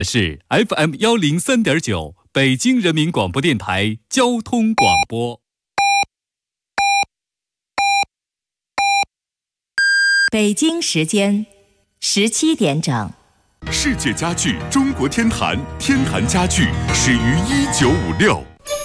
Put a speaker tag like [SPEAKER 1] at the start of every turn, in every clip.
[SPEAKER 1] 是 FM103.9北京人民广播电台交通广播。
[SPEAKER 2] 北京时间17点整。
[SPEAKER 3] 世界家具中国天坛，天坛家具始于1956。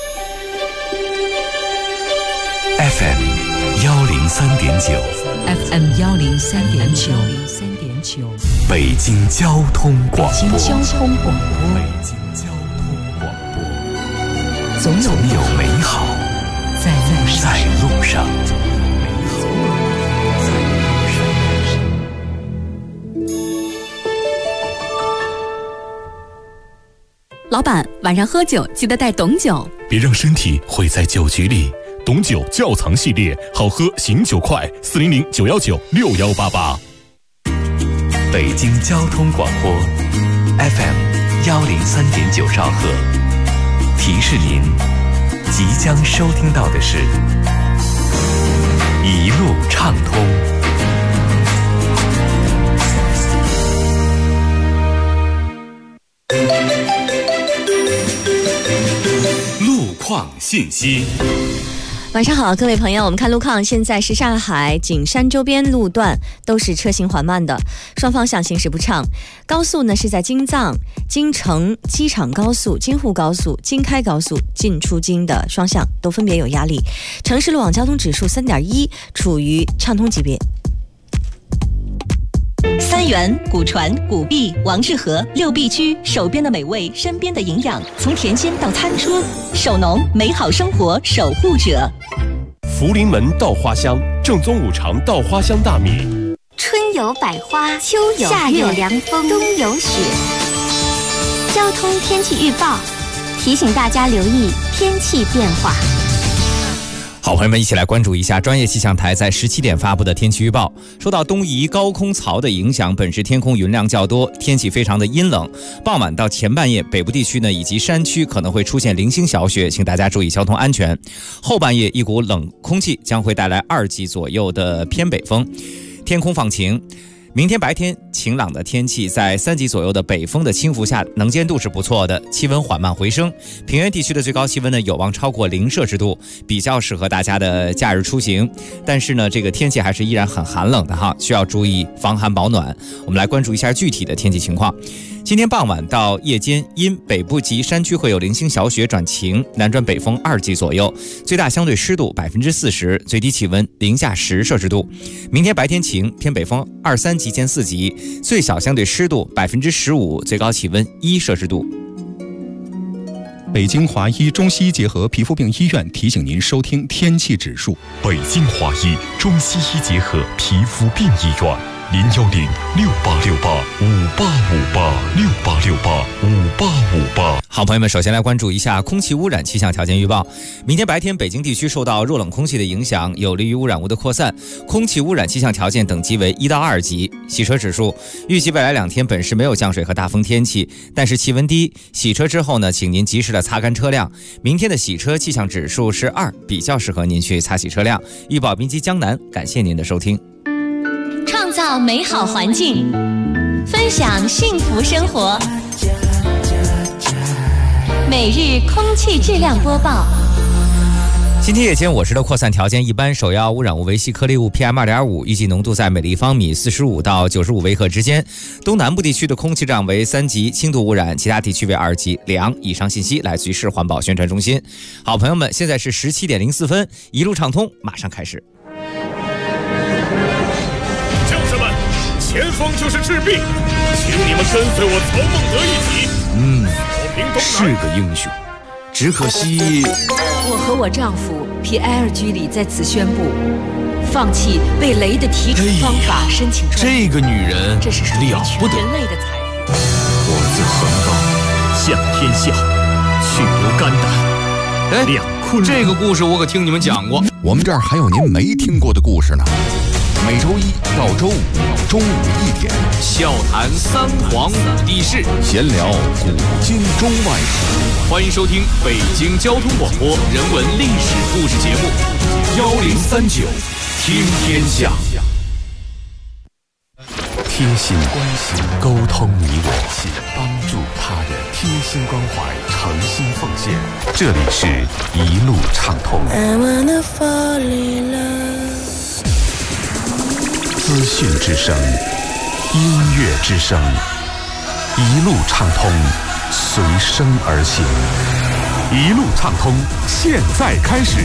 [SPEAKER 4] FM 103.9
[SPEAKER 5] FM 103.9
[SPEAKER 4] 北京交通广播。
[SPEAKER 5] 北京交通广播。
[SPEAKER 4] 北京交通广播。
[SPEAKER 5] 总有
[SPEAKER 4] 美好
[SPEAKER 5] 在
[SPEAKER 4] 路上。
[SPEAKER 6] 老板，晚上喝酒记得带董酒，
[SPEAKER 7] 别让身体毁在酒局里。董酒窖藏系列，好喝醒酒快，400-919-6188。
[SPEAKER 4] 北京交通广播 FM 103.9兆赫，提示您即将收听到的是一路畅通。
[SPEAKER 3] 路况信息。
[SPEAKER 6] 晚上好，各位朋友，我们看路况。现在是上海景山周边路段都是车行缓慢的，双方向行驶不畅。高速呢是在京藏、京承机场高速、京沪高速、京开高速进出京的双向都分别有压力。城市路网交通指数3.1，处于畅通级别。
[SPEAKER 8] 三元、古传、古币、王致和6必居，手边的美味，身边的营养，从田间到餐桌，手农美好生活守护者。
[SPEAKER 9] 福临门稻花香，正宗5常稻花香大米。
[SPEAKER 10] 春有百花，秋有夏有凉风，冬有雪。交通天气预报提醒大家留意天气变化。
[SPEAKER 11] 好，朋友们，一起来关注一下专业气象台在17点发布的天气预报。受到东移高空槽的影响，本市天空云量较多，天气非常的阴冷。傍晚到前半夜，北部地区呢以及山区可能会出现零星小雪，请大家注意交通安全。后半夜，一股冷空气将会带来2级左右的偏北风，天空放晴。明天白天晴朗的天气，在3级左右的北风的轻拂下，能见度是不错的，气温缓慢回升。平原地区的最高气温呢有望超过0摄氏度，比较适合大家的假日出行。但是呢，这个天气还是依然很寒冷的哈，需要注意防寒保暖。我们来关注一下具体的天气情况。今天傍晚到夜间，因北部及山区会有零星小雪转晴，南转北风2级左右，最大相对湿度40%，最低气温零下10摄氏度。明天白天晴，偏北风2、3级见4级，最小相对湿度15%，最高气温1摄氏度。
[SPEAKER 12] 北京华医中西医结合皮肤病医院提醒您收听天气指数。
[SPEAKER 3] 北京华医中西医结合皮肤病医院，010-6868-5858，6868-5858。
[SPEAKER 11] 好，朋友们，首先来关注一下空气污染气象条件预报。明天白天，北京地区受到弱冷空气的影响，有利于污染物的扩散，空气污染气象条件等级为1到2级。洗车指数，预计未来2天本市没有降水和大风天气，但是气温低。洗车之后呢，请您及时的擦干车辆。明天的洗车气象指数是2，比较适合您去擦洗车辆。预报滨基江南，感谢您的收听。
[SPEAKER 8] 创造美好环境，分享幸福生活。每日空气质量播报。
[SPEAKER 11] 今天夜间我市的扩散条件一般，首要污染物为细颗粒物 PM2.5， 预计浓度在每立方米45到95微克之间。东南部地区的空气质量为3级，轻度污染，其他地区为2级，良。以上信息来自于市环保宣传中心。好，朋友们，现在是17点04分，一路畅通，马上开始。
[SPEAKER 9] 前方就是赤壁，请你们跟随我曹孟德一起。
[SPEAKER 7] 是个英雄，只可惜
[SPEAKER 5] 我和我丈夫皮埃尔居里在此宣布放弃为雷的提取方法申请专利。
[SPEAKER 7] 这个女人
[SPEAKER 5] 这是属于全人类的财富。
[SPEAKER 9] 我自横高向天下，去留肝胆。两昆仑。
[SPEAKER 7] 这个故事我可听你们讲过。
[SPEAKER 13] 我们这儿还有您没听过的故事呢。每周1到周5中午1点，
[SPEAKER 7] 笑谈3皇5帝室，
[SPEAKER 13] 闲聊古今中外史。
[SPEAKER 7] 欢迎收听北京交通广播人文历史故事节目
[SPEAKER 3] 1039听天下。 贴心关心，沟通你我，帮助他人，贴心关怀，诚心奉献。这里是一路畅通。资讯之声，音乐之声，一路畅通，随声而行。一路畅通，现在开始。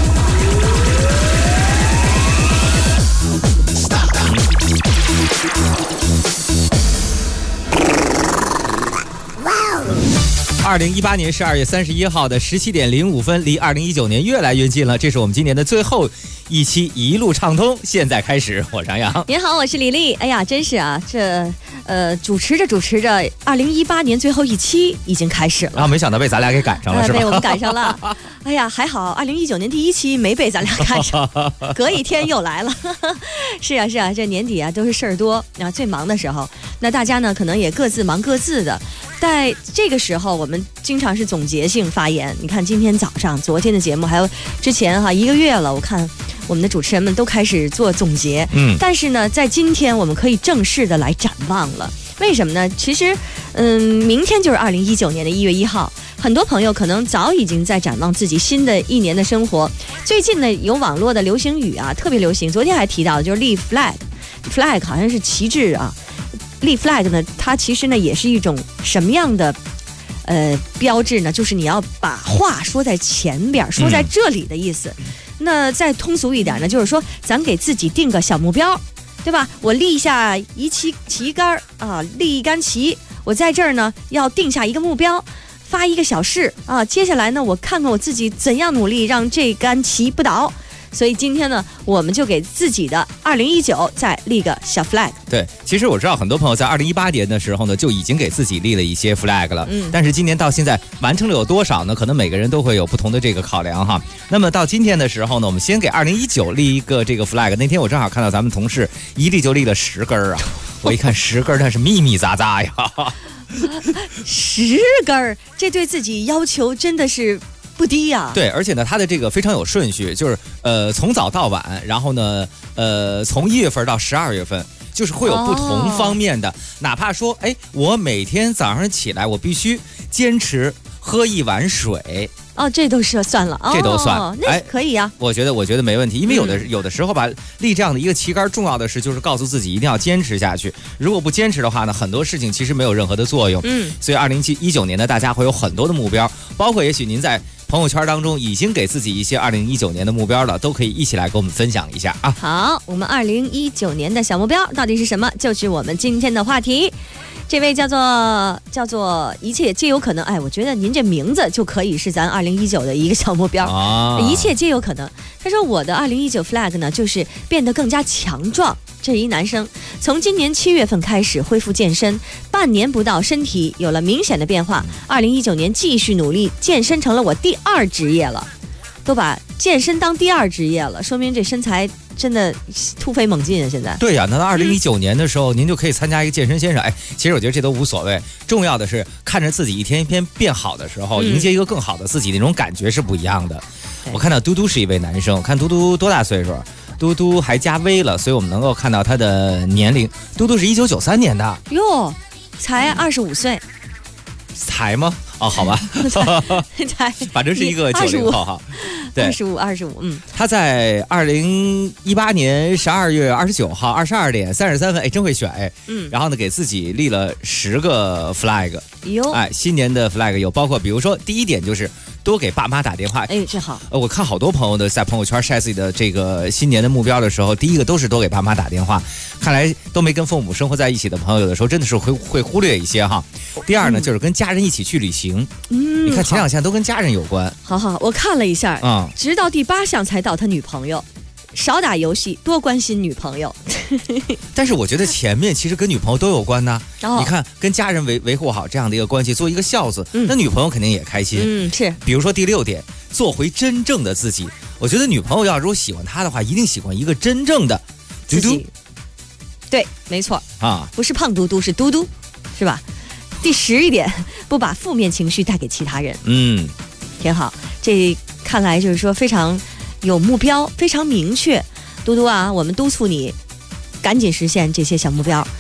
[SPEAKER 11] 2018年12月31号的17点05分，离2019年越来越近了。这是我们今年的最后一期一路畅通，现在开始。我是张扬。
[SPEAKER 6] 您好，我是李丽。哎呀，真是啊，这主持着，2018年最后一期已经开始了。
[SPEAKER 11] 然后没想到被咱俩给赶上了，是吧？
[SPEAKER 6] 被我们赶上了。哎呀，还好2019年第一期没被咱俩赶上，隔一天又来了。是啊，这年底啊都是事儿多啊，最忙的时候。那大家呢可能也各自忙各自的。在这个时候，我们经常是总结性发言。你看，今天早上、昨天的节目，还有之前1个月了，我看我们的主持人们都开始做总结。但是呢，在今天我们可以正式的来展望了。为什么呢？其实，明天就是2019年的1月1号。很多朋友可能早已经在展望自己新的一年的生活。最近呢，有网络的流行语啊，特别流行。昨天还提到的就是立 flag 好像是旗帜啊。立 flag 呢，它其实呢也是一种什么样的标志呢？就是你要把话说在前边，说在这里的意思。那再通俗一点呢，就是说咱给自己定个小目标，对吧？我立下一旗杆啊，立一杆旗，我在这儿呢要定下一个目标，发一个小誓啊。接下来呢，我看看我自己怎样努力让这杆旗不倒。所以今天呢，我们就给自己的2019再立个小 flag。
[SPEAKER 11] 对，其实我知道很多朋友在2018年的时候呢，就已经给自己立了一些 flag 了。但是今年到现在完成了有多少呢？可能每个人都会有不同的这个考量哈。那么到今天的时候呢，我们先给2019立一个这个 flag。那天我正好看到咱们同事一立就立了10根啊，我一看10根那是密密匝匝呀。
[SPEAKER 6] 10根，这对自己要求真的是不低呀。
[SPEAKER 11] 对，而且呢，它的这个非常有顺序，就是从早到晚，然后呢，从1月份到12月份，就是会有不同方面的。哪怕说，我每天早上起来，我必须坚持喝1碗水。
[SPEAKER 6] 这都是算了，
[SPEAKER 11] 这都算，
[SPEAKER 6] 那可以啊。
[SPEAKER 11] 我觉得没问题，因为有的时候吧，立这样的一个旗杆，重要的是就是告诉自己一定要坚持下去。如果不坚持的话呢，很多事情其实没有任何的作用。所以2019年呢，大家会有很多的目标，包括也许您在朋友圈当中已经给自己一些2019年的目标了，都可以一起来跟我们分享一下啊。
[SPEAKER 6] 好，我们2019年的小目标到底是什么？就是我们今天的话题。这位叫做一切皆有可能。我觉得您这名字就可以是咱2019的一个小目标。一切皆有可能。他说我的2019 flag 呢，就是变得更加强壮。这是一男生，从今年7月份开始恢复健身，半年不到，身体有了明显的变化。2019年继续努力，健身成了我第2职业了。都把健身当第2职业了，说明这身材真的突飞猛进啊！现在
[SPEAKER 11] 对呀，那到2019年的时候，您就可以参加一个健身先生。其实我觉得这都无所谓，重要的是看着自己一天一天变好的时候，迎接一个更好的自己，那种感觉是不一样的。我看到嘟嘟是一位男生，看嘟嘟多大岁数？嘟嘟还加微了，所以我们能够看到他的年龄。嘟嘟是1993年的
[SPEAKER 6] 哟，才25岁。
[SPEAKER 11] 才吗？好吧，反正是一个90后哈。对
[SPEAKER 6] ，25，
[SPEAKER 11] 他在2018年12月29号22点33分，真会选然后呢，给自己立了10个 flag。新年的 flag 有包括，比如说第一点就是多给爸妈打电话。
[SPEAKER 6] 这好。
[SPEAKER 11] 我看好多朋友的在朋友圈晒自己的这个新年的目标的时候，第一个都是多给爸妈打电话。看来都没跟父母生活在一起的朋友，有的时候真的是会忽略一些哈。第二呢，就是跟家人一起去旅行。你看前2项都跟家人有关。
[SPEAKER 6] 好，我看了一下，直到第8项才到他女朋友。少打游戏，多关心女朋友。
[SPEAKER 11] 但是我觉得前面其实跟女朋友都有关呢。你看，跟家人维护好这样的一个关系，做一个孝子，那女朋友肯定也开心。
[SPEAKER 6] 是。
[SPEAKER 11] 比如说第6点，做回真正的自己。我觉得女朋友要如果喜欢他的话，一定喜欢一个真正的
[SPEAKER 6] 嘟嘟。对，没错啊，不是胖嘟嘟，是嘟嘟，是吧？第11点，不把负面情绪带给其他人。挺好。这看来就是说非常有目标，非常明确。嘟嘟啊，我们督促你赶紧实现这些小目标。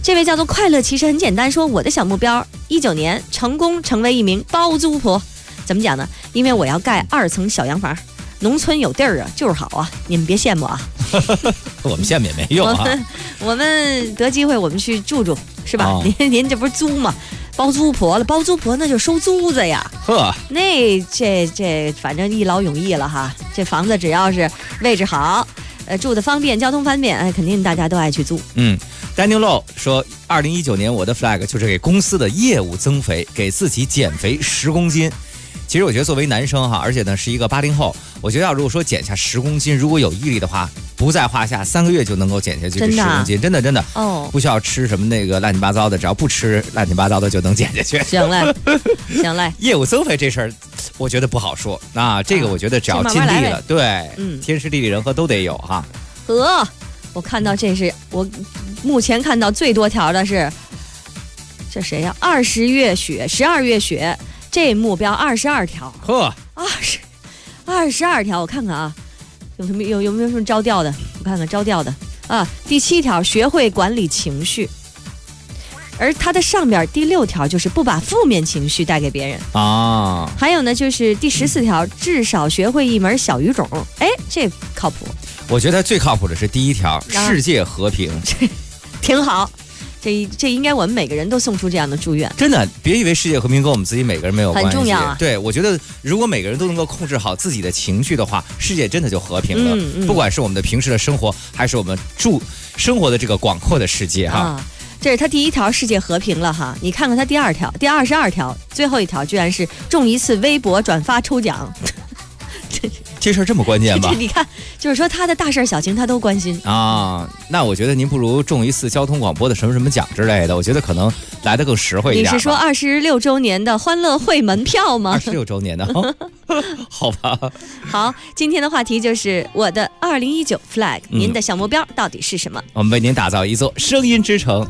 [SPEAKER 6] 这位叫做快乐其实很简单，说我的小目标19年成功成为一名包租婆。怎么讲呢？因为我要盖2层小洋房，农村有地儿啊就是好啊，你们别羡慕啊。
[SPEAKER 11] 我们羡慕也没用啊。
[SPEAKER 6] 我们得机会我们去住住是吧？
[SPEAKER 11] 哦、
[SPEAKER 6] 您这不是租吗？包租婆了，包租婆那就收租子呀。
[SPEAKER 11] 呵，
[SPEAKER 6] 那这反正一劳永逸了哈。这房子只要是位置好，住的方便，交通方便，肯定大家都爱去租。
[SPEAKER 11] Daniel Low 说，2019年我的 flag 就是给公司的业务增肥，给自己减肥10公斤。其实我觉得作为男生哈，而且呢是一个80后，我觉得如果说减下10公斤，如果有毅力的话，不在话下，3个月就能够减下去这10公斤，真的
[SPEAKER 6] 哦，
[SPEAKER 11] 不需要吃什么那个乱七八糟的，只要不吃乱七八糟的就能减下去。
[SPEAKER 6] 行嘞，
[SPEAKER 11] 业务增肥这事儿，我觉得不好说。那这个我觉得只要尽力了，对，天时地利人和都得有哈。
[SPEAKER 6] 我看到这是我目前看到最多条的是，这谁呀？12月雪。这目标22条，22条，我看看啊，有没有什么着调的？我看看着调的啊。第7条，学会管理情绪，而它的上边第6条就是不把负面情绪带给别人
[SPEAKER 11] 啊。
[SPEAKER 6] 还有呢，就是第14条，至少学会一门小语种。哎，这靠谱。
[SPEAKER 11] 我觉得最靠谱的是第1条，世界和平，
[SPEAKER 6] 挺好。这应该我们每个人都送出这样的祝愿。真
[SPEAKER 11] 的，别以为世界和平跟我们自己每个人没有关系，
[SPEAKER 6] 很重要啊。
[SPEAKER 11] 对，我觉得如果每个人都能够控制好自己的情绪的话，世界真的就和平了。不管是我们的平时的生活，还是我们生活的这个广阔的世界哈。
[SPEAKER 6] 这是他第1条世界和平了哈。你看看他第2条，第22条，最后一条居然是中1次微博转发抽奖。
[SPEAKER 11] 这事儿这么关键吧？
[SPEAKER 6] 你看，就是说他的大事小情他都关心
[SPEAKER 11] 啊。那我觉得您不如中1次交通广播的什么奖之类的，我觉得可能来得更实惠一点。
[SPEAKER 6] 你是说26周年的欢乐会门票吗
[SPEAKER 11] ？26周年的，好吧。
[SPEAKER 6] 好，今天的话题就是我的2019 flag，您的小目标到底是什么？
[SPEAKER 11] 我们为您打造一座声音之城。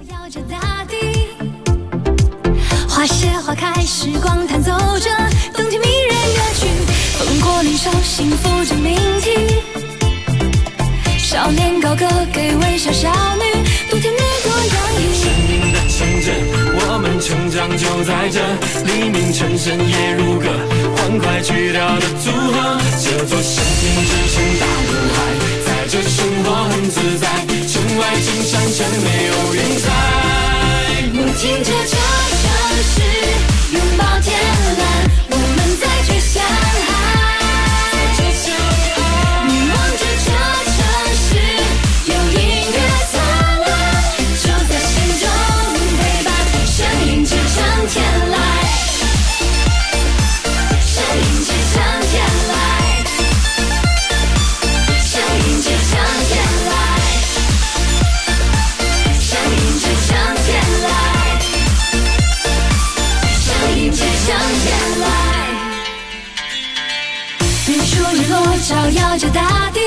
[SPEAKER 14] 花谢花开，时光弹奏着动听迷人乐曲，风过林梢，幸福着鸣啼。少年高歌给微笑少女，多甜蜜多洋溢。生命的城镇，我们成长就在这，黎明晨晨夜如歌，欢快曲调的组合。这座生命之城大陆海，在这生活很自在，城外景象真没有云彩。我听着这城市拥抱天蓝，我们在追向海。你望着这城市，有音乐灿烂，就在心中陪伴，声音支撑天籁，声音支撑天籁，声音支撑天籁，声音支撑天籁。日出日落照耀着大地，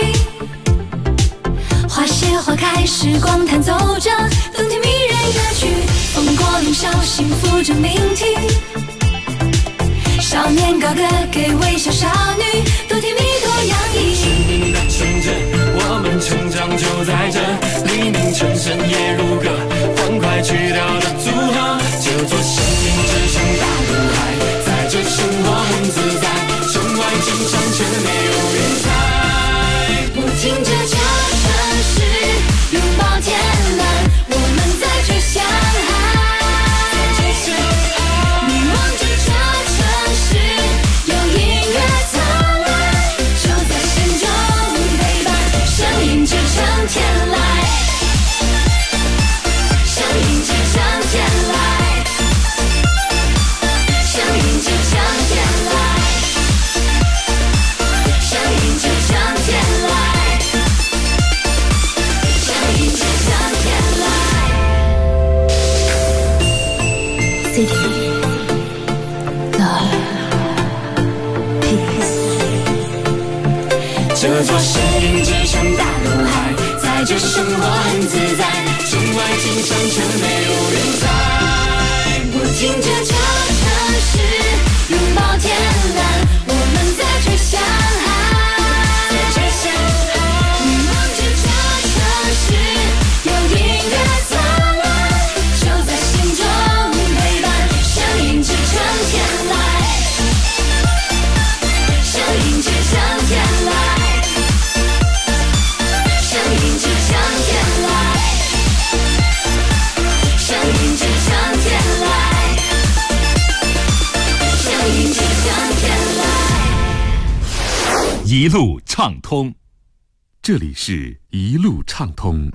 [SPEAKER 14] 花谢花开，时光弹奏着动听迷人乐曲，风过林梢，幸福着鸣啼。少年高歌给微笑少女，多甜蜜多洋溢。生命的城镇，我们成长就在这，黎明晨晨夜如歌，欢快曲调的组合。这座生命之城大陆海，在这生活很自在，城外景象却没有云彩。我听着这城市拥抱天蓝，我们在追向海。你望着这城市，有音乐灿烂，就在心中陪伴，声音支撑天籁，声音支撑天籁，声音支撑天籁，声音支撑天籁，声音支撑天籁。City Love Peace， 这座声音支撑大陆海，在这生活很自在，城外景象却没有云彩。我听着这城市拥抱天蓝，我们在追向海。你望着这城市，有音乐灿烂，
[SPEAKER 3] 一路畅通。这里是一路畅通。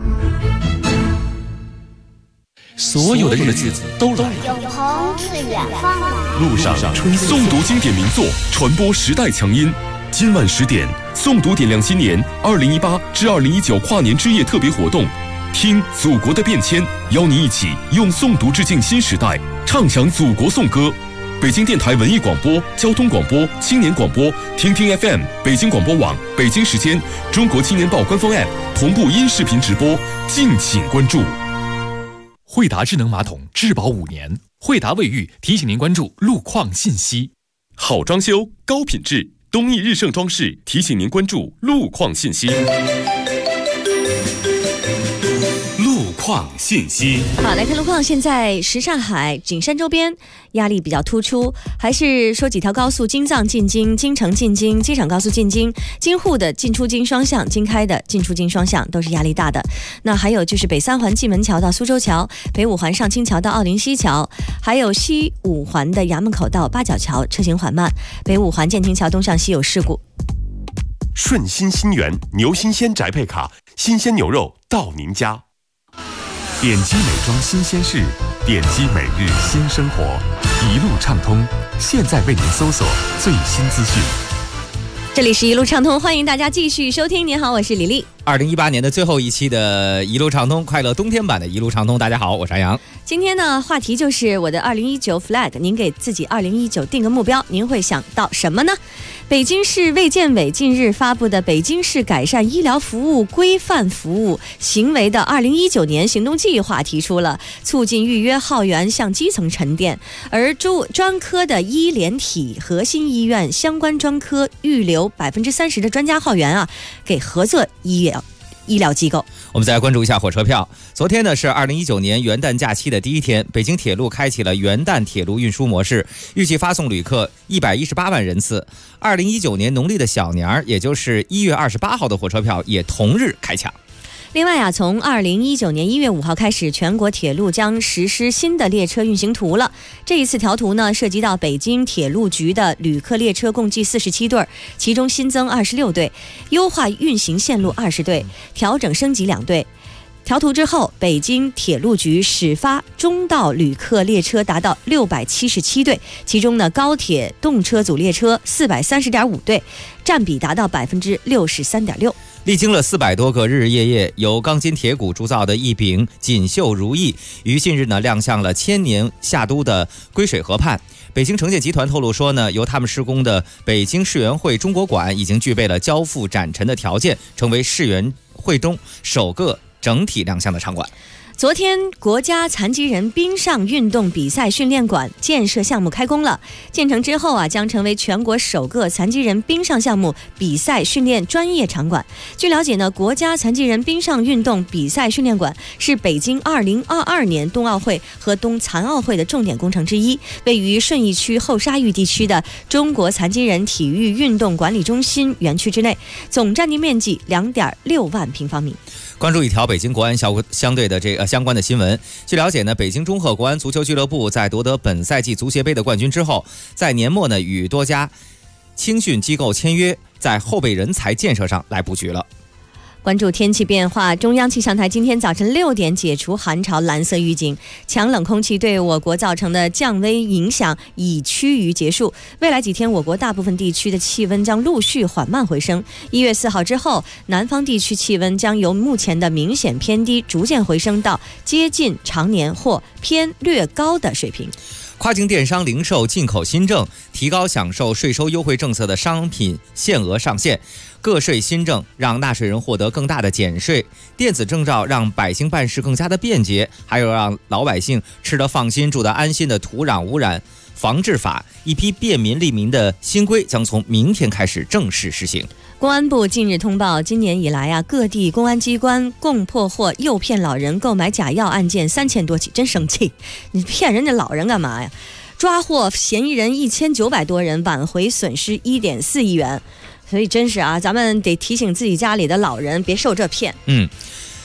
[SPEAKER 7] 所有的日子都来了，
[SPEAKER 10] 永恒是远方来。
[SPEAKER 3] 路上诵读经典名作，传播时代强音。今晚10点，诵读点亮新年2018至2019跨年之夜特别活动，听祖国的变迁，邀你一起用诵读致敬新时代，唱响祖国颂歌。北京电台文艺广播、交通广播、青年广播、听听 FM、北京广播网、北京时间、中国青年报官方 App 同步音视频直播，敬请关注。
[SPEAKER 7] 惠达智能马桶质保5年，惠达卫浴提醒您关注路况信息。
[SPEAKER 3] 好装修，高品质，东义日盛装饰提醒您关注路况信息。路况信息。
[SPEAKER 6] 好，来看路况。现在什刹海、景山周边压力比较突出，还是说几条高速：京藏进京、京城进京、机场高速进京、京沪的进出京双向、京开的进出京双向都是压力大的。那还有就是北三环蓟门桥到苏州桥，北五环上清桥到奥林西桥，还有西五环的衙门口到八角桥车行缓慢，北五环建亭桥东向西有事故。
[SPEAKER 15] 顺心新源牛新鲜宅配卡，新鲜牛肉到您家。
[SPEAKER 3] 点击美妆新鲜事，点击每日新生活，一路畅通。现在为您搜索最新资讯。
[SPEAKER 6] 这里是一路畅通，欢迎大家继续收听。您好，我是李丽。
[SPEAKER 11] 2018年的最后一期的一路畅通，快乐冬天版的一路畅通。大家好，我是安阳。
[SPEAKER 6] 今天呢，话题就是我的2019 flag， 您给自己2019定个目标，您会想到什么呢？北京市卫健委近日发布的《北京市改善医疗服务规范服务行为的2019年行动计划》提出了促进预约号源向基层沉淀，而专科的医联体核心医院相关专科预留30%的专家号源啊，给合作医疗机构。
[SPEAKER 11] 我们再来关注一下火车票。昨天呢是2019年元旦假期的第一天，北京铁路开启了元旦铁路运输模式，预计发送旅客118万人次。2019年农历的小年儿，也就是1月28号的火车票也同日开抢。
[SPEAKER 6] 另外啊，从2019年1月5号开始，全国铁路将实施新的列车运行图了。这一次调图呢，涉及到北京铁路局的旅客列车共计47对，其中新增26对，优化运行线路20对，调整升级2对。调图之后，北京铁路局始发中道旅客列车达到677对，其中呢，高铁动车组列车430.5对，占比达到63.6%。
[SPEAKER 11] 历经了400多个日日夜夜，由钢筋铁骨铸造的一柄锦绣如意，于近日呢亮相了千年夏都的归水河畔。北京城建集团透露说呢，由他们施工的北京世园会中国馆已经具备了交付展陈的条件，成为世园会中首个整体亮相的场馆。
[SPEAKER 6] 昨天，国家残疾人冰上运动比赛训练馆建设项目开工了。建成之后啊，将成为全国首个残疾人冰上项目比赛训练专业场馆。据了解呢，国家残疾人冰上运动比赛训练馆是北京2022年冬奥会和冬残奥会的重点工程之一，位于顺义区后沙峪地区的中国残疾人体育运动管理中心园区之内，总占地面积2.6万平方米。
[SPEAKER 11] 关注一条北京国安相对的相关的新闻。据了解呢，北京中赫国安足球俱乐部在夺得本赛季足协杯的冠军之后，在年末呢与多家青训机构签约，在后备人才建设上来布局了。
[SPEAKER 6] 关注天气变化，中央气象台今天早晨6点解除寒潮蓝色预警，强冷空气对我国造成的降温影响已趋于结束。未来几天，我国大部分地区的气温将陆续缓慢回升。1月4号之后，南方地区气温将由目前的明显偏低，逐渐回升到接近常年或偏略高的水平。
[SPEAKER 11] 跨境电商零售进口新政提高享受税收优惠政策的商品限额上限，个税新政让纳税人获得更大的减税，电子证照让百姓办事更加的便捷，还有让老百姓吃得放心住得安心的土壤污染防治法，一批便民利民的新规将从明天开始正式实行。
[SPEAKER 6] 公安部近日通报，今年以来啊，各地公安机关共破获诱骗老人购买假药案件3000多起，真生气！你骗人家老人干嘛呀？抓获嫌疑人1900多人，挽回损失1.4亿元。所以真是啊，咱们得提醒自己家里的老人别受这骗。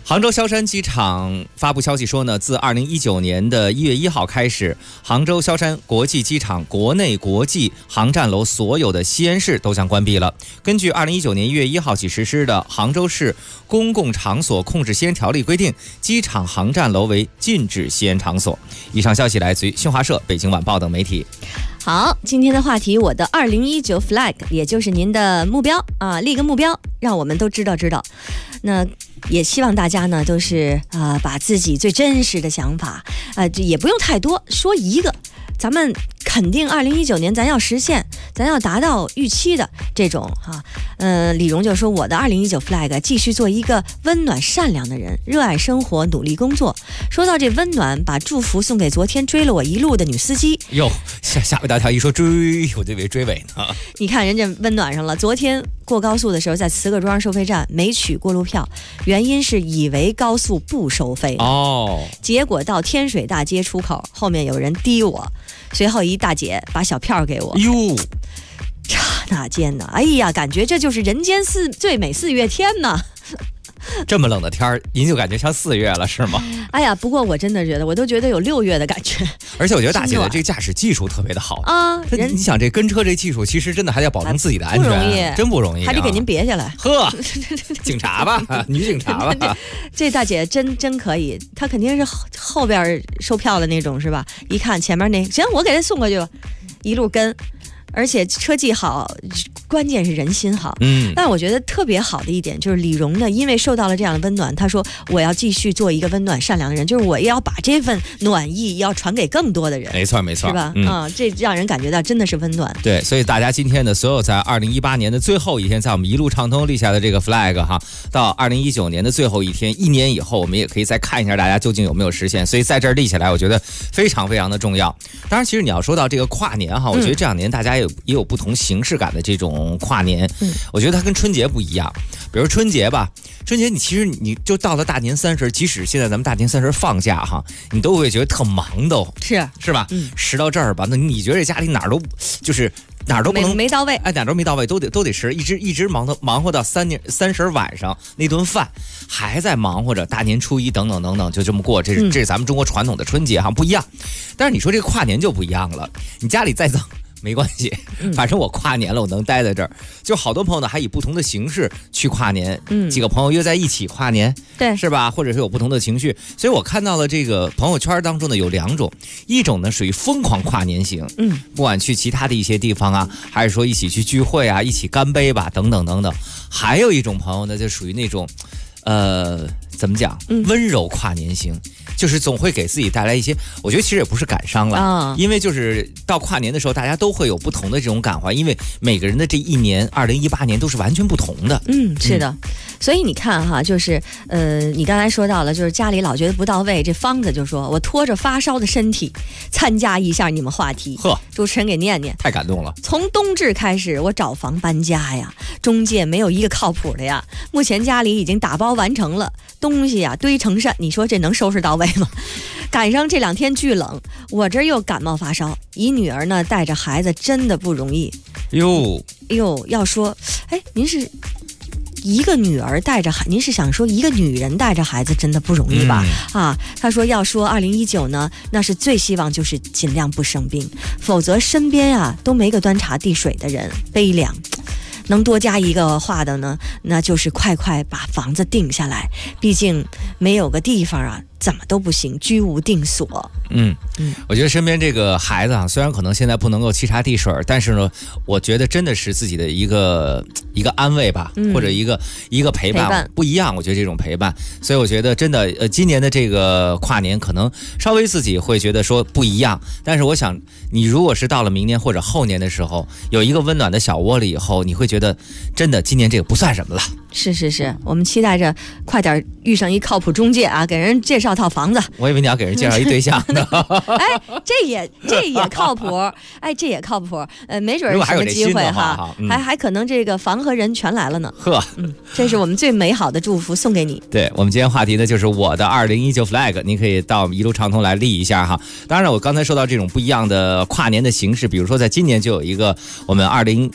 [SPEAKER 11] 杭州萧山机场发布消息说呢，自2019年的1月1号开始，杭州萧山国际机场国内国际航站楼所有的吸烟室都将关闭了。根据2019年1月1号起实施的《杭州市公共场所控制吸烟条例》规定，机场航站楼为禁止吸烟场所。以上消息来自于新华社、北京晚报等媒体。
[SPEAKER 6] 好，今天的话题，我的2019 flag， 也就是您的目标啊，立个目标，让我们都知道。那也希望大家呢都是把自己最真实的想法也不用太多，说一个，咱们肯定2019年咱要实现，咱要达到预期的这种李荣就说，我的2019 flag 继续做一个温暖善良的人，热爱生活，努力工作。说到这温暖，把祝福送给昨天追了我一路的女司机。
[SPEAKER 11] 哟，吓我一大跳，一说追，我就以为追尾呢。
[SPEAKER 6] 你看人家温暖上了，昨天过高速的时候，在慈各庄收费站没取过路票，原因是以为高速不收费结果到天水大街出口，后面有人滴我，随后一大姐把小票给我。
[SPEAKER 11] 哟，
[SPEAKER 6] 刹那间呢，哎呀，感觉这就是人间最美4月天呢。
[SPEAKER 11] 这么冷的天儿，您就感觉像4月了是吗？
[SPEAKER 6] 哎呀，不过我真的觉得，我都觉得有6月的感觉。
[SPEAKER 11] 而且我觉得大姐的这个驾驶技术特别的好你想这跟车这技术，其实真的还得保证自己的安全，
[SPEAKER 6] 不容易，
[SPEAKER 11] 真不容易，
[SPEAKER 6] 还得给您别下来。
[SPEAKER 11] 呵，警察吧，女警察吧。
[SPEAKER 6] 这大姐真可以，她肯定是后边收票的那种是吧？一看前面那，行，我给她送过去吧，一路跟。而且车技好，关键是人心好。但我觉得特别好的一点就是李荣呢，因为受到了这样的温暖，他说我要继续做一个温暖善良的人，就是我也要把这份暖意要传给更多的人。
[SPEAKER 11] 没错，
[SPEAKER 6] 是吧？这让人感觉到真的是温暖。
[SPEAKER 11] 对，所以大家今天的所有在2018年的最后一天，在我们一路畅通立下的这个 flag 到2019年的最后一天，1年以后，我们也可以再看一下大家究竟有没有实现。所以在这儿立起来，我觉得非常非常的重要。当然，其实你要说到这个跨年我觉得这2年大家也有不同形式感的这种跨年。我觉得它跟春节不一样。比如春节吧，春节其实你就到了大年30，即使现在咱们大年30放假你都会觉得特忙都是吧？10到这儿吧，那你觉得这家里哪儿都不能
[SPEAKER 6] 没到位，
[SPEAKER 11] 哪儿都没到位，都得吃，一直忙活到30晚上那顿饭，还在忙活着大年初1等等，就这么过。这是咱们中国传统的春节不一样。但是你说这个跨年就不一样了，你家里再脏没关系，反正我跨年了，我能待在这儿。就好多朋友呢，还以不同的形式去跨年，几个朋友约在一起跨年，
[SPEAKER 6] 对，
[SPEAKER 11] 是吧？或者是有不同的情绪。所以我看到了这个朋友圈当中呢有2种，一种呢属于疯狂跨年型，不管去其他的一些地方还是说一起去聚会一起干杯吧，等等。还有一种朋友呢，就属于那种，怎么讲，温柔跨年型。就是总会给自己带来一些，我觉得其实也不是感伤了，因为就是到跨年的时候，大家都会有不同的这种感怀，因为每个人的这一年，2018年都是完全不同的。
[SPEAKER 6] 是的，所以你看就是你刚才说到了，就是家里老觉得不到位，这方子就说我拖着发烧的身体参加一下你们话题。主持人给念念，
[SPEAKER 11] 太感动了。
[SPEAKER 6] 从冬至开始，我找房搬家呀，中介没有一个靠谱的呀。目前家里已经打包完成了，东西堆成山，你说这能收拾到位吗？赶上这2天巨冷，我这又感冒发烧，一女儿呢带着孩子真的不容易。要说，您是一个女儿带着孩，您是想说一个女人带着孩子真的不容易吧？他说要说2019呢，那是最希望就是尽量不生病，否则身边都没个端茶递水的人，悲凉。能多加一个话的呢，那就是快把房子定下来，毕竟没有个地方怎么都不行，居无定所。
[SPEAKER 11] 我觉得身边这个孩子虽然可能现在不能够沏茶递水，但是呢，我觉得真的是自己的一个安慰吧，或者一个陪伴不一样。我觉得这种陪伴，所以我觉得真的今年的这个跨年可能稍微自己会觉得说不一样，但是我想你如果是到了明年或者后年的时候，有一个温暖的小窝了以后，你会觉得真的今年这个不算什么了。
[SPEAKER 6] 是，我们期待着快点遇上一靠谱中介给人介绍套房子。
[SPEAKER 11] 我以为你要给人介绍一对象呢。
[SPEAKER 6] 这也靠谱，这也靠谱。没准什么机会还可能这个房和人全来了呢。这是我们最美好的祝福，送给你。
[SPEAKER 11] 对，我们今天话题呢就是我的2019 flag， 您可以到一路畅通来立一下当然，我刚才说到这种不一样的跨年的形式，比如说在今年就有一个我们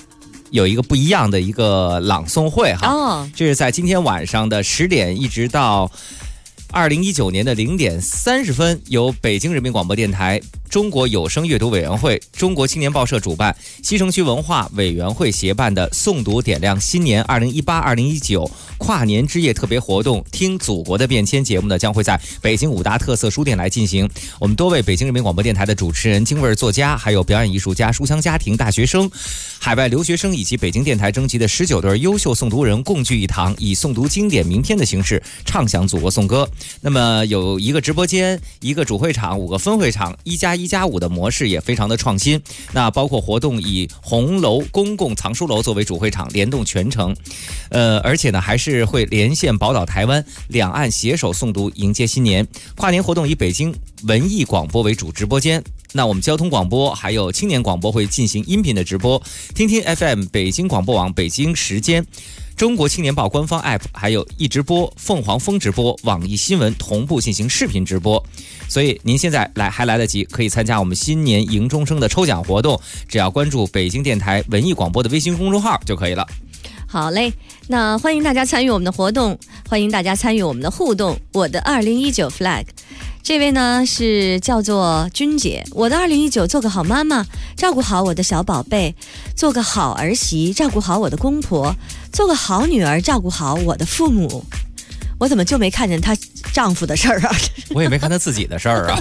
[SPEAKER 11] 有一个不一样的一个朗诵会哈。
[SPEAKER 6] 哦，
[SPEAKER 11] 这是在今天晚上的10点一直到2019年的0点30分，由北京人民广播电台、中国有声阅读委员会、中国青年报社主办，西城区文化委员会协办的诵读点亮新年2018-2019跨年之夜特别活动，听祖国的变迁节目呢，将会在北京5大特色书店来进行。我们多位北京人民广播电台的主持人、京味作家，还有表演艺术家、书香家庭、大学生、海外留学生以及北京电台征集的19对优秀诵读人共聚一堂，以诵读经典名篇的形式畅享祖国颂歌。那么有一个直播间、一个主会场、5个分会场，1+1+5的模式也非常的创新。那包括活动以红楼公共藏书楼作为主会场，联动全程。而且呢，还是会连线宝岛台湾，两岸携手诵读迎接新年。跨年活动以北京文艺广播为主直播间。那我们交通广播还有青年广播会进行音频的直播，听听 FM 北京广播网北京时间、中国青年报官方 App 还有一直播、凤凰风直播、网易新闻同步进行视频直播。所以您现在还来得及，可以参加我们新年迎钟声的抽奖活动，只要关注北京电台文艺广播的微信公众号就可以了。
[SPEAKER 6] 好嘞，那欢迎大家参与我们的活动，欢迎大家参与我们的互动。我的2019 flag， 这位呢是叫做君姐。我的2019做个好妈妈，照顾好我的小宝贝，做个好儿媳，照顾好我的公婆，做个好女儿，照顾好我的父母。我怎么就没看见她丈夫的事儿啊？
[SPEAKER 11] 我也没看她自己的事儿啊。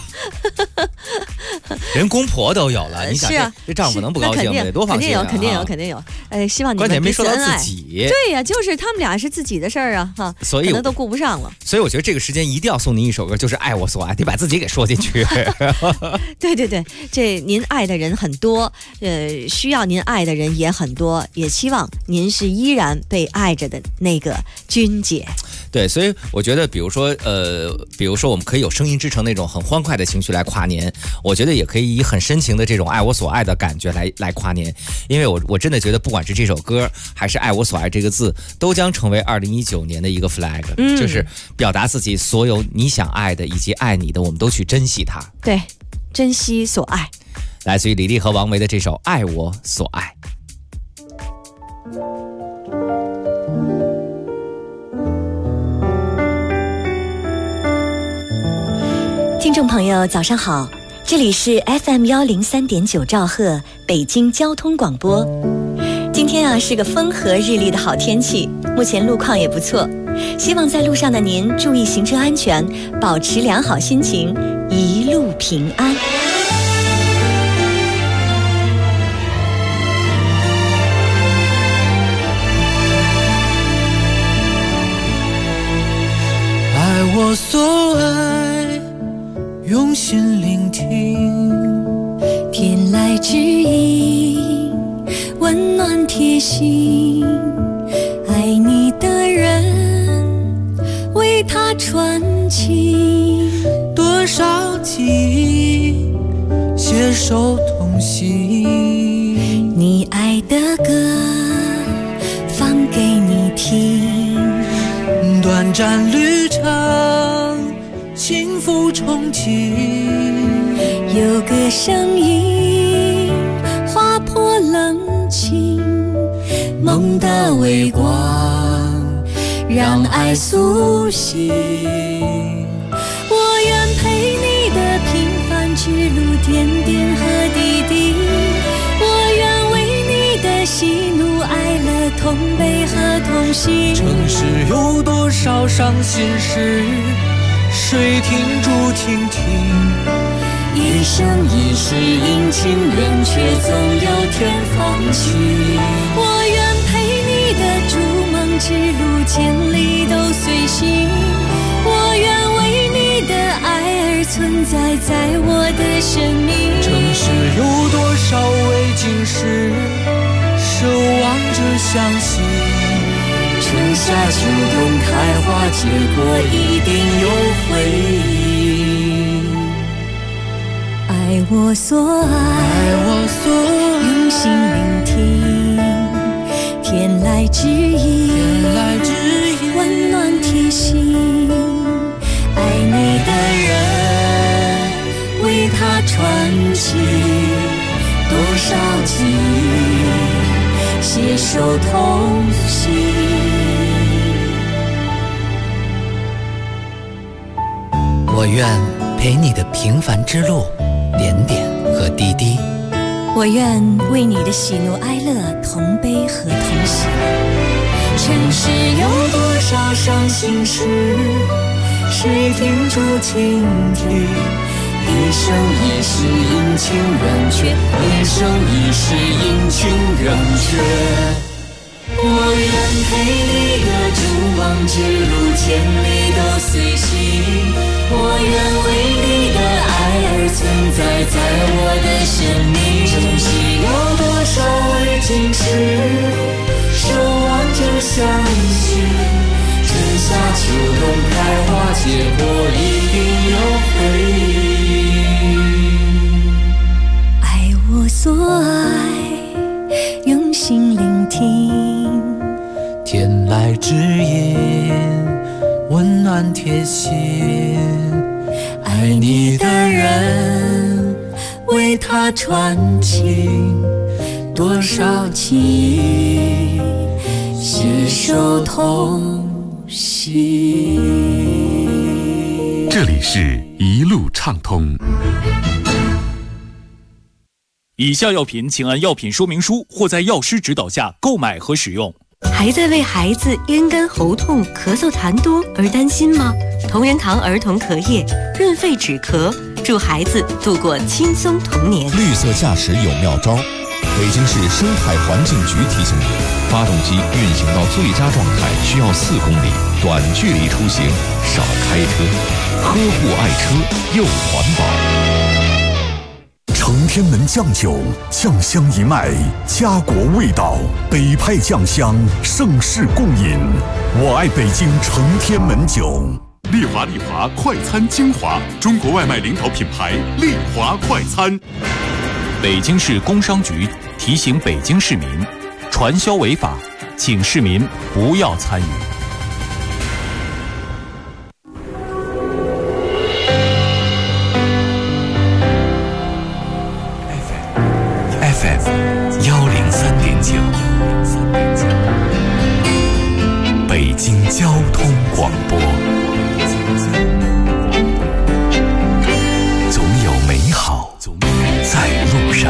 [SPEAKER 11] 人公婆都有了，你想这丈夫能不高兴吗？得多放心啊！
[SPEAKER 6] 肯定有。希望你们
[SPEAKER 11] 关键没说到自己。
[SPEAKER 6] 对呀，就是他们俩是自己的事儿啊，哈，
[SPEAKER 11] 所以
[SPEAKER 6] 可能都顾不上了。
[SPEAKER 11] 所以我觉得这个时间一定要送您一首歌，就是《爱我所爱》，得把自己给说进去。
[SPEAKER 6] 对，这您爱的人很多，需要您爱的人也很多，也希望您是依然被爱着的那个君姐。
[SPEAKER 11] 对，所以我觉得，比如说我们可以有声音之城那种很欢快的情绪来跨年，我觉得也可以以很深情的这种爱我所爱的感觉来跨年，因为我真的觉得，不管是这首歌还是爱我所爱这个字，都将成为2019年的一个 flag，就是表达自己所有你想爱的以及爱你的，我们都去珍惜它。
[SPEAKER 6] 对，珍惜所爱。
[SPEAKER 11] 来自于李丽和王维的这首《爱我所爱》。
[SPEAKER 2] 听众朋友早上好，这里是 FM103.9兆赫北京交通广播。今天是个风和日丽的好天气，目前路况也不错，希望在路上的您注意行车安全，保持良好心情，一路平安。
[SPEAKER 16] 爱我所爱，用心聆听，
[SPEAKER 14] 天籁之音，温暖贴心。爱你的人，为他传情。
[SPEAKER 16] 多少记忆，携手同行。
[SPEAKER 14] 你爱的歌，放给你听。
[SPEAKER 16] 短暂旅程，幸福憧憬。
[SPEAKER 14] 有个声音划破冷清，梦的微光让爱苏醒。我愿陪你的平凡之路，点点和滴滴。我愿为你的喜怒哀乐同悲和同行。
[SPEAKER 16] 城市有多少伤心事，谁听住倾听？
[SPEAKER 14] 一生一世阴晴圆缺，总有天放晴。我愿陪你的逐梦之路，千里都随行。我愿为你的爱而存在，在我的生命。
[SPEAKER 16] 城市有多少未经事，守望着相信。
[SPEAKER 14] 春夏秋冬开花结果，一定有回应。爱我所爱，用心聆听，天籁之音，温暖贴心。爱你的人，为他传情。多少记忆， 携手同行。
[SPEAKER 17] 我愿陪你的平凡之路，点点和滴滴。
[SPEAKER 14] 我愿为你的喜怒哀乐同悲和同喜。尘世有多少伤心事，谁停住倾听？一生一世阴晴圆缺，一生一世阴晴圆缺。我愿陪你的征往之路，千里都随行。我愿为你的爱而存在，在我的生命。珍惜有多少未经事，守望着相信。春夏秋冬开花结果，一定有回应。爱我所爱，用心聆听。
[SPEAKER 17] 天籁之音，温暖贴心。爱你的人，为他传情，多少情，携手同行。
[SPEAKER 3] 这里是一路畅通。
[SPEAKER 1] 以下药品请按药品说明书或在药师指导下购买和使用。
[SPEAKER 18] 还在为孩子咽干喉痛、咳嗽痰多而担心吗？同仁堂儿童咳液润肺止咳，助孩子度过轻松童年。
[SPEAKER 19] 绿色驾驶有妙招，北京市生态环境局提醒你，发动机运行到最佳状态需要4公里，短距离出行少开车，呵护爱车又环保。
[SPEAKER 20] 承天门酱酒，酱香一脉，家国味道，北派酱香，盛世共饮。我爱北京承天门酒。
[SPEAKER 3] 丽华快餐精华，中国外卖领导品牌丽华快餐。
[SPEAKER 1] 北京市工商局提醒北京市民，传销违法，请市民不要参与。
[SPEAKER 4] FM103.9，北京交通广播。总有美好在路上。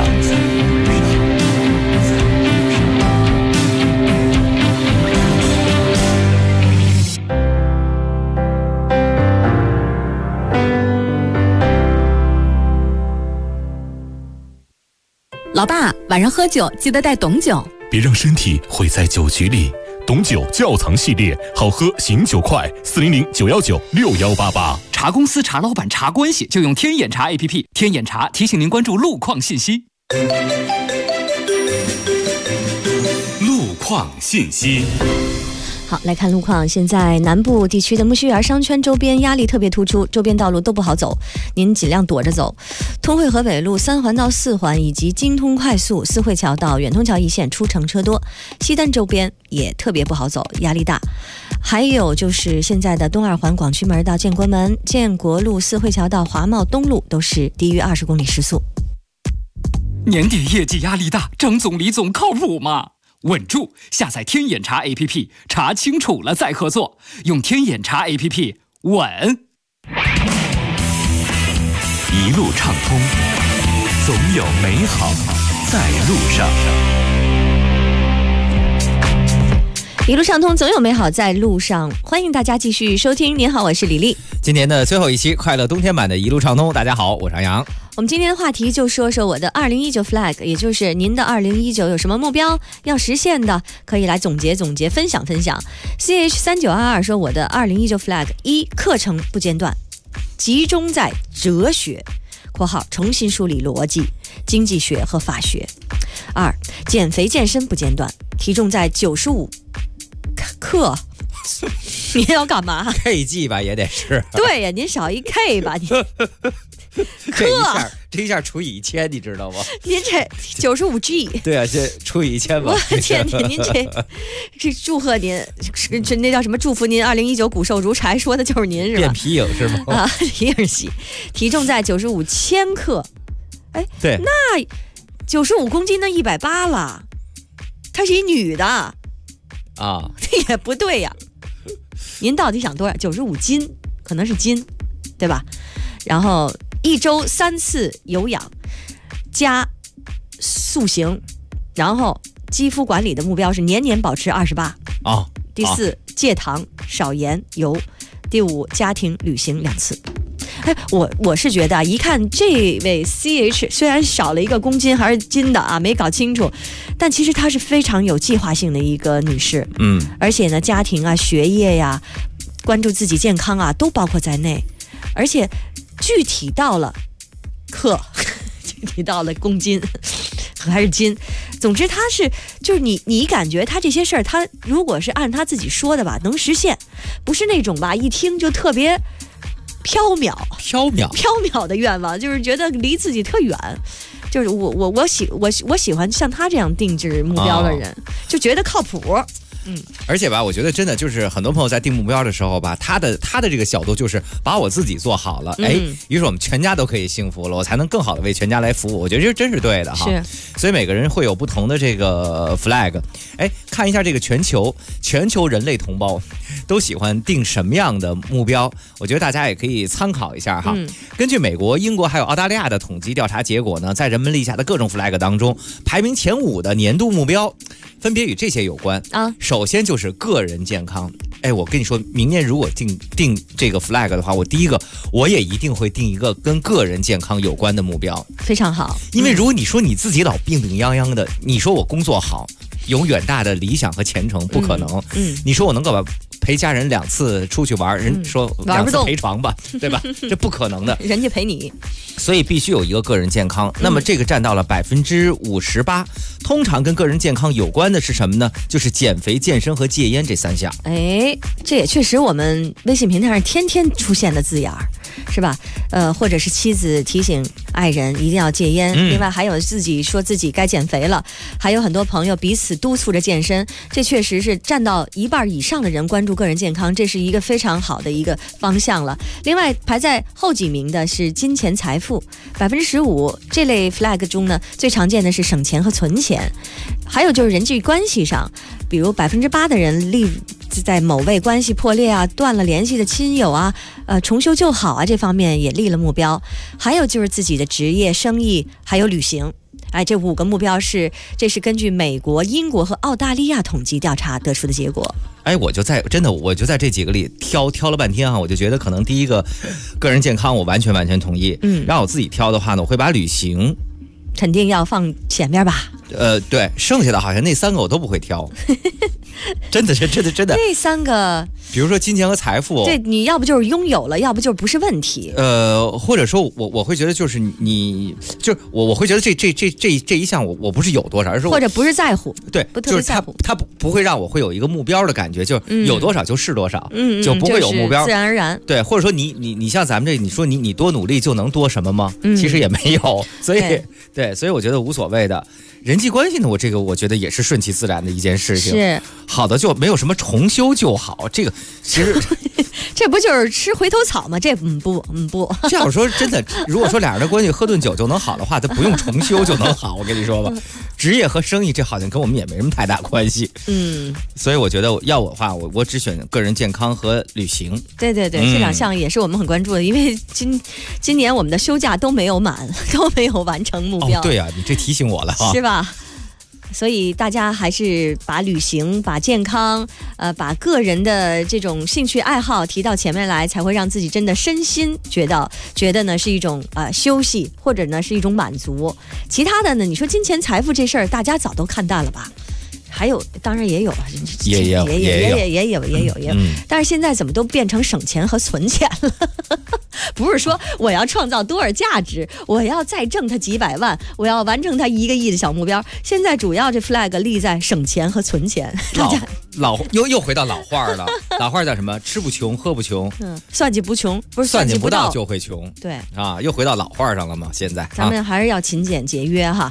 [SPEAKER 21] 老爸，晚上喝酒记得带董酒，
[SPEAKER 3] 别让身体毁在酒局里。董酒窖藏系列，好喝醒酒快，400-919-6188。
[SPEAKER 22] 茶公司、茶老板、茶关系，就用天眼茶 APP。天眼茶提醒您关注路况信息。
[SPEAKER 1] 路况信息。
[SPEAKER 6] 好，来看路况。现在南部地区的木樨园商圈周边压力特别突出，周边道路都不好走，您尽量躲着走。通惠河北路3环到4环以及京通快速四惠桥到远通桥一线出城车多，西单周边也特别不好走，压力大。还有就是现在的东2环广渠门到建国门、建国路四惠桥到华贸东路都是低于20公里时速。
[SPEAKER 22] 年底业绩压力大，张总李总靠谱吗？稳住，下载天眼查 APP， 查清楚了再合作，用天眼查 APP 稳。
[SPEAKER 4] 一路畅通，总有美好在路上。
[SPEAKER 6] 一路畅通，总有美好在路上。欢迎大家继续收听。您好，我是李丽。
[SPEAKER 11] 今年的最后一期快乐冬天版的一路畅通，大家好，我是杨洋。
[SPEAKER 6] 我们今天的话题就说说我的2019 flag， 也就是您的2019有什么目标要实现的，可以来总结总结，分享分享。CH3922 说我的2019 flag： 1. 课程不间断，集中在哲学（括号重新梳理逻辑、经济学和法学）。2. 减肥健身不间断，体重在95克。你要干嘛
[SPEAKER 11] ？KG 吧，也得是。
[SPEAKER 6] 对呀，您少一 K 吧，你。
[SPEAKER 11] 这一下除以1000，你知道吗？
[SPEAKER 6] 您这95G。
[SPEAKER 11] 对啊，这除以1000吧。
[SPEAKER 6] 我天，您这祝贺您，那叫什么？祝福您2019骨瘦如柴，说的就是您是吧？
[SPEAKER 11] 变皮影是吗？
[SPEAKER 6] 啊，皮影戏，体重在95千克。哎，
[SPEAKER 11] 对，
[SPEAKER 6] 那95公斤，那180了。 她是一女的
[SPEAKER 11] 啊，
[SPEAKER 6] 这也不对呀。您到底想多少？95斤，可能是斤，对吧？然后1周3次有氧加塑形，然后肌肤管理的目标是年年保持28。
[SPEAKER 11] 哦。
[SPEAKER 6] 第4，戒糖少盐油。第5，家庭旅行2次。哎，我是觉得啊，一看这位 CH 虽然少了1个公斤还是斤的啊，没搞清楚，但其实她是非常有计划性的一个女士。而且呢，家庭啊、学业呀、关注自己健康啊，都包括在内。而且具体到了克，具体到了公斤还是斤，总之他是就是你感觉他这些事儿，他如果是按他自己说的吧，能实现，不是那种吧一听就特别缥缈的愿望，就是觉得离自己特远。就是我喜欢像他这样定制目标的人，就觉得靠谱。
[SPEAKER 11] 而且吧，我觉得真的就是很多朋友在定目标的时候吧，他的这个角度就是把我自己做好了，于是我们全家都可以幸福了，我才能更好的为全家来服务。我觉得这真是对的哈。
[SPEAKER 6] 是，
[SPEAKER 11] 所以每个人会有不同的这个 flag。看一下这个全球人类同胞都喜欢定什么样的目标，我觉得大家也可以参考一下哈。根据美国、英国还有澳大利亚的统计调查结果呢，在人们立下的各种 flag 当中，排名前5的年度目标分别与这些有关啊。首先就是个人健康。我跟你说，明年如果定这个 flag 的话，我第一个我也一定会定一个跟个人健康有关的目标。
[SPEAKER 6] 非常好，
[SPEAKER 11] 因为如果你说你自己老病病殃殃的，你说我工作好，有远大的理想和前程，不可能。你说我能够陪家人2次出去玩，人说2次陪床吧，对吧？这不可能的，
[SPEAKER 6] 人家陪你。
[SPEAKER 11] 所以必须有一个个人健康。那么这个占到了58%。通常跟个人健康有关的是什么呢？就是减肥、健身和戒烟这3项。
[SPEAKER 6] 这也确实我们微信平台上天天出现的字眼儿，是吧？或者是妻子提醒爱人一定要戒烟，另外还有自己说自己该减肥了，还有很多朋友彼此督促着健身，这确实是占到1半以上的人关注个人健康，这是一个非常好的一个方向了。另外排在后几名的是金钱财富，15%。这类 flag 中呢，最常见的是省钱和存钱，还有就是人际关系上，比如8%的人立在某位关系破裂啊、断了联系的亲友啊、重修旧好啊这方面也立了目标。还有就是自己的职业、生意还有旅行。这5个目标这是根据美国、英国和澳大利亚统计调查得出的结果。
[SPEAKER 11] 我就在这几个里挑了半天啊，我就觉得可能第一个个人健康我完全同意。让我自己挑的话呢，我会把旅行
[SPEAKER 6] 肯定要放前面吧。
[SPEAKER 11] 对，剩下的好像那3个我都不会挑。真的
[SPEAKER 6] 那3个，
[SPEAKER 11] 比如说金钱和财富，
[SPEAKER 6] 对，你要不就是拥有了，要不就不是问题。
[SPEAKER 11] 或者说我会觉得就是我会觉得这一项我不是有多少，而是
[SPEAKER 6] 或者不是在乎，
[SPEAKER 11] 对，
[SPEAKER 6] 不特别在乎，
[SPEAKER 11] 他不会让我会有一个目标的感觉，就有多少就是多少，就不会有目标，
[SPEAKER 6] 自然而然。
[SPEAKER 11] 对，或者说你像咱们这，你说你多努力就能多什么吗？其实也没有，所以我觉得无所谓的。人际关系呢，我觉得也是顺其自然的一件事情。
[SPEAKER 6] 是
[SPEAKER 11] 好的，就没有什么重修旧好。这个其实
[SPEAKER 6] 这不就是吃回头草吗？这不。
[SPEAKER 11] 这样说真的，如果说俩人的关系喝顿酒就能好的话，他不用重修就能好。我跟你说吧，职业和生意这好像跟我们也没什么太大关系。所以我觉得要我的话，我只选个人健康和旅行。
[SPEAKER 6] 对，这2项也是我们很关注的，因为今年我们的休假都没有满，都没有完成目标。
[SPEAKER 11] 对啊，你这提醒我了哈，
[SPEAKER 6] 是吧？所以大家还是把旅行、把健康、把个人的这种兴趣爱好提到前面来，才会让自己真的身心觉得呢是一种休息，或者呢是一种满足。其他的呢，你说金钱财富这事儿，大家早都看淡了吧？还有，当然也有，
[SPEAKER 11] 也
[SPEAKER 6] 有，但是现在怎么都变成省钱和存钱了？不是说我要创造多少价值，我要再挣他几百万，我要完成他1个亿的小目标。现在主要这 flag 立在省钱和存钱。
[SPEAKER 11] 又回到老话了，老话叫什么？吃不穷，喝不穷，
[SPEAKER 6] 算计不穷，不是
[SPEAKER 11] 算计不到就会穷。
[SPEAKER 6] 对
[SPEAKER 11] 啊，又回到老话上了嘛。现在
[SPEAKER 6] 咱们还是要勤俭节约哈。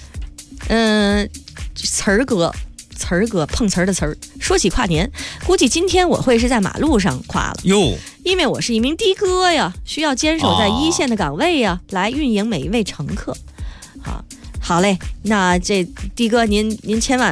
[SPEAKER 6] 词儿哥碰瓷儿的词儿。说起跨年，估计今天我会是在马路上跨了
[SPEAKER 11] 哟，
[SPEAKER 6] 因为我是一名的哥呀，需要坚守在一线的岗位呀，来运营每一位乘客。好嘞，那这的哥您千万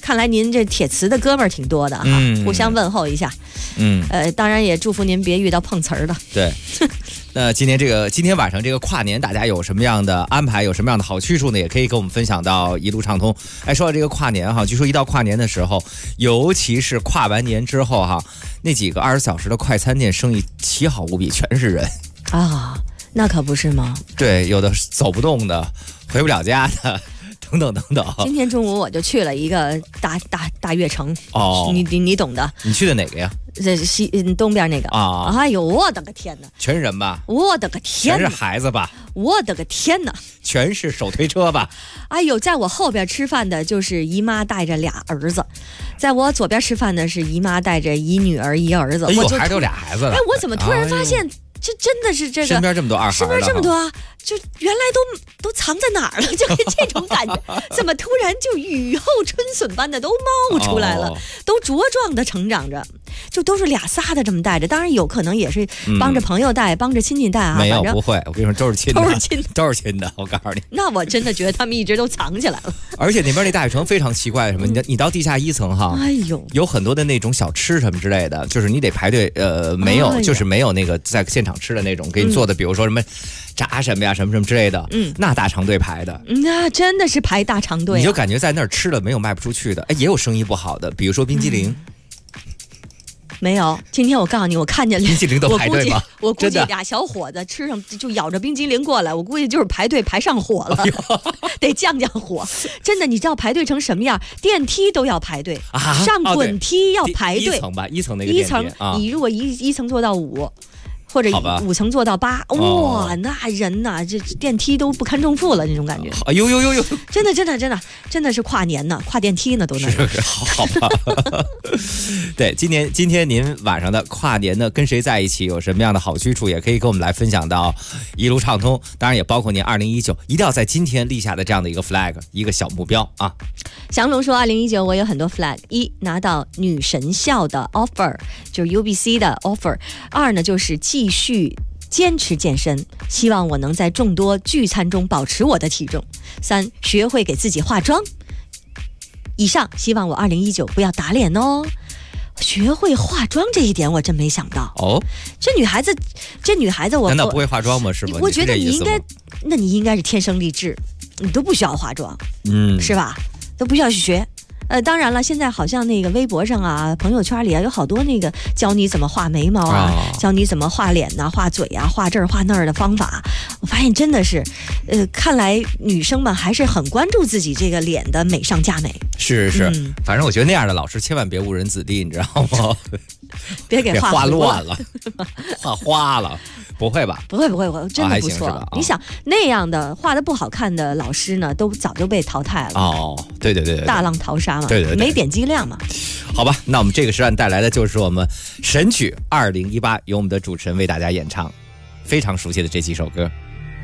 [SPEAKER 6] 看来您这铁磁的哥们儿挺多的哈，互相问候一下。当然也祝福您别遇到碰瓷儿的。
[SPEAKER 11] 对。那今天晚上这个跨年，大家有什么样的安排，有什么样的好去处呢？也可以跟我们分享到一路畅通。说到这个跨年哈，据说一到跨年的时候，尤其是跨完年之后哈，那几个24小时的快餐店生意奇好无比，全是人
[SPEAKER 6] 啊，那可不是吗？
[SPEAKER 11] 对，有的走不动的，回不了家的。等等等等。
[SPEAKER 6] 今天中午我就去了一个大悦城
[SPEAKER 11] 哦，
[SPEAKER 6] 你懂的。
[SPEAKER 11] 你去的哪个呀？
[SPEAKER 6] 这东边那个啊。哎呦，我的个天哪！
[SPEAKER 11] 全是人吧？
[SPEAKER 6] 我的个天哪！
[SPEAKER 11] 全是孩子吧？
[SPEAKER 6] 我的个天哪！
[SPEAKER 11] 全是手推车吧？
[SPEAKER 6] 哎呦，在我后边吃饭的就是姨妈带着俩儿子，在我左边吃饭的是姨妈带着一女儿一儿子。
[SPEAKER 11] 哎呦，还有俩孩子了。
[SPEAKER 6] 哎，我怎么突然发现？这真的是这个
[SPEAKER 11] 身边这么多二孩，
[SPEAKER 6] 身边这么多啊，就原来都藏在哪儿了？就是这种感觉，怎么突然就雨后春笋般的都冒出来了，都茁壮的成长着，就都是俩仨的这么带着。当然有可能也是帮着朋友带，帮着亲戚带啊。
[SPEAKER 11] 没有，不会，我跟你说都是亲的，都是亲的。我告诉你，
[SPEAKER 6] 那我真的觉得他们一直都藏起来了。
[SPEAKER 11] 而且那边那大悦城非常奇怪，什么？你到地下1层哈，
[SPEAKER 6] 哎呦，
[SPEAKER 11] 有很多的那种小吃什么之类的，就是你得排队，没有，就是没有那个在现场吃的那种给你做的，比如说什么炸什么呀，什么什么之类的，那大长队排的，
[SPEAKER 6] 那真的是排大长队，
[SPEAKER 11] 你就感觉在那儿吃了没有卖不出去的，也有生意不好的，比如说冰激凌。
[SPEAKER 6] 没有，今天我告诉你，我看见
[SPEAKER 11] 冰激凌都排队吗？
[SPEAKER 6] 我估计俩小伙子吃上就咬着冰激凌过来，我估计就是排队排上火了，得降火。真的，你知道排队成什么样？电梯都要排队，上滚梯要排队。
[SPEAKER 11] 1层吧，1层那个电梯。
[SPEAKER 6] 1层，你如果一层做到5。或者5层做到8，哇，那人呐，这电梯都不堪重负了，那种感觉。
[SPEAKER 11] 哎呦，
[SPEAKER 6] 真的是跨年呢，跨电梯呢都能。
[SPEAKER 11] 好吧。对，今天您晚上的跨年呢，跟谁在一起，有什么样的好去处，也可以跟我们来分享到一路畅通。当然也包括您2019一定要在今天立下的这样的一个 flag， 一个小目标啊。
[SPEAKER 6] 祥龙说，2019我有很多 flag： 1拿到女神校的 offer， 就是 UBC 的 offer； 2呢就是继续坚持健身，希望我能在众多聚餐中保持我的体重； 3学会给自己化妆。以上，希望我2019不要打脸哦。学会化妆这一点我真没想到
[SPEAKER 11] 哦。
[SPEAKER 6] 这女孩子我
[SPEAKER 11] 难道不会化妆吗？是吗？
[SPEAKER 6] 我觉得你应该是天生丽质，你都不需要化妆，是吧？都不需要去学。当然了，现在好像那个微博上啊，朋友圈里啊，有好多那个教你怎么画眉毛啊，教你怎么画脸呐、画嘴啊、画这儿画那儿的方法。我发现真的是，看来女生们还是很关注自己这个脸的美上加美。
[SPEAKER 11] 是，反正我觉得那样的老师千万别误人子弟，你知道吗？
[SPEAKER 6] 别给
[SPEAKER 11] 画乱了，画花了。不会吧？
[SPEAKER 6] 不会，真的不错。你想那样的画的不好看的老师呢，都早就被淘汰了。
[SPEAKER 11] 哦，对，
[SPEAKER 6] 大浪淘沙嘛，
[SPEAKER 11] 对，
[SPEAKER 6] 没点击量嘛。
[SPEAKER 11] 好吧，那我们这个时段带来的就是我们神曲2018，由我们的主持人为大家演唱，非常熟悉的这几首歌。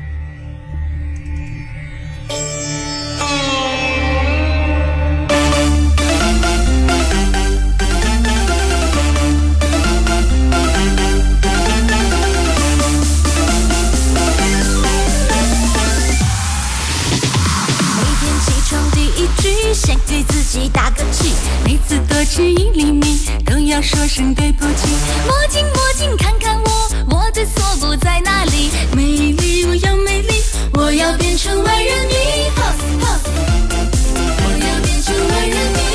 [SPEAKER 14] 先给自己打个气，每次多吃1厘米都要说声对不起。魔镜看看我的错误在哪里？美丽，我要美丽，我要变成万人迷。我要变成万人迷。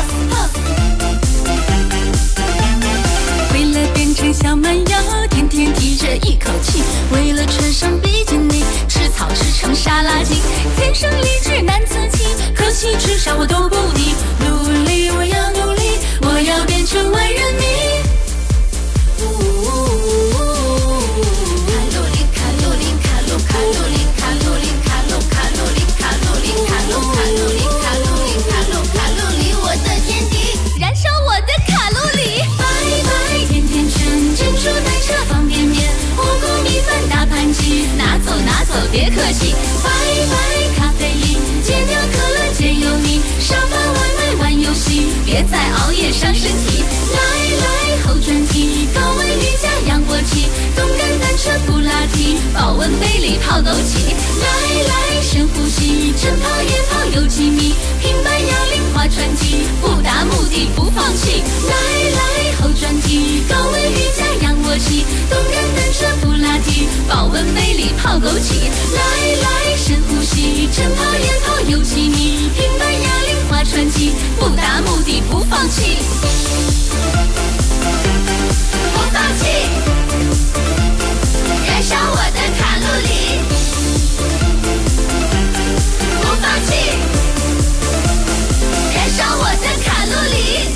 [SPEAKER 14] 为了变成小蛮腰，天天提着一口气，为了穿上比基尼，吃草吃成沙拉精，天生丽质难自弃，可惜至少我都不腻。努力，我要努力，我要变成万人迷。我的天敌，燃烧我的卡路里。拜拜，甜甜圈、珍珠奶茶、方便面、火锅米饭、大盘鸡，拿走，别客气。拜拜，咖啡因、戒掉可乐，戒油腻，沙发外卖玩游戏，别再熬夜伤身体。来，后转体，高温瑜伽仰卧起，动感单车普拉提，保温杯里泡枸杞。来，深呼吸，晨跑夜跑有几米，平板哑铃划船机。 保温杯里泡枸杞，来来深呼吸，晨跑夜跑有气力，平板哑铃划船机，不达目的不放弃，不放弃，燃烧我的卡路里，不放弃，燃烧我的卡路里。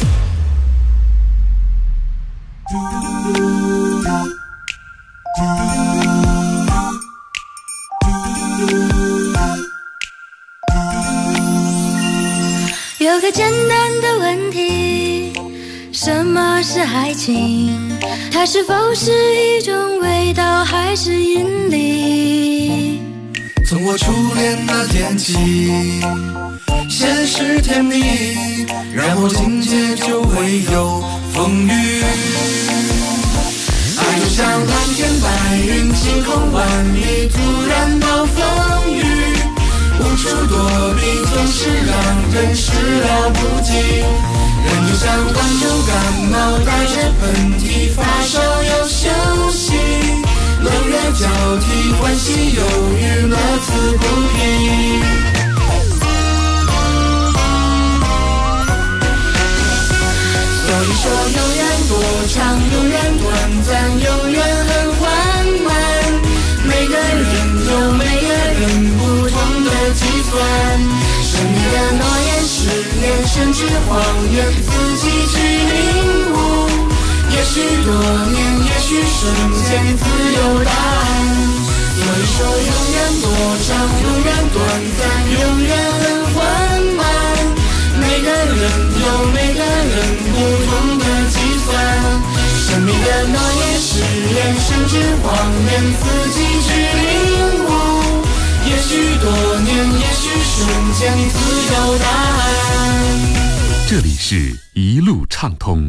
[SPEAKER 14] 有个简单的问题，什么是爱情？它是否是一种味道，还是引力？
[SPEAKER 8] 从我初恋那天起，先是甜蜜，然后紧接就会有风雨。爱就像蓝天白云，晴空万里，突然暴风雨，无处躲避，总是让人始料不及。人就像患重感冒，带着喷嚏，发烧要休息，冷热交替，欢喜忧郁，乐此不疲。所以说永远多长，永远短暂，永远很缓慢。每个人有每个人不同的计算，生命的诺言、誓言，甚至谎言，自己去领悟。也许多年，也许瞬间，自有答案。所以说永远多长，永远短暂，永远很缓慢。每个人有每个人不同的计算，生命的诺言、誓言，甚至谎言，自己去领悟。也许多年，也许瞬间，自有答案。
[SPEAKER 3] 这里是一路畅通。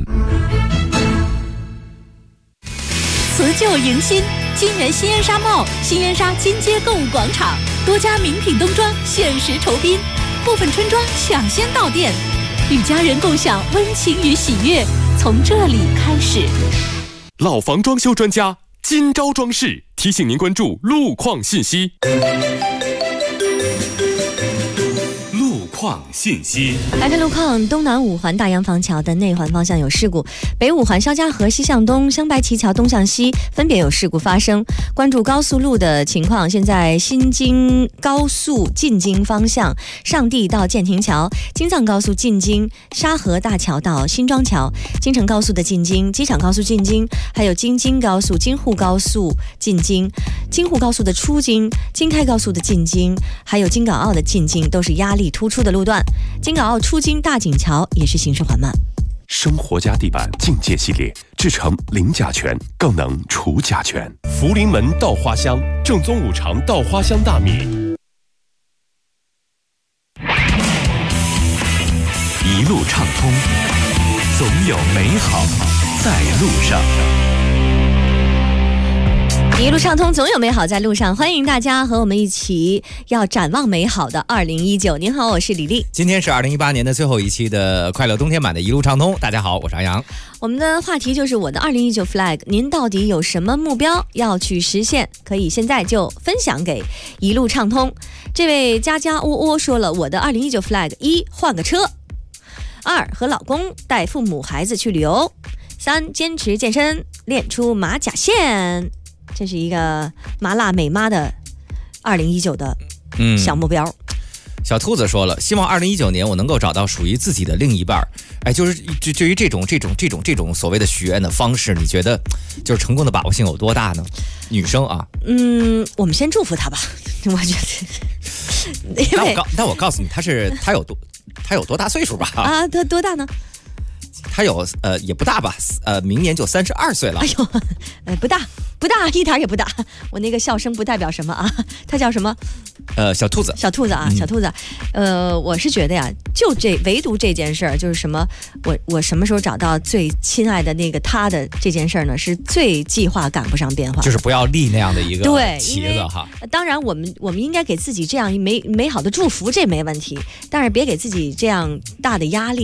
[SPEAKER 21] 辞旧迎新，金源新燕莎 Mall 新燕莎金街购物广场，多家名品冬装限时酬宾，部分春装抢先到店，与家人共享温情与喜悦，从这里开始。
[SPEAKER 15] 老房装修专家今朝装饰提醒您关注路况信息。
[SPEAKER 1] 路况信息，
[SPEAKER 6] 来看路况，东南五环大洋坊桥的内环方向有事故，北五环肖家河西向东、湘白旗桥东向西分别有事故发生。关注高速路的情况，现在新京高速进京方向上地到建亭桥，京藏高速进京沙河大桥到新庄桥，京承高速的进京，机场高速进京，还有京津高速、京沪高速进京、京沪高速的出京、京开高速的进京，还有京港澳的进京，都是压力突出的路段。京港澳出京大井桥也是行驶缓慢。
[SPEAKER 15] 生活家地板境界系列，制成零甲醛，更能除甲醛。福临门稻花香，正宗五常稻花香大米。
[SPEAKER 4] 一路畅通，总有美好在路上。
[SPEAKER 6] 一路畅通，总有美好在路上。欢迎大家和我们一起要展望美好的2019。您好，我是李丽。
[SPEAKER 11] 今天是2018年的最后一期的快乐冬天版的一路畅通。大家好，我是阿阳。
[SPEAKER 6] 我们的话题就是我的2019 flag， 您到底有什么目标要去实现？可以现在就分享给一路畅通。这位家家窝窝说了，我的2019 flag： 1. 换个车； 2. 和老公带父母孩子去旅游； 3. 坚持健身，练出马甲线。这是一个麻辣美妈的2019的小目标。
[SPEAKER 11] 小兔子说了，希望2019年我能够找到属于自己的另一半。哎，就是对于这种所谓的许愿的方式，你觉得就是成功的把握性有多大呢？女生啊，
[SPEAKER 6] 我们先祝福她吧。我觉得，
[SPEAKER 11] 那我告诉你，他有多大岁数吧？
[SPEAKER 6] 啊，他多大呢？
[SPEAKER 11] 他有也不大吧，明年就32岁了。
[SPEAKER 6] 哎呦，不大，一点也不大。我那个笑声不代表什么啊。他叫什么？
[SPEAKER 11] 小兔子啊，
[SPEAKER 6] 小兔子。我是觉得呀，就唯独这件事儿，就是什么，我什么时候找到最亲爱的那个他的这件事儿呢，是最计划赶不上变化，
[SPEAKER 11] 就是不要立那样的一个旗子哈。
[SPEAKER 6] 当然，我们应该给自己这样美好的祝福，这没问题。但是别给自己这样大的压力。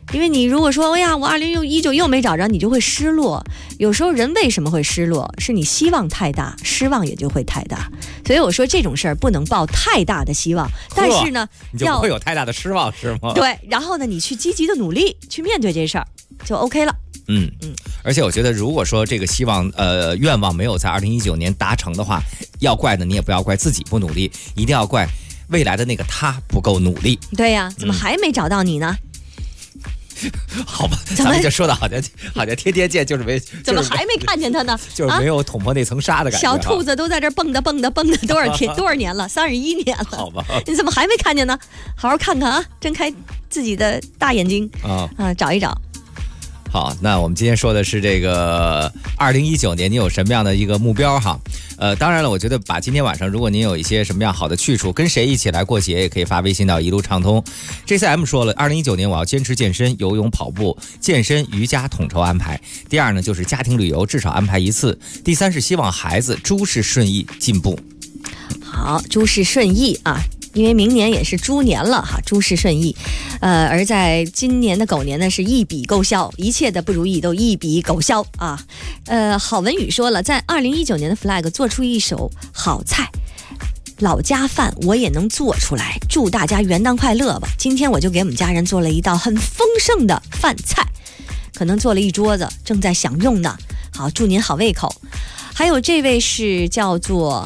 [SPEAKER 6] 因为你如果说，哎呀，我2019又没找着，你就会失落。有时候人为什么会失落？是你希望太大，失望也就会太大。所以我说这种事儿不能抱太大的希望，但是呢，
[SPEAKER 11] 你就不会有太大的失望，是吗？
[SPEAKER 6] 对，然后呢，你去积极的努力去面对这事儿，就 OK 了。
[SPEAKER 11] 而且我觉得，如果说这个希望愿望没有在2019年达成的话，要怪的你也不要怪自己不努力，一定要怪未来的那个他不够努力。
[SPEAKER 6] 对呀，怎么还没找到你呢？
[SPEAKER 11] 好吧，咱们就说的好像天天见，就是没，
[SPEAKER 6] 怎么还没看见他呢？
[SPEAKER 11] 就是没有捅破那层纱的感觉。
[SPEAKER 6] 小兔子都在这蹦跶多少年了，31年了。
[SPEAKER 11] 好吧，
[SPEAKER 6] 你怎么还没看见呢？好好看看啊，睁开自己的大眼睛找一找。
[SPEAKER 11] 好，那我们今天说的是这个2019年，你有什么样的一个目标哈？当然了，我觉得把今天晚上，如果您有一些什么样好的去处，跟谁一起来过节，也可以发微信到一路畅通。JCM 说了，2019年我要坚持健身、游泳、跑步、健身、瑜伽统筹安排。第二呢，就是家庭旅游至少安排1次。第三是希望孩子诸事顺意进步。
[SPEAKER 6] 好，诸事顺意啊。因为明年也是猪年了哈，诸事顺意，而在今年的狗年呢，是一笔勾销，一切的不如意都一笔勾销啊。郝文宇说了，在2019年的 flag 做出一手好菜，老家饭我也能做出来，祝大家元旦快乐吧。今天我就给我们家人做了一道很丰盛的饭菜，可能做了一桌子，正在享用呢。好，祝您好胃口。还有这位是叫做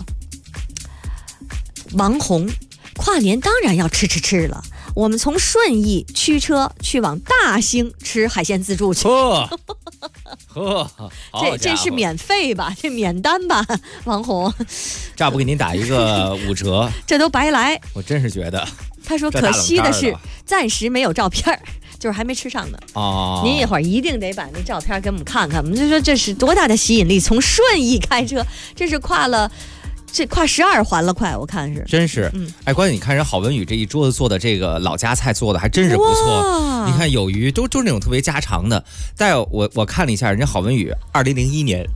[SPEAKER 6] 王红。跨年当然要吃了，我们从顺义驱车去往大兴吃海鲜自助去。这是免费吧？这免单吧？王红，
[SPEAKER 11] 这不给您打一个5折？
[SPEAKER 6] 这都白来。
[SPEAKER 11] 我真是觉得。
[SPEAKER 6] 他说可惜的是暂时没有照片，就是还没吃上呢。您一会儿一定得把那照片给我们看看。我们就说这是多大的吸引力，从顺义开车，这是跨12环了快，我看是，
[SPEAKER 11] 真是，关键你看人郝文宇这一桌子做的这个老家菜做的还真是不错。你看有鱼都是那种特别家常的，但我看了一下，人家郝文宇2001年，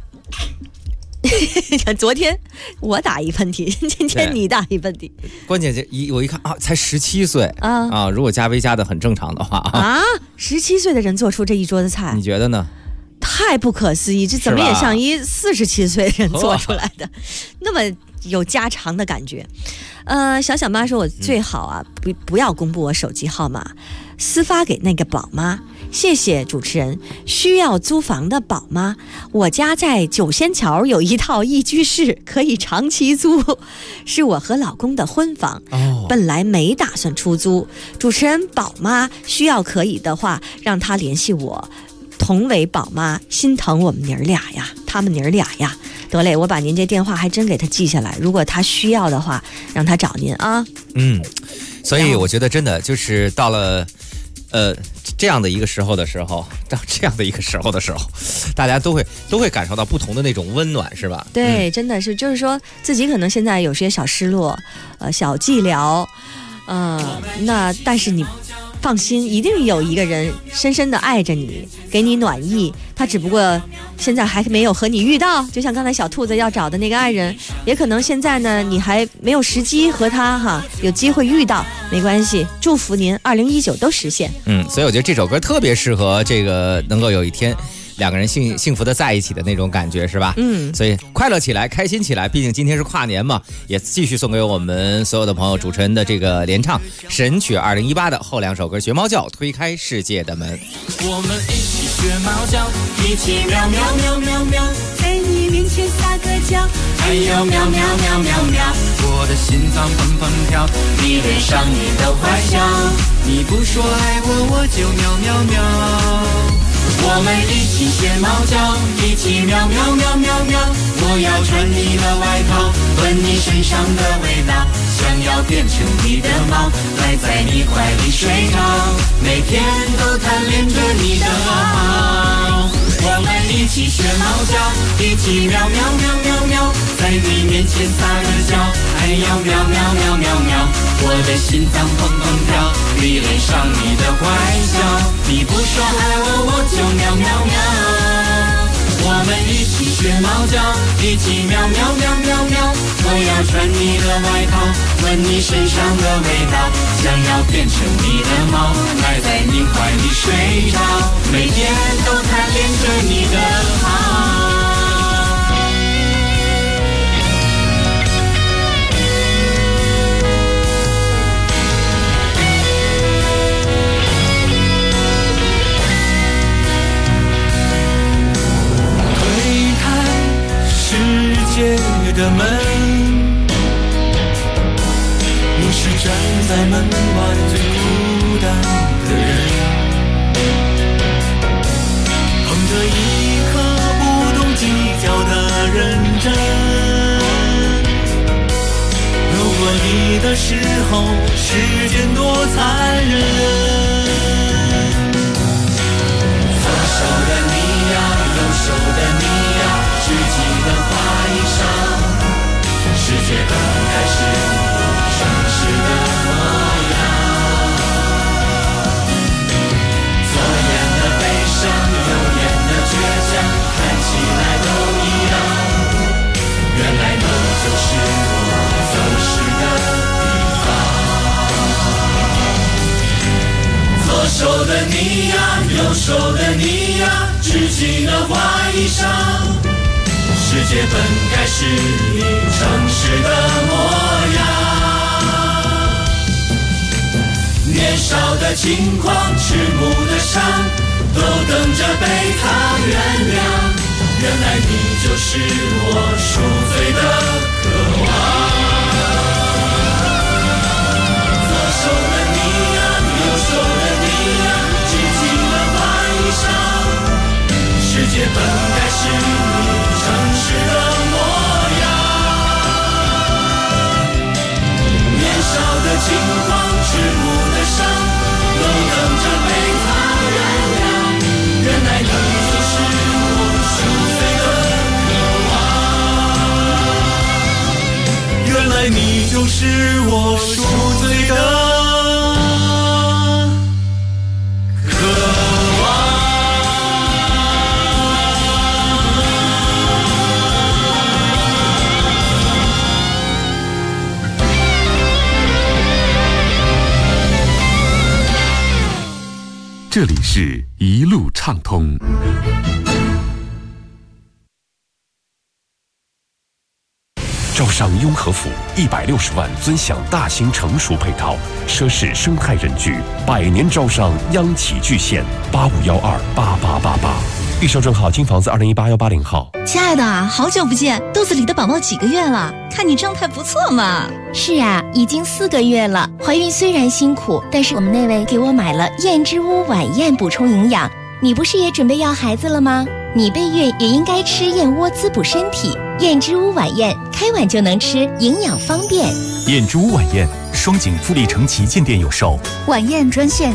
[SPEAKER 6] 昨天我打一喷嚏，今天你打一喷嚏。
[SPEAKER 11] 关键我一看啊，才17岁啊，如果加微加的很正常的话
[SPEAKER 6] 啊，17岁的人做出这一桌子菜，
[SPEAKER 11] 你觉得呢？
[SPEAKER 6] 太不可思议，这怎么也像一47岁的人做出来的，那么有家常的感觉。小妈说，我最好啊，不要公布我手机号码，私发给那个宝妈。谢谢主持人。需要租房的宝妈，我家在九仙桥有一套1居室，可以长期租，是我和老公的婚房，本来没打算出租。主持人宝妈需要可以的话，让他联系我。同为宝妈，心疼我们娘俩呀，他们娘俩呀。得嘞，我把您这电话还真给他记下来，如果他需要的话，让他找您啊。
[SPEAKER 11] 所以我觉得真的就是到了这样的一个时候的时候，大家都会感受到不同的那种温暖，是吧？
[SPEAKER 6] 对，真的是，就是说自己可能现在有些小失落，小寂寥，那但是你放心，一定有一个人深深的爱着你，给你暖意。他只不过现在还没有和你遇到，就像刚才小兔子要找的那个爱人，也可能现在呢你还没有时机和他有机会遇到，没关系，祝福您2019都实现。
[SPEAKER 11] 所以我觉得这首歌特别适合这个能够有一天两个人幸福的在一起的那种感觉，是吧？所以快乐起来，开心起来，毕竟今天是跨年嘛，也继续送给我们所有的朋友主持人的这个联唱神曲2018的后2首歌，学猫叫推开世界的门。
[SPEAKER 8] 我们一起学猫叫，一起喵喵喵喵喵，在你面前撒个娇，哎呦喵喵喵喵喵，我的心脏砰砰跳，你脸上你的坏笑，你不说爱我，我就喵喵喵。我们一起学猫叫，一起喵喵喵喵喵，我要穿你的外套，闻你身上的味道，想要变成你的猫，赖在你怀里睡着，每天都贪恋着你的好。我们一起学猫叫，一起喵喵喵喵喵，在你面前撒个娇，哎呦喵喵喵喵喵，我的心脏砰砰跳，你脸上你的坏笑，你不说爱我，我就喵喵喵。我们一起学猫叫，一起喵喵喵喵喵，我要穿你的外套，闻你身上的味道，想要变成你的猫，赖在你怀怀里睡着，每天都贪恋着你的好。
[SPEAKER 16] 推开世界的门，你是站在门外最孤单的人，捧着一颗不懂计较的认真。路过你的时候，世间多残忍。左手的你呀，右手的你呀，织起了花衣裳，世界本该是城市的模样。左眼的悲伤，右眼的倔强，看起来都一样。原来你就是我走失的地方。左手的你呀，右手的你呀，织起了花衣裳，世界本该是你城市的模样。年少的轻狂，赤目的伤，都等着被他原谅。原来你就是我赎罪的渴望。左手的你呀，右手的你呀，织起了花衣裳，世界本该是你城市的模样。年少的轻狂，赤目的伤，都等着被他原谅。原来你就是我赎罪的渴望。原来你就是我赎罪的渴望。
[SPEAKER 3] 这里是一路畅通。
[SPEAKER 15] 招商雍和府160万尊享大型成熟配套，奢侈生态人居，100年招商央企巨献，85128888。预售证号金房子2018-180号。
[SPEAKER 5] 亲爱的，好久不见，肚子里的宝宝几个月了？看你状态不错嘛。
[SPEAKER 10] 是啊，已经4个月了。怀孕虽然辛苦，但是我们那位给我买了燕之屋晚宴补充营养。你不是也准备要孩子了吗？你备孕也应该吃燕窝滋补身体。燕之屋晚宴开碗就能吃，营养方便。
[SPEAKER 1] 燕之屋晚宴，双井富力城旗舰店有售。
[SPEAKER 21] 晚宴专线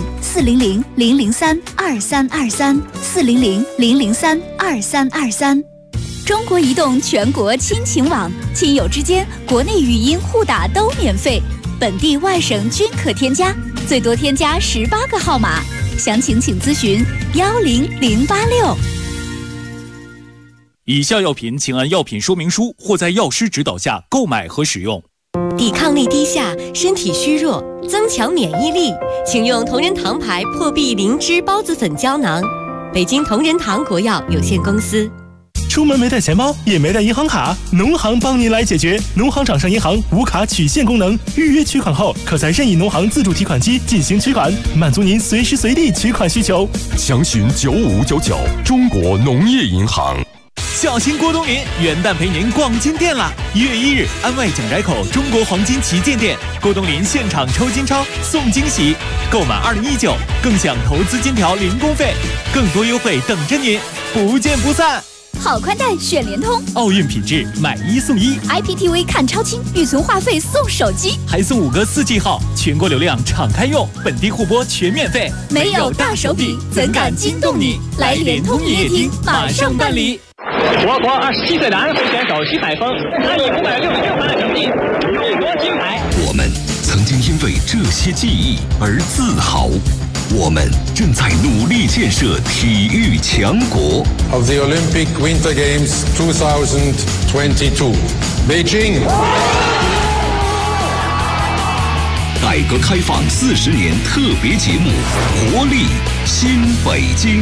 [SPEAKER 21] 400-003-2323，400-003-2323。中国移动全国亲情网，亲友之间国内语音互打都免费，本地外省均可添加，最多添加18个号码。详情请咨询10086。
[SPEAKER 7] 以下药品请按药品说明书或在药师指导下购买和使用。
[SPEAKER 18] 抵抗力低下，身体虚弱，增强免疫力，请用同仁堂牌破壁灵芝孢子粉胶囊。北京同仁堂国药有限公司。
[SPEAKER 12] 出门没带钱包，也没带银行卡，农行帮您来解决。农行掌上银行无卡取现功能，预约取款后，可在任意农行自助提款机进行取款，满足您随时随地取款需求。
[SPEAKER 15] 详询9599，中国农业银行。
[SPEAKER 7] 小心郭冬临，元旦陪您逛金店啦！1月1日，安外蒋宅口中国黄金旗舰店，郭冬临现场抽金钞送惊喜，购满2019更享投资金条零工费，更多优惠等着您，不见不散。
[SPEAKER 21] 好宽带选联通，
[SPEAKER 7] 奥运品质买1送1
[SPEAKER 21] ，IPTV 看超清，预存话费送手机，
[SPEAKER 7] 还送5个4G 号，全国流量敞开用，本地互播全免费。
[SPEAKER 21] 没有大手笔，怎敢惊动你？来联通营业厅马上办理。
[SPEAKER 23] 我国27岁男飞选手徐海峰，他以566分的成绩荣夺金牌。
[SPEAKER 3] 我们曾经因为这些记忆而自豪。我们正在努力建设体育强国。
[SPEAKER 24] Of the Olympic Winter Games 2022, Beijing.
[SPEAKER 3] 改革开放40年特别节目《活力新北京》。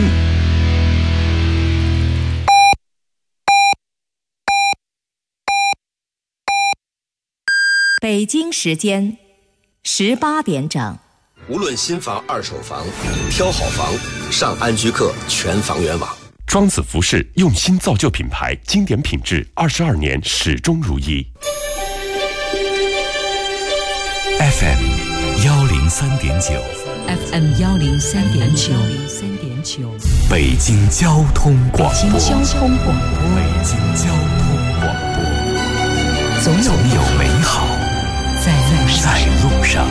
[SPEAKER 2] 北京时间18点整。
[SPEAKER 9] 无论新房、二手房，挑好房，上安居客全房源网。
[SPEAKER 15] 庄子服饰用心造就品牌，经典品质，22年始终如一。
[SPEAKER 4] FM 103.9
[SPEAKER 2] FM 103.9
[SPEAKER 4] 北京交通广播。
[SPEAKER 2] 北京交通广播。
[SPEAKER 4] 北京交通广播。
[SPEAKER 2] 总
[SPEAKER 4] 有美好
[SPEAKER 2] 在路上。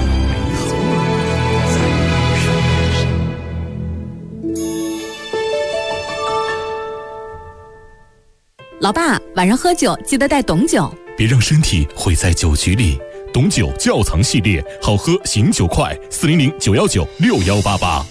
[SPEAKER 2] 老爸，晚上喝酒记得带董酒，
[SPEAKER 12] 别让身体毁在酒局里。董酒窖藏系列，好喝醒酒快，400-919-6188。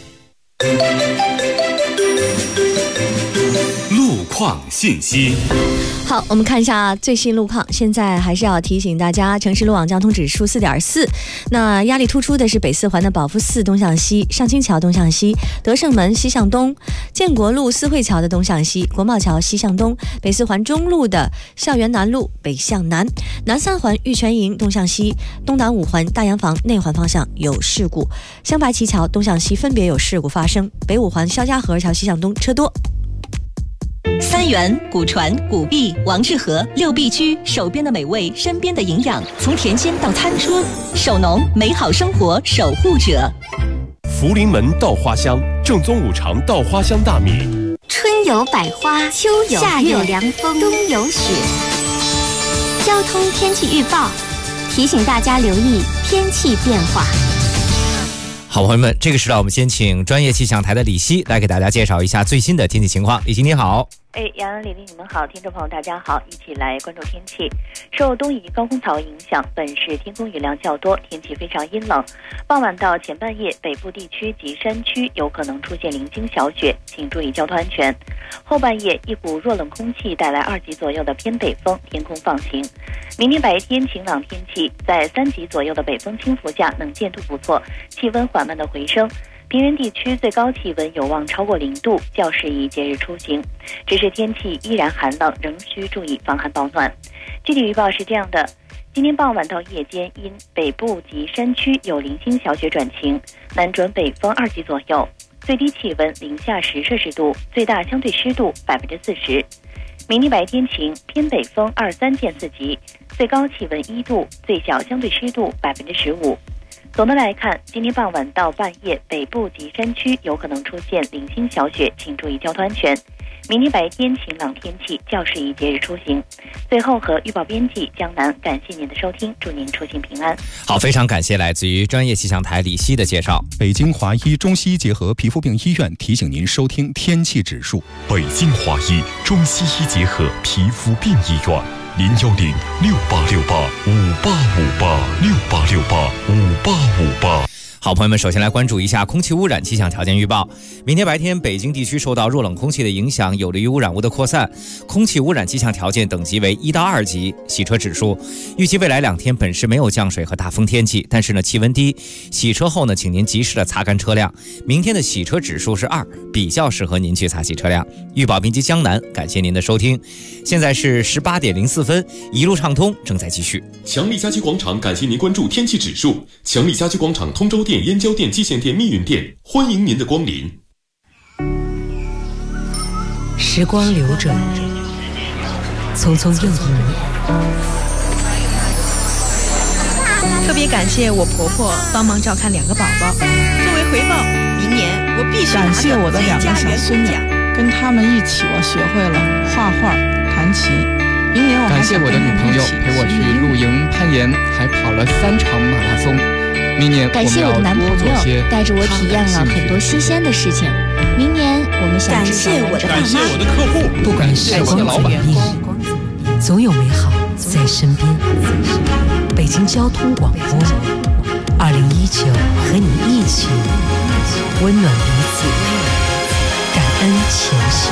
[SPEAKER 1] 路况信息。
[SPEAKER 6] 好，我们看一下最新路况。现在还是要提醒大家，城市路网交通指数4.4。那压力突出的是北四环的保福寺东向西、上清桥东向西、德胜门西向东、建国路四惠桥的东向西、国贸桥西向东、北四环中路的校园南路北向南、南三环玉泉营东向西、东南五环大洋房内环方向有事故，镶白旗桥东向西分别有事故发生，北五环肖家河桥西向东车多。
[SPEAKER 5] 三元、古传、古币、王致和6必居，手边的美味，身边的营养，从田间到餐桌，手农美好生活守护者。
[SPEAKER 15] 福临门稻花香，正宗5常稻花香大米。
[SPEAKER 10] 春有百花，秋有夏有凉风，冬有雪。交通天气预报提醒大家留意天气变化。
[SPEAKER 11] 好朋友们，这个时段我们先请专业气象台的李希来给大家介绍一下最新的天气情况。李希你好。
[SPEAKER 13] 杨洋、李丽，你们好，听众朋友大家好，一起来关注天气。受东移高空槽影响，本市天空雨量较多，天气非常阴冷。傍晚到前半夜，北部地区及山区有可能出现零星小雪，请注意交通安全。后半夜，一股弱冷空气带来2级左右的偏北风，天空放晴。明天白天晴朗天气，在3级左右的北风轻拂下，能见度不错，气温缓慢的回升。平原地区最高气温有望超过0度，较适宜节日出行。只是天气依然寒冷，仍需注意防寒保暖。具体预报是这样的：今天傍晚到夜间，因北部及山区有零星小雪转晴，南转北风2级左右，最低气温零下10摄氏度，最大相对湿度40%。明天白天晴，偏北风2、3见4级，最高气温1度，最小相对湿度15%。总的来看，今天傍晚到半夜，北部及山区有可能出现零星小雪，请注意交通安全。明天白天晴朗天气，较适宜节日出行。最后和预报编辑江南，感谢您的收听，祝您出行平安。
[SPEAKER 11] 好，非常感谢来自于专业气象台李希的介绍。
[SPEAKER 17] 北京华医中西医结合皮肤病医院提醒您收听天气指数。
[SPEAKER 15] 北京华医中西医结合皮肤病医院。010-6868-5858，6868-5858。
[SPEAKER 11] 好朋友们，首先来关注一下空气污染气象条件预报。明天白天，北京地区受到弱冷空气的影响，有利于污染物的扩散，空气污染气象条件等级为1到2级，洗车指数。预计未来2天本市没有降水和大风天气，但是呢气温低，洗车后呢，请您及时的擦干车辆。明天的洗车指数是2，比较适合您去擦洗车辆。预报编辑江南，感谢您的收听。现在是18点04分，一路畅通正在继续。
[SPEAKER 25] 强力家居广场感谢您关注天气指数。强力家居广场通州店、燕郊店、蓟县店、密云店，欢迎您的光临。
[SPEAKER 2] 时光流转，匆匆又一年。
[SPEAKER 26] 特别感谢我婆婆帮忙照看2个宝宝，作为回报，明年我必须
[SPEAKER 27] 感谢我的2个小孙女，跟他们一起，我学会了画画、弹琴。明年我
[SPEAKER 28] 感谢我的女朋友陪我去露营、攀岩，还跑了3场马拉松。明年
[SPEAKER 10] 感谢我的男朋友带着我体验了很多新鲜的事情。明年我们想
[SPEAKER 26] 感谢我的爸妈，
[SPEAKER 28] 感谢我的客户，
[SPEAKER 2] 不管时光怎么变，总有美好在身边。北京交通广播，2019和你一起温暖彼此，感恩前行。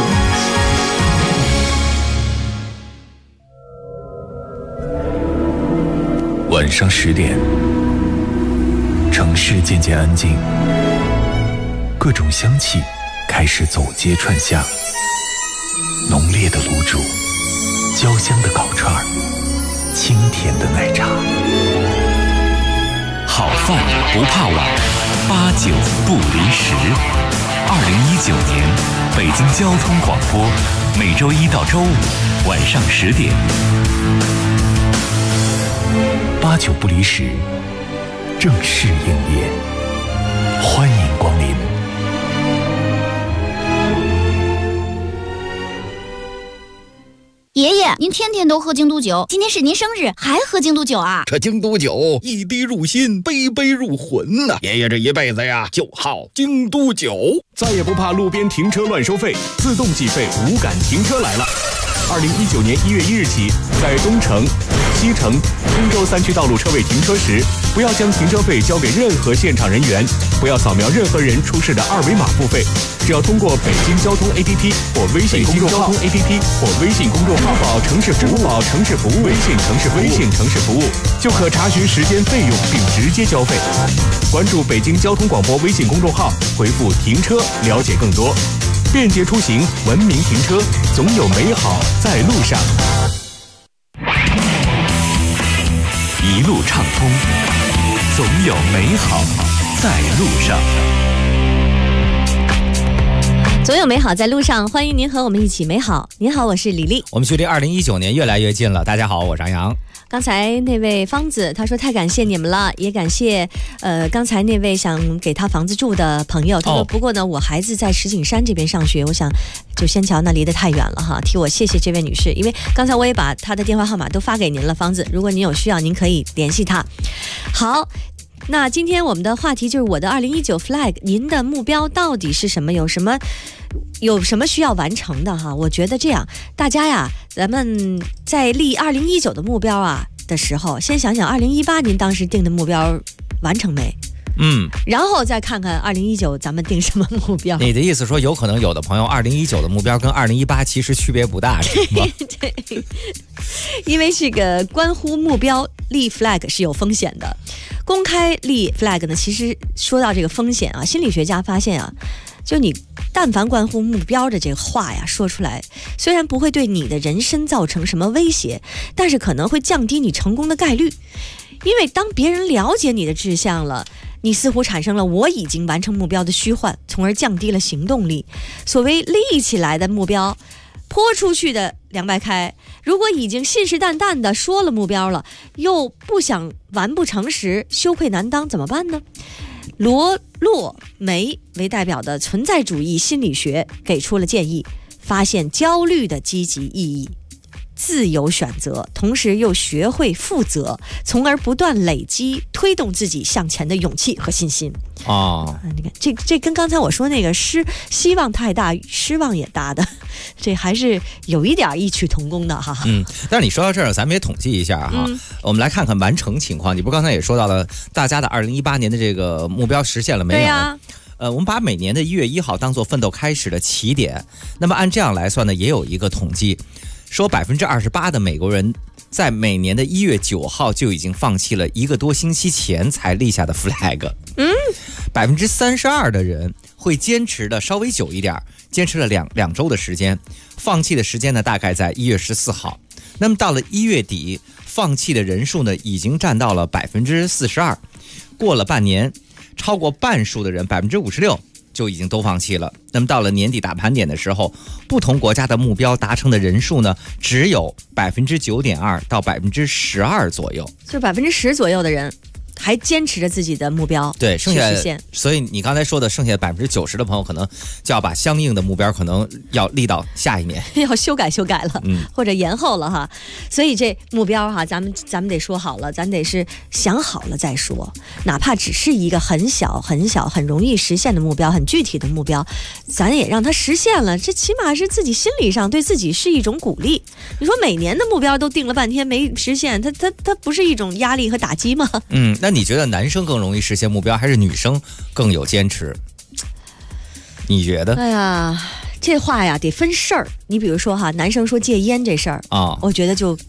[SPEAKER 4] 晚上10点，
[SPEAKER 7] 城市渐渐安静，各种香气开始走街串巷，浓烈的卤煮，焦香的烤串，清甜的奶茶。
[SPEAKER 4] 好饭不怕晚，8、9不离10。2019年，北京交通广播，每周1到周5晚上10点。
[SPEAKER 7] 8、9不离10，正式营业，欢迎光临。
[SPEAKER 10] 爷爷，您天天都喝京都酒，今天是您生日，还喝京都酒啊？
[SPEAKER 8] 这京都酒一滴入心，杯杯入魂呐！爷爷这一辈子呀，就好京都酒。
[SPEAKER 25] 再也不怕路边停车乱收费，自动计费无感停车来了。2019年1月1日起，在东城、西城、通州3区道路车位停车时，不要将停车费交给任何现场人员，不要扫描任何人出示的2维码付费，只要通过北京交通 APP 或微信公众号、支付宝城市服务、微信城市服务，就可查询时间、费用并直接交费。关注北京交通广播微信公众号，回复“停车”了解更多。便捷出行，文明停车，总有美好在路上。
[SPEAKER 4] 一路畅通，总有美好在路上。
[SPEAKER 6] 总有美好在路上，欢迎您和我们一起美好。您好，我是李丽。
[SPEAKER 11] 我们距离2019年越来越近了。大家好，我是张扬。
[SPEAKER 6] 刚才那位方子他说太感谢你们了，也感谢刚才那位想给他房子住的朋友。他说不过呢，我孩子在石景山这边上学，我想就仙桥那离得太远了哈，替我谢谢这位女士，因为刚才我也把她的电话号码都发给您了，方子，如果您有需要，您可以联系她。好。那今天我们的话题就是我的2019 flag， 您的目标到底是什么？有什么需要完成的哈？我觉得这样，大家呀，咱们在立2019的目标啊的时候，先想想2018您当时定的目标完成没？然后再看看2019咱们定什么目标。
[SPEAKER 11] 你的意思说，有可能有的朋友2019的目标跟2018其实区别不大，是吗？
[SPEAKER 6] 对，因为这个关乎目标立 flag 是有风险的。公开立 flag 呢，其实说到这个风险啊，心理学家发现啊，就你但凡关乎目标的这个话呀说出来，虽然不会对你的人身造成什么威胁，但是可能会降低你成功的概率。因为当别人了解你的志向了，你似乎产生了我已经完成目标的虚幻，从而降低了行动力。所谓立起来的目标，泼出去的凉白开，如果已经信誓旦旦的说了目标了，又不想完不成时，羞愧难当，怎么办呢？罗洛梅为代表的存在主义心理学给出了建议，发现焦虑的积极意义，自由选择，同时又学会负责，从而不断累积推动自己向前的勇气和信心。你看这跟刚才我说那个希望太大失望也大的，这还是有一点异曲同工的哈。
[SPEAKER 11] 但是你说到这儿，咱们也统计一下哈，我们来看看完成情况。你不刚才也说到了大家的2018年的这个目标实现了没有？对呀。我们把每年的1月1号当做奋斗开始的起点，那么按这样来算呢，也有一个统计，说28%的美国人在每年的1月9号就已经放弃了1个多星期前才立下的 flag。32%的人会坚持的稍微久一点，坚持了两周的时间，放弃的时间呢大概在1月14号。那么到了1月底，放弃的人数呢已经占到了42%。过了半年，超过半数的人56%就已经都放弃了。那么到了年底打盘点的时候，不同国家的目标达成的人数呢，只有9.2%到12%左右，
[SPEAKER 6] 就是10%左右的人还坚持着自己的目标，
[SPEAKER 11] 对，剩下，所以你刚才说的剩下90%的朋友，可能就要把相应的目标可能要立到下一年，
[SPEAKER 6] 要修改了，或者延后了哈。所以这目标哈，咱们得说好了，咱得是想好了再说，哪怕只是一个很小、很容易实现的目标，很具体的目标，咱也让它实现了，这起码是自己心理上对自己是一种鼓励。你说每年的目标都定了半天没实现，它不是一种压力和打击吗？
[SPEAKER 11] 那你觉得男生更容易实现目标，还是女生更有坚持？你觉得？
[SPEAKER 6] 哎呀，这话呀得分事儿。你比如说哈，男生说戒烟这事儿啊，我觉得就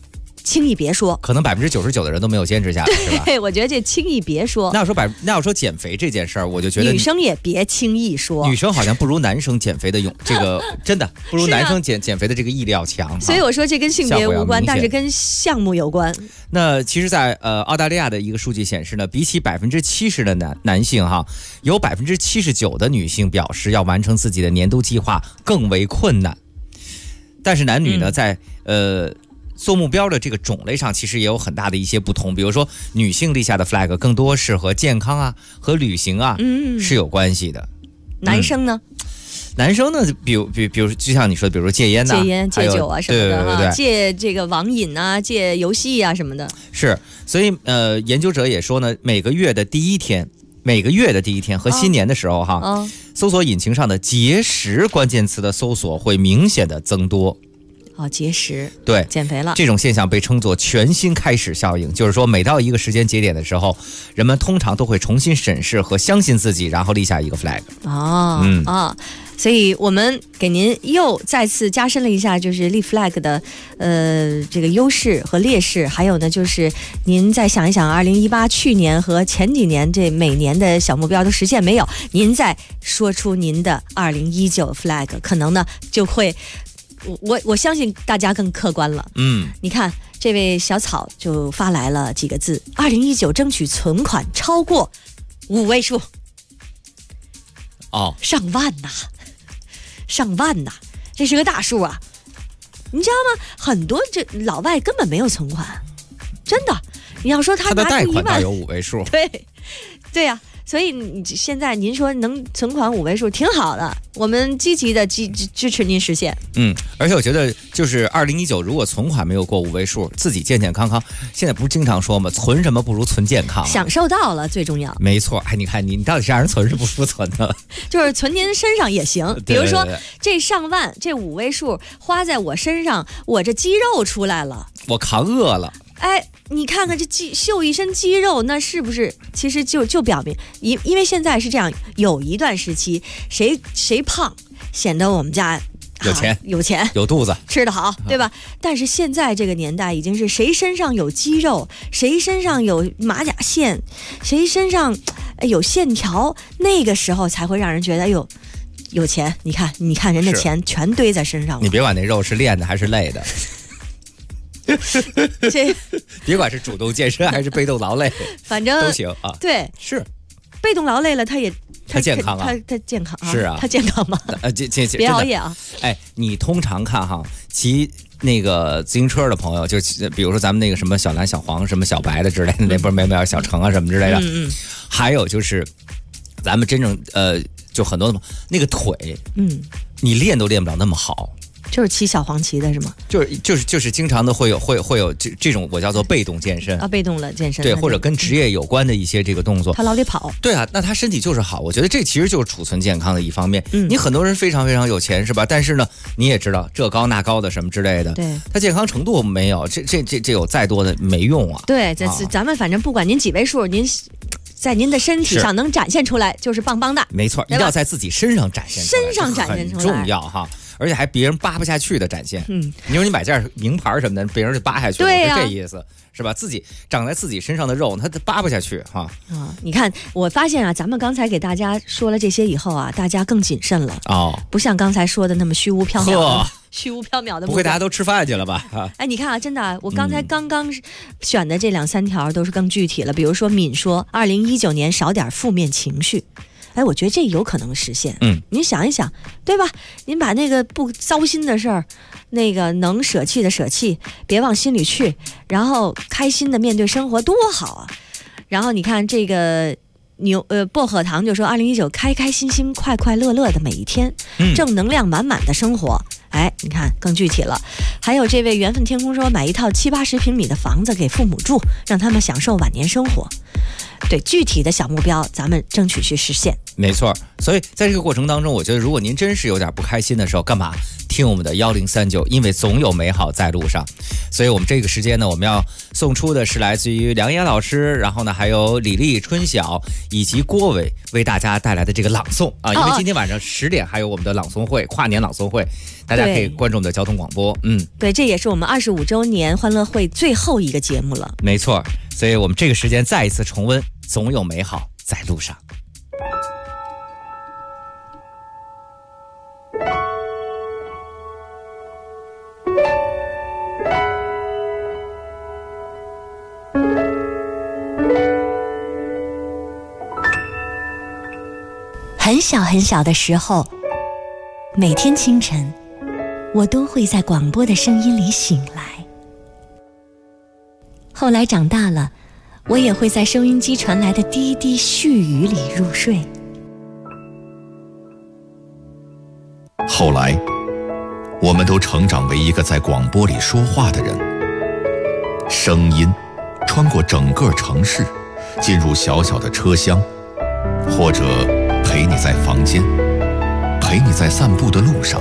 [SPEAKER 6] 轻易别说。
[SPEAKER 11] 可能99%的人都没有坚持下来，是吧？
[SPEAKER 6] 对，我觉得这轻易别说。
[SPEAKER 11] 那要说减肥这件事儿，我就觉得
[SPEAKER 6] 女生也别轻易说。
[SPEAKER 11] 女生好像不如男生减肥的这个真的不如男生减肥的这个毅力要强。
[SPEAKER 6] 所以我说这跟性别无关，但是跟项目有关。
[SPEAKER 11] 那其实在澳大利亚的一个数据显示呢，比起70%的男性哈，有79%的女性表示要完成自己的年度计划更为困难。但是男女呢，在做目标的这个种类上，其实也有很大的一些不同。比如说，女性立下的 flag 更多是和健康啊、和旅行啊是有关系的。
[SPEAKER 6] 男生呢？
[SPEAKER 11] 男生呢，比如，就像你说的，比如说戒烟呐、
[SPEAKER 6] 戒烟、戒酒啊什么的，
[SPEAKER 11] 对，
[SPEAKER 6] 戒这个网瘾啊，戒游戏啊什么的。
[SPEAKER 11] 是，所以研究者也说呢，每个月的第一天和新年的时候哈，搜索引擎上的节食关键词的搜索会明显的增多。
[SPEAKER 6] 节食，
[SPEAKER 11] 对，
[SPEAKER 6] 减肥了。
[SPEAKER 11] 这种现象被称作全新开始效应，就是说每到一个时间节点的时候，人们通常都会重新审视和相信自己，然后立下一个 flag。
[SPEAKER 6] 所以我们给您又再次加深了一下，就是立 flag 的这个优势和劣势，还有呢就是您再想一想，2018去年和前几年这每年的小目标都实现没有？您再说出您的2019 flag， 可能呢就会。我相信大家更客观了。你看这位小草就发来了几个字：2019争取存款超过5位数。上万呐，这是个大数啊！你知道吗？很多这老外根本没有存款，真的。你要说他
[SPEAKER 11] 的贷
[SPEAKER 6] 拿出1万，
[SPEAKER 11] 款倒有5位数。
[SPEAKER 6] 对呀。所以你现在您说能存款5位数挺好的，我们积极的支持您实现。
[SPEAKER 11] 而且我觉得就是2019如果存款没有过5位数，自己健健康康，现在不是经常说吗？存什么不如存健康，
[SPEAKER 6] 享受到了最重要。
[SPEAKER 11] 没错，你看你到底是让人存是不存的？
[SPEAKER 6] 就是存您身上也行，比如说这上万这5位数花在我身上，我这肌肉出来了，
[SPEAKER 11] 我扛饿了。
[SPEAKER 6] 你看看这秀一身肌肉，那是不是其实就表明，因为现在是这样，有一段时期谁胖显得我们家有钱
[SPEAKER 11] 有肚子
[SPEAKER 6] 吃得好，对吧？但是现在这个年代已经是谁身上有肌肉，谁身上有马甲线，谁身上有线条，那个时候才会让人觉得有钱。你看人的钱全堆在身上了。
[SPEAKER 11] 你别管那肉是练的还是累的。别管是主动健身还是被动劳累，
[SPEAKER 6] 反正
[SPEAKER 11] 都行啊。
[SPEAKER 6] 对，
[SPEAKER 11] 是
[SPEAKER 6] 被动劳累了，他
[SPEAKER 11] 健康啊，
[SPEAKER 6] 他健康啊，
[SPEAKER 11] 是啊，
[SPEAKER 6] 他健康吗？
[SPEAKER 11] 别
[SPEAKER 6] 熬夜啊！
[SPEAKER 11] 你通常看哈，骑那个自行车的朋友，就比如说咱们那个什么小蓝、小黄、什么小白的之类的，那不是没有小程啊什么之类的。还有就是咱们真正就很多的那个腿，你练都练不了那么好。
[SPEAKER 6] 就是骑小黄骑的是吗？
[SPEAKER 11] 就是经常的会有这种我叫做被动健身
[SPEAKER 6] 被动了健身，
[SPEAKER 11] 对，或者跟职业有关的一些这个动作，
[SPEAKER 6] 他老得跑。
[SPEAKER 11] 对啊，那他身体就是好，我觉得这其实就是储存健康的一方面。你很多人非常非常有钱是吧？但是呢，你也知道这高那高的什么之类的，
[SPEAKER 6] 对，
[SPEAKER 11] 他健康程度没有，这有再多的没用啊。
[SPEAKER 6] 对，咱们反正不管您几位数，您在您的身体上能展现出来就是棒棒的。
[SPEAKER 11] 没错，一定要在自己身上展现出来，
[SPEAKER 6] 身上展现出来
[SPEAKER 11] 很重要哈。而且还别人扒不下去的展现。你说你买件名牌什么的，别人就扒下去了，是这意思，是吧？自己长在自己身上的肉，他扒不下去哈。
[SPEAKER 6] 你看，我发现啊，咱们刚才给大家说了这些以后啊，大家更谨慎了不像刚才说的那么虚无缥缈的。
[SPEAKER 11] 不会大家都吃饭去了吧？
[SPEAKER 6] 你看啊，真的，我刚才刚选的这2-3条都是更具体了。比如说敏说，2019年少点负面情绪。我觉得这有可能实现。您想一想，对吧？您把那个不糟心的事儿，那个能舍弃的舍弃，别往心里去，然后开心的面对生活，多好啊！然后你看这个薄荷糖就说，2019开开心心、快快乐乐的每一天，正能量满满的生活。你看更具体了。还有这位缘分天空说，买一套70-80平米的房子给父母住，让他们享受晚年生活。对，具体的小目标咱们争取去实现。
[SPEAKER 11] 没错，所以在这个过程当中，我觉得如果您真是有点不开心的时候，干嘛听我们的1039，因为总有美好在路上。所以我们这个时间呢，我们要送出的是来自于梁岩老师，然后呢还有李丽、春晓以及郭伟为大家带来的这个朗诵啊，因为今天晚上10点还有我们的朗诵会，跨年朗诵会，大家可以关注我们的交通广播。
[SPEAKER 6] 对，这也是我们25周年欢乐会最后一个节目了。
[SPEAKER 11] 没错，所以我们这个时间再一次重温，总有美好在路上。
[SPEAKER 10] 很小很小的时候，每天清晨，我都会在广播的声音里醒来。后来长大了，我也会在收音机传来的滴滴絮语里入睡。
[SPEAKER 14] 后来，我们都成长为一个在广播里说话的人，声音穿过整个城市，进入小小的车厢，或者陪你在房间，陪你在散步的路上。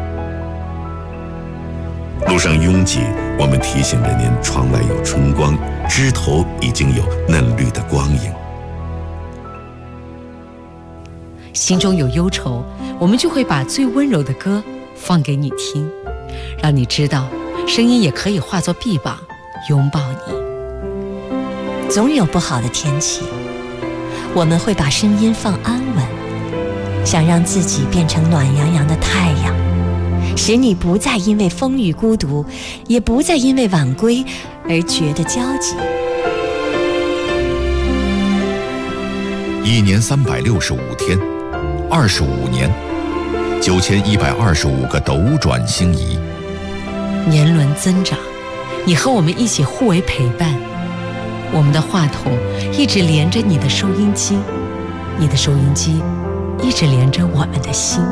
[SPEAKER 16] 路上拥挤，我们提醒着您，窗外有春光，枝头已经有嫩绿的光影。
[SPEAKER 2] 心中有忧愁，我们就会把最温柔的歌放给你听，让你知道，声音也可以化作臂膀，拥抱你。
[SPEAKER 10] 总有不好的天气，我们会把声音放安稳，想让自己变成暖洋洋的太阳，使你不再因为风雨孤独，也不再因为晚归而觉得焦急。
[SPEAKER 14] 1年365天，25年，9125个斗转星移。
[SPEAKER 2] 年轮增长，你和我们一起互为陪伴。我们的话筒一直连着你的收音机，你的收音机一直连着我们的心。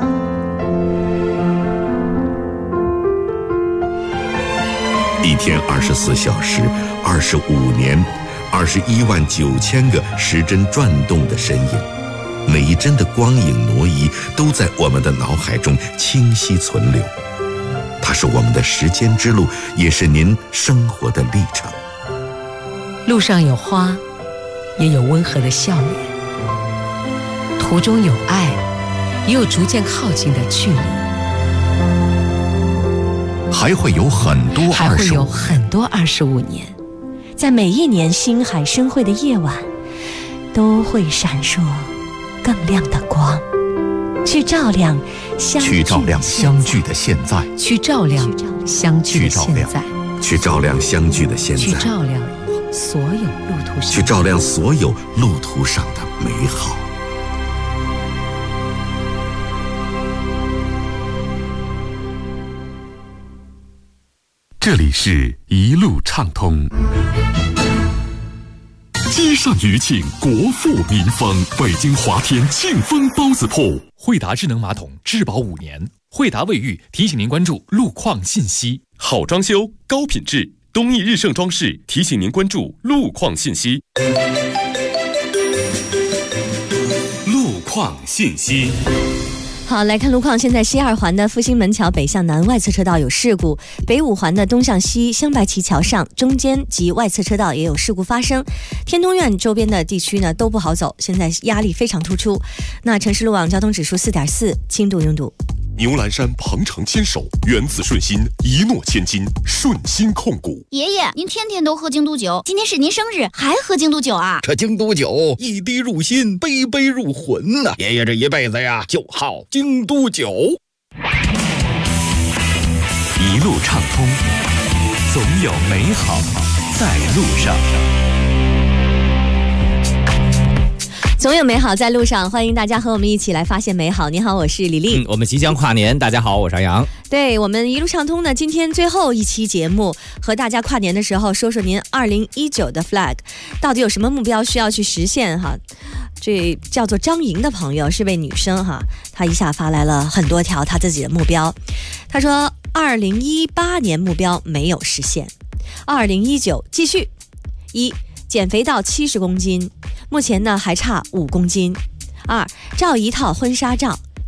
[SPEAKER 16] 一天24小时，25年，219000个时针转动的身影，每一帧的光影挪移都在我们的脑海中清晰存留。它是我们的时间之路，也是您生活的历程。
[SPEAKER 2] 路上有花，也有温和的笑脸，途中有爱，也有逐渐靠近的距离。
[SPEAKER 14] 还会有很多
[SPEAKER 10] 25年，在每一年星海深会的夜晚，都会闪烁更亮的光，去照亮相
[SPEAKER 14] 聚的现在，
[SPEAKER 2] 去照亮相聚的现在，
[SPEAKER 16] 去照亮相聚的现在，
[SPEAKER 2] 去照亮所有路途上，
[SPEAKER 16] 去照亮所有路途上的美好。
[SPEAKER 3] 这里是一路畅通。积善余庆，国富民丰。北京华天庆丰包子铺，
[SPEAKER 1] 惠达智能马桶质保5年。惠达卫浴提醒您关注路况信息。
[SPEAKER 15] 好装修，高品质，东义日盛装饰提醒您关注路况信息。路况信息。
[SPEAKER 6] 好，来看路况。现在西2环的复兴门桥北向南外侧车道有事故，北5环的东向西香白旗桥上中间及外侧车道也有事故发生。天通苑周边的地区呢都不好走，现在压力非常突出。那城市路网交通指数4.4，轻度拥堵。
[SPEAKER 15] 牛栏山鹏程牵手，原子顺心，一诺千金，顺心控股。
[SPEAKER 18] 爷爷，您天天都喝京都酒，今天是您生日，还喝京都酒啊？
[SPEAKER 8] 这京都酒一滴入心，杯杯入魂呐！爷爷这一辈子呀，就好京都酒。
[SPEAKER 4] 一路畅通，总有美好在路上。
[SPEAKER 6] 总有美好在路上，欢迎大家和我们一起来发现美好。你好，我是李丽。
[SPEAKER 11] 我们即将跨年，大家好，我是杨洋。
[SPEAKER 6] 对，我们一路畅通呢，今天最后一期节目，和大家跨年的时候说说您2019的 flag 到底有什么目标需要去实现哈。这叫做张莹的朋友是位女生哈，她一下发来了很多条她自己的目标。她说2018年目标没有实现，2019继续。1. 减肥到70公斤，目前呢还差5公斤。2. 照一套婚纱照，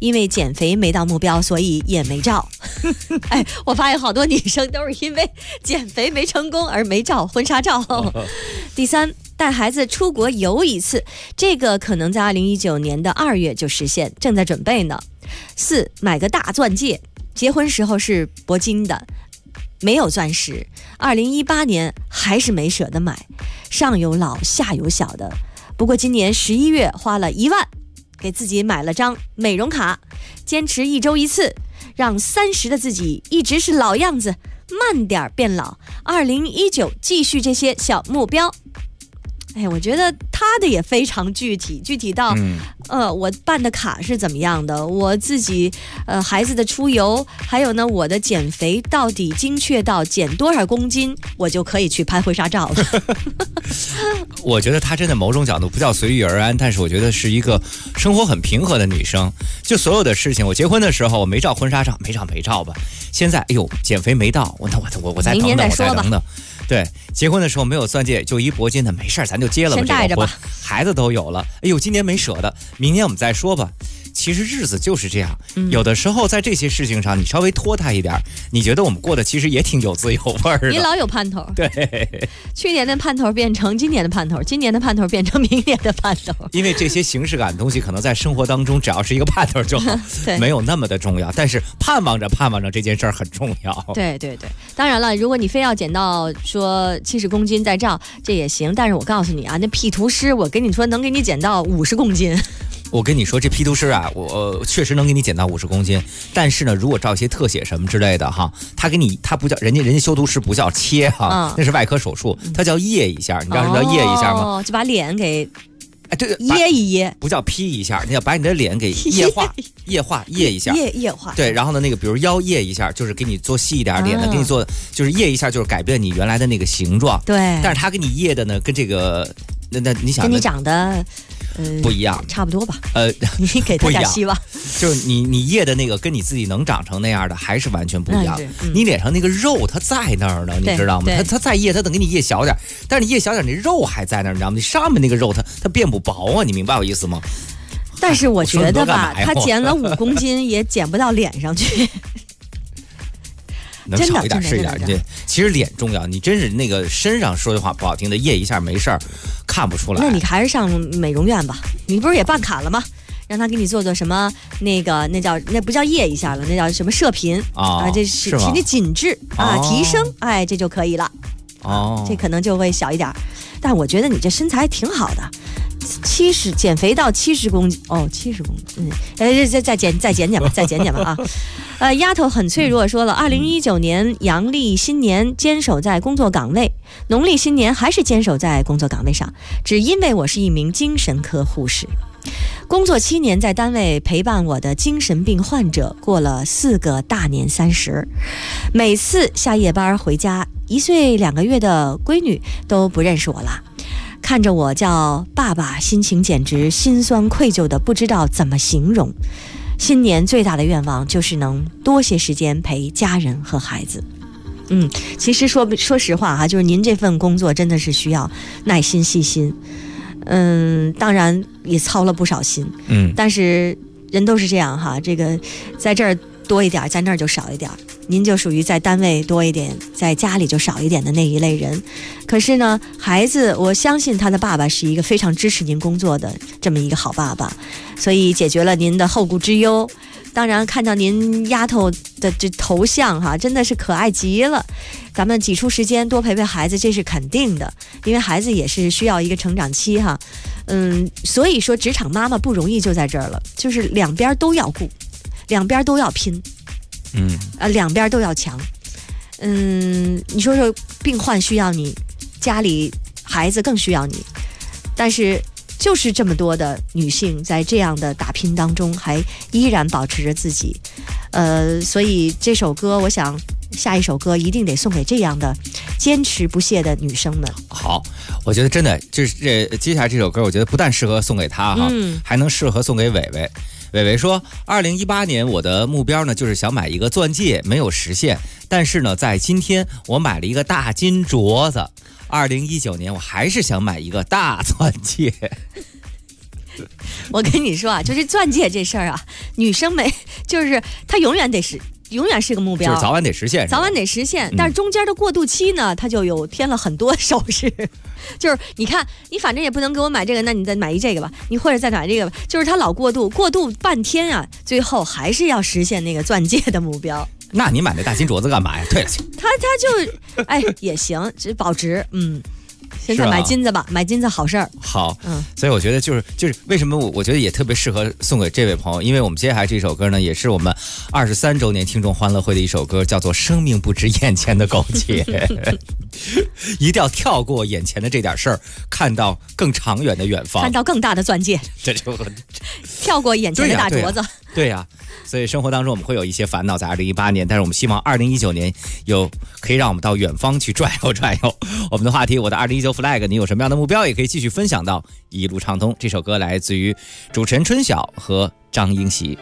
[SPEAKER 6] 因为减肥没到目标，所以也没照。哎，我发现好多女生都是因为减肥没成功而没照婚纱照。第3，带孩子出国游一次，这个可能在2019年的2月就实现，正在准备呢。4，买个大钻戒，结婚时候是铂金的，没有钻石，2018年还是没舍得买，上有老下有小的。不过今年11月花了1万给自己买了张美容卡，坚持1周1次，让30的自己一直是老样子，慢点变老。2019继续这些小目标。哎，我觉得他的也非常具体到我办的卡是怎么样的，我自己孩子的出游，还有呢我的减肥到底精确到减多少公斤，我就可以去拍婚纱照了。
[SPEAKER 11] 我觉得她真的某种角度不叫随遇而安，但是我觉得是一个生活很平和的女生。就所有的事情，我结婚的时候我没照婚纱照，没照吧。现在哎呦减肥没到，我再等等，我再等等。对，结婚的时候没有钻戒，就一铂金的，没事咱就接了吧，
[SPEAKER 6] 先带着吧。
[SPEAKER 11] 孩子都有了，哎呦，今年没舍得，明年我们再说吧。其实日子就是这样，有的时候在这些事情上，你稍微拖沓一点，你觉得我们过得其实也挺有滋有味的。
[SPEAKER 6] 你老有盼头，
[SPEAKER 11] 对，
[SPEAKER 6] 去年的盼头变成今年的盼头，今年的盼头变成明年的盼头。
[SPEAKER 11] 因为这些形式感的东西，可能在生活当中，只要是一个盼头就好，没有那么的重要。但是盼望着这件事儿很重要。
[SPEAKER 6] 对，当然了，如果你非要减到说70公斤再照，这也行。但是我告诉你啊，那 P 图师，我跟你说能给你减到50公斤。
[SPEAKER 11] 我跟你说，这 P 图师啊，我确实能给你减到50公斤，但是呢，如果照一些特写什么之类的哈，他不叫人家修图师不叫切哈，那是外科手术，他叫掖一下，你知道什么叫掖一下吗？
[SPEAKER 6] 就把脸给
[SPEAKER 11] 对
[SPEAKER 6] 掖一掖，
[SPEAKER 11] 不叫 P 一下，你要把你的脸给掖一下，
[SPEAKER 6] 掖化。
[SPEAKER 11] 对，然后呢，那个比如腰掖一下，就是给你做细一点脸的，给你做就是掖一下，就是改变你原来的那个形状。
[SPEAKER 6] 对，
[SPEAKER 11] 但是他给你掖的呢，跟这个那你想
[SPEAKER 6] 跟你长得。
[SPEAKER 11] 不一样，
[SPEAKER 6] 差不多吧。你给他点希望。
[SPEAKER 11] 就是你掖的那个跟你自己能长成那样的还是完全不一样。你脸上那个肉它在那儿呢，你知道吗？它再掖，它等给你掖小点，但是你掖小点，你肉还在那儿，你知道吗？你上面那个肉它变不薄啊，你明白我意思吗？
[SPEAKER 6] 但是我觉得吧，他减了5公斤也减不到脸上去。
[SPEAKER 11] 能少一点是一点，对，其实脸重要。你真是那个身上说句话不好听的掖一下没事儿，看不出来。
[SPEAKER 6] 那你还是上美容院吧，你不是也办卡了吗？让他给你做什么那不叫掖一下了，那叫什么射频这是你紧致提升，哎，这就可以了。这可能就会小一点，但我觉得你这身材挺好的。减肥到70公斤，70公斤，再减吧啊！丫头很脆弱说了，2019年阳历新年坚守在工作岗位，农历新年还是坚守在工作岗位上，只因为我是一名精神科护士，工作7年，在单位陪伴我的精神病患者过了4个大年30，每次下夜班回家，1岁2个月的闺女都不认识我了。看着我叫爸爸，心情简直心酸愧疚的不知道怎么形容。新年最大的愿望就是能多些时间陪家人和孩子。其实说实话哈，就是您这份工作真的是需要耐心细心。当然也操了不少心。但是人都是这样哈，这个在这儿多一点，在那儿就少一点。您就属于在单位多一点，在家里就少一点的那一类人。可是呢，孩子，我相信他的爸爸是一个非常支持您工作的这么一个好爸爸，所以解决了您的后顾之忧。当然看到您丫头的这头像哈，真的是可爱极了。咱们挤出时间多陪陪孩子，这是肯定的，因为孩子也是需要一个成长期哈。所以说职场妈妈不容易就在这儿了，就是两边都要顾，两边都要拼。两边都要强。你说说，病患需要你，家里孩子更需要你，但是就是这么多的女性在这样的打拼当中，还依然保持着自己。所以这首歌，我想下一首歌一定得送给这样的坚持不懈的女生们。
[SPEAKER 11] 好，我觉得真的就是接下来这首歌，我觉得不但适合送给她哈，还能适合送给伟伟。伟伟说，2018年我的目标呢，就是想买一个钻戒，没有实现。但是呢，在今天我买了一个大金镯子。2019年我还是想买一个大钻戒。
[SPEAKER 6] 我跟你说啊，就是钻戒这事儿啊，女生就是她永远是个目标，
[SPEAKER 11] 就是早晚得实现，
[SPEAKER 6] 早晚得实现。但是中间的过渡期呢，它就有添了很多首饰，就是你看，你反正也不能给我买这个，那你再买这个吧，你或者再买这个吧，就是它老过渡半天啊，最后还是要实现那个钻戒的目标。
[SPEAKER 11] 那你买那大金镯子干嘛呀？退了去。
[SPEAKER 6] 他就也行，只保值，现在买金子吧，买金子好事儿。
[SPEAKER 11] 好，所以我觉得就是为什么我觉得也特别适合送给这位朋友，因为我们接下来这首歌呢，也是我们23周年听众欢乐会的一首歌，叫做《生命不止眼前的苟且》。一定要跳过眼前的这点事儿，看到更长远的远方，
[SPEAKER 6] 看到更大的钻戒。
[SPEAKER 11] 这就
[SPEAKER 6] 跳过眼前的大镯子。
[SPEAKER 11] 对呀，所以生活当中我们会有一些烦恼，在2018年，但是我们希望2019年可以让我们到远方去转悠转悠。我们的话题，我的2019 flag， 你有什么样的目标，也可以继续分享到一路畅通。这首歌来自于主持人春晓和张英喜。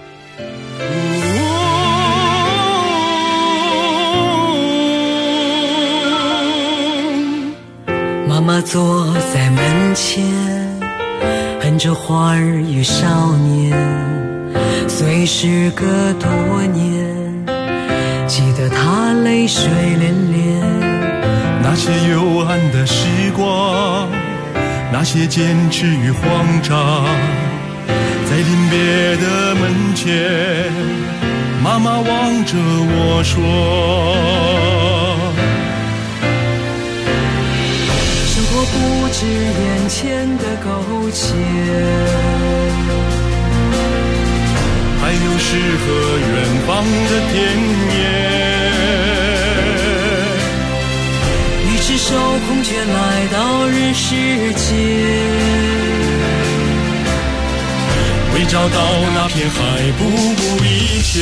[SPEAKER 9] 妈妈坐在门前，哼着花儿与少年，虽时隔多年，记得她泪水涟涟。
[SPEAKER 12] 那些幽暗的时光，那些坚持与慌张，在临别的门前，妈妈望着我说，
[SPEAKER 9] 生活不止眼前的苟且，
[SPEAKER 12] 还有诗和远方的田野。
[SPEAKER 9] 你赤手空拳来到人世间，
[SPEAKER 12] 为找到那片海不顾一切。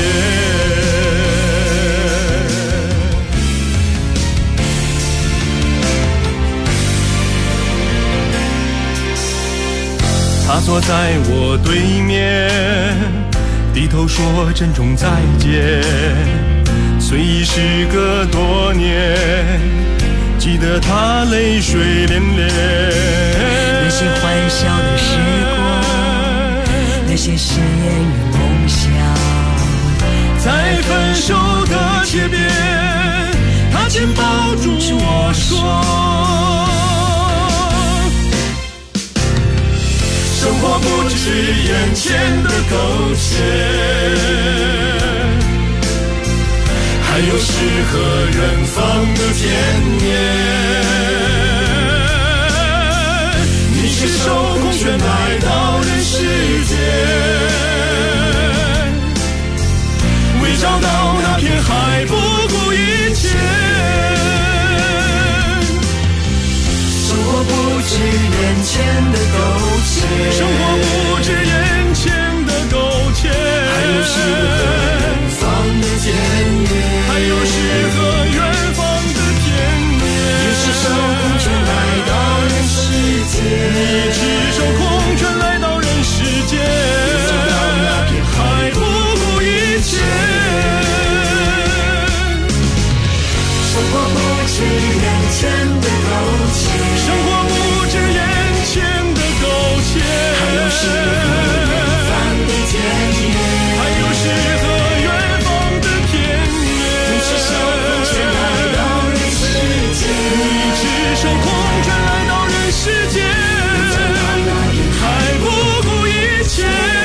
[SPEAKER 12] 他坐在我对面，低头说珍重再见。虽已时隔多年，记得他泪水涟涟。
[SPEAKER 9] 那些欢笑的时光，那些誓言与梦想，
[SPEAKER 12] 在分手的街边，他紧抱住我说，生活不只是眼前的苟且，还有诗和远方的田野。你赤手空拳来到人世间，为找到那片海不顾一切。生活不止眼前的苟且，生活不止眼前的苟且，还有诗和远方的田野，还有诗和远方的田野。你赤手空拳来到人世间，你赤手空拳来到人世间，找到那片海不顾一切。生活不止眼前的苟且，生活不止眼前的苟且，还有诗和远方的田野，还有诗和远方的田野。你赤手空拳来到人世间，你赤手空拳来到人世间，还不顾一切。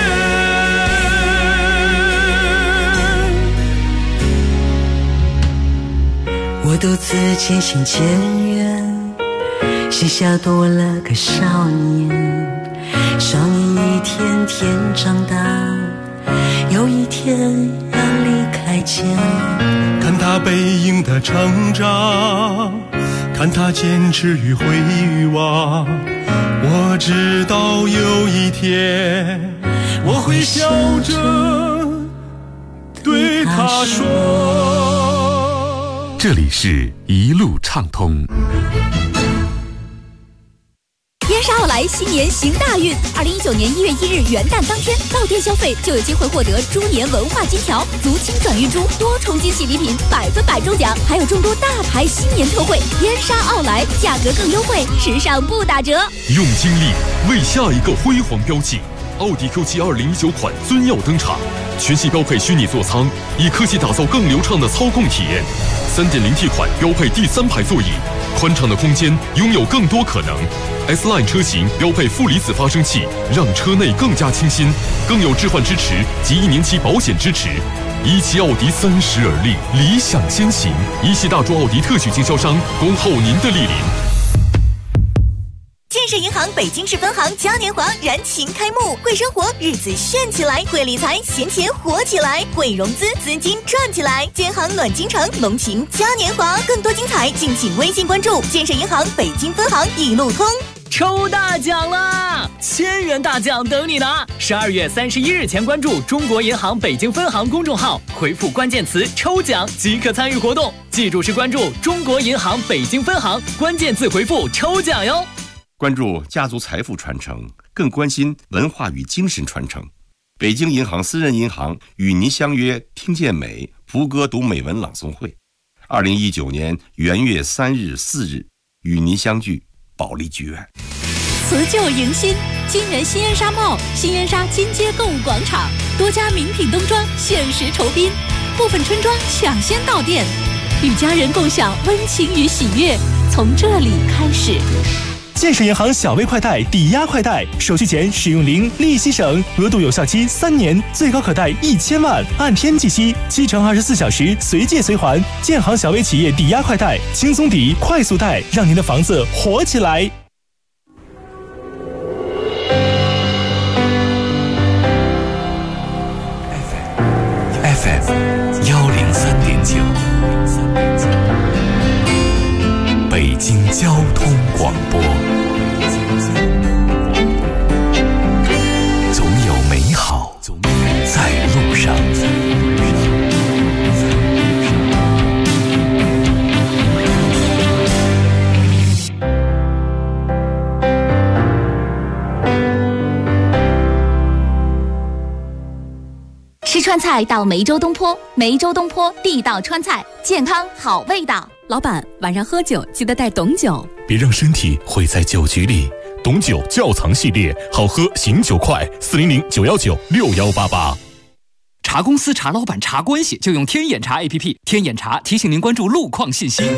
[SPEAKER 9] 我独自渐行渐远，膝下多了个少年。少年一天天长大，有一天要离开家。
[SPEAKER 12] 看他背影的成长，看他坚持与回望，我知道有一天我会笑着对他说。
[SPEAKER 3] 这里是一路畅通。
[SPEAKER 18] 燕莎奥莱新年行大运，2019年1月1日元旦当天到店消费就有机会获得猪年文化金条、足轻转运珠、多重惊喜礼品，100%中奖，还有众多大牌新年特惠。燕莎奥莱价格更优惠，时尚不打折。
[SPEAKER 15] 用精力为下一个辉煌标记， 奥迪 Q7 2019款尊耀登场，全系标配虚拟座舱，以科技打造更流畅的操控体验。3.0T 款标配第3排座椅，宽敞的空间拥有更多可能。S-Line 车型标配负离子发生器，让车内更加清新，更有置换支持及1年期保险支持。17奥迪30而立，理想先行。17大众奥迪特许经销商，恭候您的莅临。
[SPEAKER 18] 建设银行北京市分行嘉年华燃情开幕，会生活日子炫起来，会理财闲钱活起来，会融资资金赚起来。建行暖京城隆情嘉年华，更多精彩敬请微信关注建设银行北京分行一路通。
[SPEAKER 5] 抽大奖啦！1000元大奖等你拿！12月31日前关注中国银行北京分行公众号，回复关键词抽奖即可参与活动。记住是关注中国银行北京分行，关键字回复抽奖哟。
[SPEAKER 13] 关注家族财富传承，更关心文化与精神传承。北京银行私人银行与您相约听见美福歌读美文朗诵会，2019年元月3日、4日与您相聚保利剧院。
[SPEAKER 18] 辞旧迎新，金源新烟纱帽、新烟纱金街购物广场，多家名品冬装限时酬宾，部分春装抢先到店，与家人共享温情与喜悦，从这里开始。
[SPEAKER 19] 建设银行小微快贷抵押快贷，手续前使用零，利息省，额度有效期3年，最高可贷1000万，按天计息，7乘24小时随借随还。建行小微企业抵押快贷，轻松抵，快速贷，让您的房子活起来。
[SPEAKER 4] FM 103.9，北京交通广播。总有美好在路上。
[SPEAKER 18] 吃川菜到梅州东坡，梅州东坡地道川菜，健康好味道。
[SPEAKER 20] 老板，晚上喝酒记得带董酒，
[SPEAKER 15] 别让身体毁在酒局里。董酒窖藏系列，好喝醒酒快，400-919-6188。
[SPEAKER 21] 查公司、查老板、查关系，就用天眼查 APP。天眼查提醒您关注路况信息。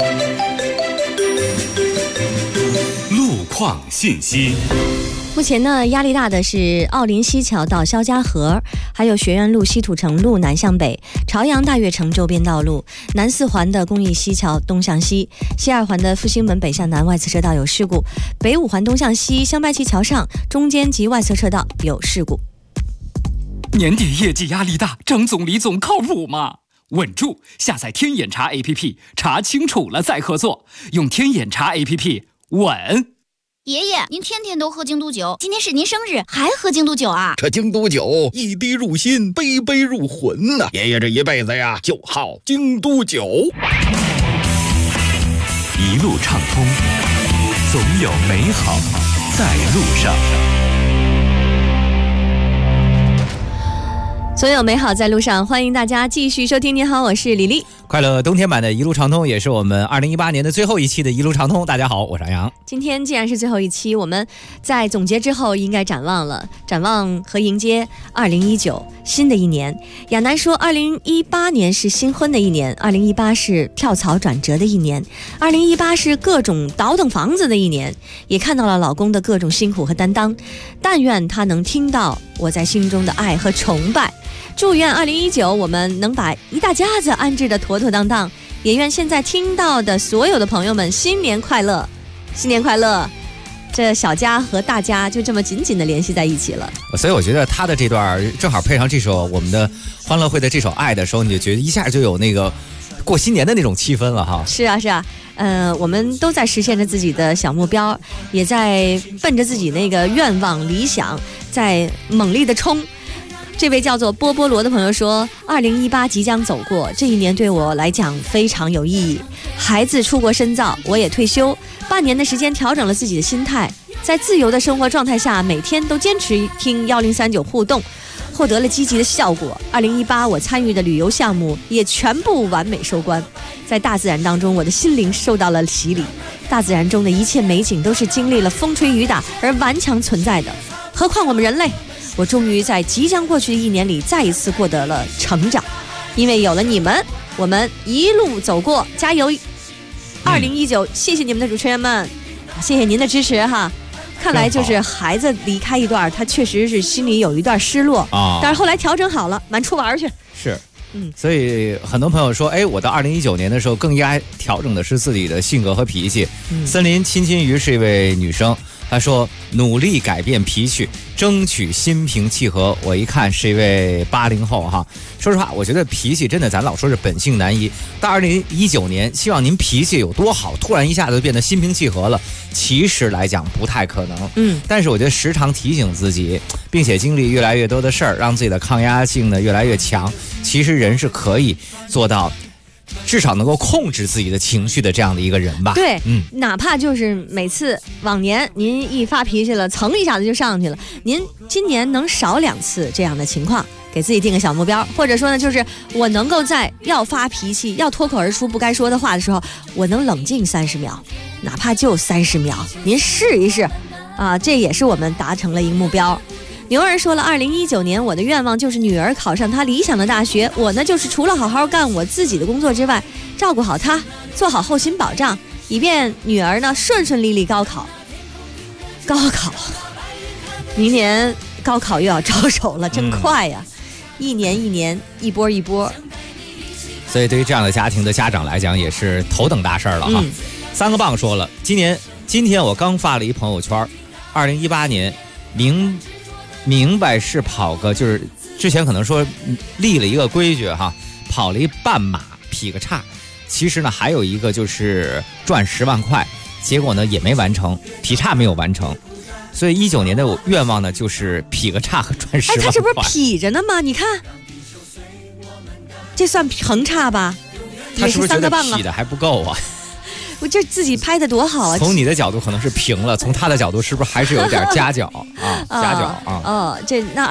[SPEAKER 4] 路况信息。
[SPEAKER 6] 目前呢，压力大的是奥林西桥到肖家河，还有学院路西土城路南向北、朝阳大悦城周边道路、南4环的公益西桥东向西、西2环的复兴门北向南外侧车道有事故，北5环东向西香白旗桥上中间及外侧车道有事故。
[SPEAKER 21] 年底业绩压力大，张总李总靠谱吗？稳住，下载天眼查 APP， 查清楚了再合作，用天眼查 APP 稳。
[SPEAKER 10] 爷爷，您天天都喝京都酒，今天是您生日，还喝京都酒啊？
[SPEAKER 8] 这京都酒一滴入心，杯杯入魂呐！爷爷这一辈子呀，就好京都酒。
[SPEAKER 4] 一路畅通，总有美好在路上。
[SPEAKER 6] 总有美好在路上，欢迎大家继续收听。你好，我是李丽。
[SPEAKER 11] 快乐冬天版的一路畅通，也是我们2018年的最后一期的一路畅通。大家好，我是杨洋。
[SPEAKER 6] 今天既然是最后一期，我们在总结之后应该展望了，展望和迎接2019新的一年。亚楠说2018年是新婚的一年，2018是跳槽转折的一年，2018是各种倒腾房子的一年，也看到了老公的各种辛苦和担当，但愿他能听到我在心中的爱和崇拜。祝愿2019我们能把一大家子安置的妥妥当当，也愿现在听到的所有的朋友们新年快乐，新年快乐！这小家和大家就这么紧紧的联系在一起了。
[SPEAKER 11] 所以我觉得他的这段正好配上这首我们的欢乐会的这首《爱》的时候，你就觉得一下就有那个过新年的那种气氛了哈。
[SPEAKER 6] 是啊是啊，我们都在实现着自己的小目标，也在奔着自己那个愿望理想在猛力的冲。这位叫做波波罗的朋友说，2018即将走过，这一年对我来讲非常有意义。孩子出国深造，我也退休，半年的时间调整了自己的心态，在自由的生活状态下，每天都坚持听1039互动，获得了积极的效果。2018我参与的旅游项目也全部完美收官，在大自然当中，我的心灵受到了洗礼。大自然中的一切美景都是经历了风吹雨打而顽强存在的，何况我们人类。 我终于在即将过去的1年里再一次获得了成长，因为有了你们，我们一路走过，加油！2019，谢谢你们的主持人们，谢谢您的支持哈。看来就是孩子离开一段，他确实是心里有一段失落啊，但是后来调整好了，满处玩去。
[SPEAKER 11] 是，所以很多朋友说，哎，我到2019年的时候更应该调整的是自己的性格和脾气。森林亲亲鱼是一位女生，她说努力改变脾气，争取心平气和。我一看是一位80后哈。说实话，我觉得脾气真的，咱老说是本性难移。到2019年，希望您脾气有多好，突然一下子变得心平气和了，其实来讲不太可能。但是我觉得时常提醒自己，并且经历越来越多的事儿，让自己的抗压性呢越来越强。其实人是可以做到，至少能够控制自己的情绪的这样的一个人吧。
[SPEAKER 6] 对，哪怕就是每次往年您一发脾气了，噌一下子就上去了，您今年能少2次这样的情况。给自己定个小目标，或者说呢，就是我能够在要发脾气、要脱口而出不该说的话的时候，我能冷静30秒，哪怕就30秒，您试一试，啊，这也是我们达成了一个目标。牛儿说了，2019年我的愿望就是女儿考上她理想的大学，我呢就是除了好好干我自己的工作之外，照顾好她，做好后勤保障，以便女儿呢顺顺利利高考。明年高考又要招手了，真快呀！一年一波一波，
[SPEAKER 11] 所以对于这样的家庭的家长来讲，也是头等大事了哈。3个棒说了，今天我刚发了一朋友圈，2018年明白是跑个，就是之前可能说立了一个规矩哈，跑了一半马劈个叉，其实呢还有一个就是赚10万块，结果呢也没完成，劈叉没有完成。所以19年的愿望呢，就是劈个叉和赚10万块。
[SPEAKER 6] 他这不是劈着呢吗？你看，这算横叉吧？
[SPEAKER 11] 他是不是觉得劈的还不够啊？
[SPEAKER 6] 我这自己拍的多好啊！
[SPEAKER 11] 从你的角度可能是平了，从他的角度是不是还是有点夹角啊？夹角啊！
[SPEAKER 6] 那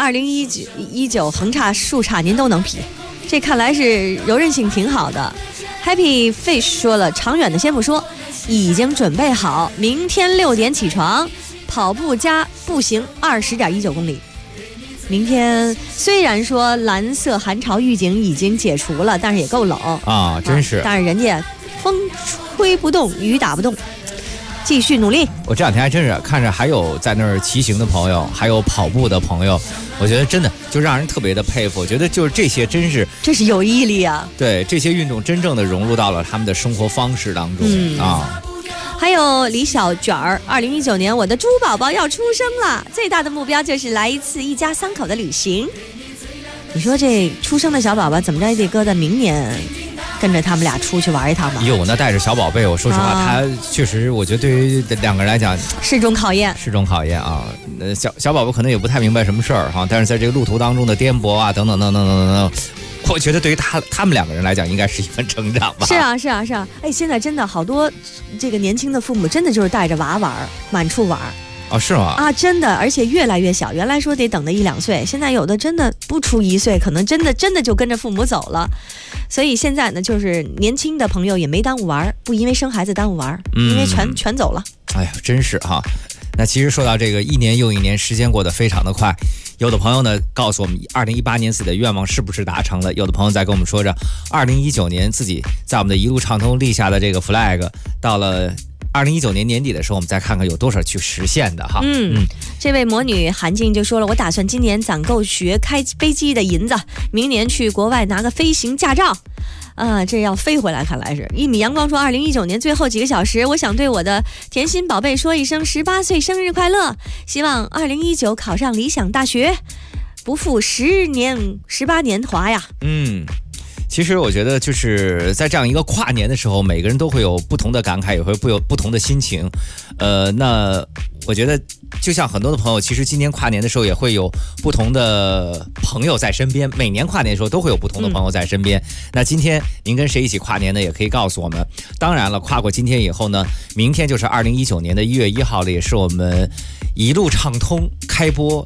[SPEAKER 6] 2019横叉、竖叉您都能劈，这看来是柔韧性挺好的。Happy Fish 说了，长远的先不说，已经准备好，明天6点起床。跑步加步行20.19公里。明天虽然说蓝色寒潮预警已经解除了，但是也够冷
[SPEAKER 11] 啊，真是。
[SPEAKER 6] 但是人家风吹不动，雨打不动，继续努力。
[SPEAKER 11] 我这2天还真是看着还有在那儿骑行的朋友，还有跑步的朋友，我觉得真的就让人特别的佩服。我觉得就是这些这是
[SPEAKER 6] 有毅力啊。
[SPEAKER 11] 对，这些运动真正的融入到了他们的生活方式当中啊。
[SPEAKER 6] 还有李小卷儿，2019年我的猪宝宝要出生了，最大的目标就是来一次一家3口的旅行。你说这出生的小宝宝怎么着也得搁在明年，跟着他们俩出去玩一趟吧。
[SPEAKER 11] 有呢，带着小宝贝，我说实话，他确实，我觉得对于2个人来讲
[SPEAKER 6] 是种考验
[SPEAKER 11] 啊。小宝宝可能也不太明白什么事儿哈，但是在这个路途当中的颠簸啊，等等。我觉得对于他们2个人来讲，应该是一份成长吧。
[SPEAKER 6] 是啊。哎，现在真的好多这个年轻的父母，真的就是带着娃玩，满处玩。
[SPEAKER 11] 哦，是吗？
[SPEAKER 6] 啊，真的，而且越来越小。原来说得等到1-2岁，现在有的真的不出1岁，可能真的就跟着父母走了。所以现在呢，就是年轻的朋友也没耽误玩，不因为生孩子耽误玩，因为全走了。
[SPEAKER 11] 哎呀，真是哈。那其实说到这个1年又1年，时间过得非常的快。有的朋友呢告诉我们2018年自己的愿望是不是达成了，有的朋友在跟我们说着2019年自己在我们的一路畅通立下的这个 flag， 到了2019年年底的时候，我们再看看有多少去实现的哈。
[SPEAKER 6] 这位魔女韩静就说了，我打算今年攒够学开飞机的银子，明年去国外拿个飞行驾照。这要飞回来，看来是。1米阳光说，2019年最后几个小时，我想对我的甜心宝贝说一声18岁生日快乐，希望2019考上理想大学，不负18年华呀。
[SPEAKER 11] 其实我觉得就是在这样一个跨年的时候，每个人都会有不同的感慨，也会有不同的心情。那我觉得就像很多的朋友，其实今年跨年的时候也会有不同的朋友在身边，每年跨年的时候都会有不同的朋友在身边。那今天您跟谁一起跨年呢？也可以告诉我们。当然了，跨过今天以后呢，明天就是2019年的1月1号了，也是我们一路畅通开播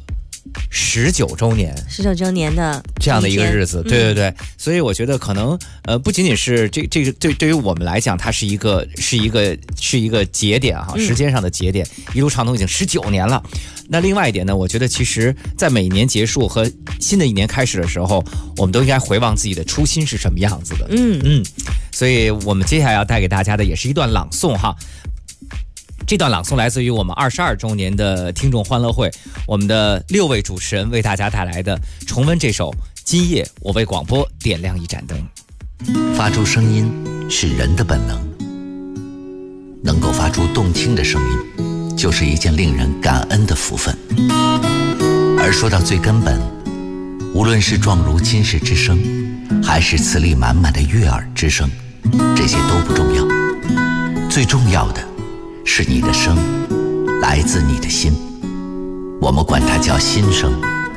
[SPEAKER 11] 19周年
[SPEAKER 6] ，19周年的
[SPEAKER 11] 这样的一个日子，对对对，所以我觉得可能不仅仅是这个对于我们来讲，它是一个节点哈，时间上的节点，一路畅通已经19年了。那另外一点呢，我觉得其实在每年结束和新的一年开始的时候，我们都应该回望自己的初心是什么样子的。所以我们接下来要带给大家的也是一段朗诵哈。这段朗诵来自于我们22周年的听众欢乐会，我们的6位主持人为大家带来的重温这首《今夜我为广播点亮一盏灯》。
[SPEAKER 7] 发出声音是人的本能，能够发出动听的声音，就是一件令人感恩的福分。而说到最根本，无论是状如金石之声，还是磁力满满的悦耳之声，这些都不重要，最重要的是你的声，来自你的心，我们管它叫心声。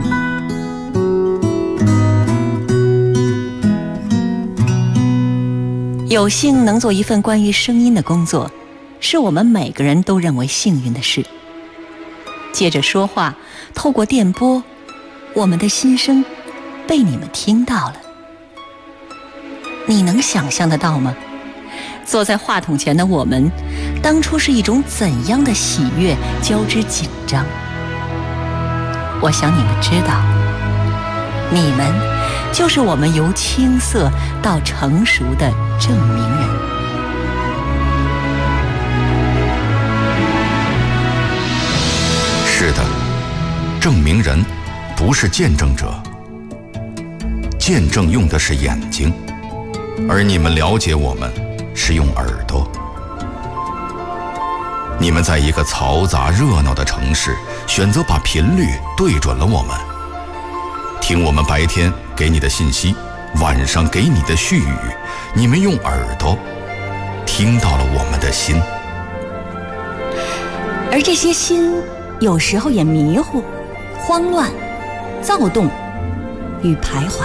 [SPEAKER 17] 有幸能做一份关于声音的工作，是我们每个人都认为幸运的事。借着说话，透过电波，我们的心声被你们听到了。你能想象得到吗？坐在话筒前的我们，当初是一种怎样的喜悦交织紧张？我想你们知道，你们就是我们由青涩到成熟的证明人。
[SPEAKER 14] 是的，证明人不是见证者，见证用的是眼睛，而你们了解我们是用耳朵。你们在一个嘈杂热闹的城市，选择把频率对准了我们，听我们白天给你的信息，晚上给你的絮语，你们用耳朵听到了我们的心。
[SPEAKER 17] 而这些心有时候也迷糊、慌乱、躁动与徘徊，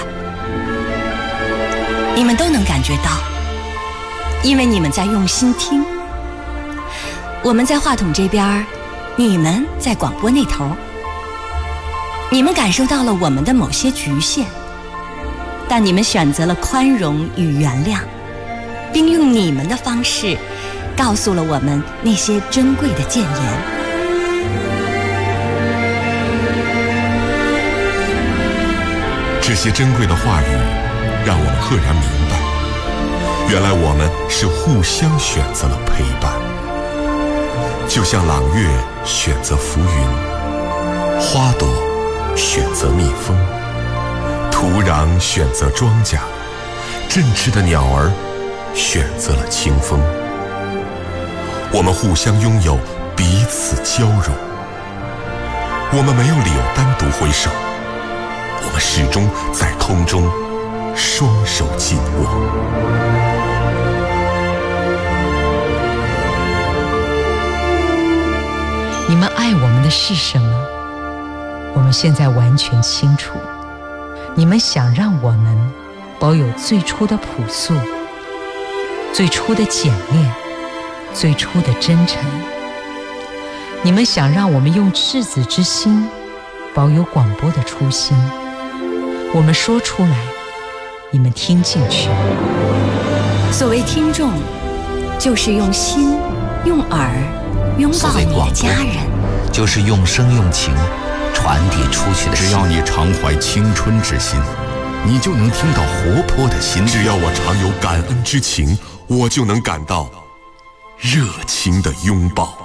[SPEAKER 17] 你们都能感觉到，因为你们在用心听。我们在话筒这边，你们在广播那头。你们感受到了我们的某些局限，但你们选择了宽容与原谅，并用你们的方式告诉了我们那些珍贵的谏言。
[SPEAKER 22] 这些珍贵的话语让我们赫然明白，原来我们是互相选择了陪伴。就像朗月选择浮云，花朵选择蜜蜂，土壤选择庄稼，振翅的鸟儿选择了清风。我们互相拥有，彼此交融。我们没有理由单独挥手，我们始终在空中双手紧握。
[SPEAKER 2] 你们爱我们的是什么？我们现在完全清楚。你们想让我们保有最初的朴素，最初的简练，最初的真诚。你们想让我们用赤子之心保有广播的初心。我们说出来，你们听进去。
[SPEAKER 17] 所谓听众，就是用心、用耳拥抱你的家人，
[SPEAKER 7] 就是用声用情传递出去的心。
[SPEAKER 14] 只要你常怀青春之心，你就能听到活泼的心。
[SPEAKER 22] 只要我常有感恩之情，我就能感到热情的拥抱。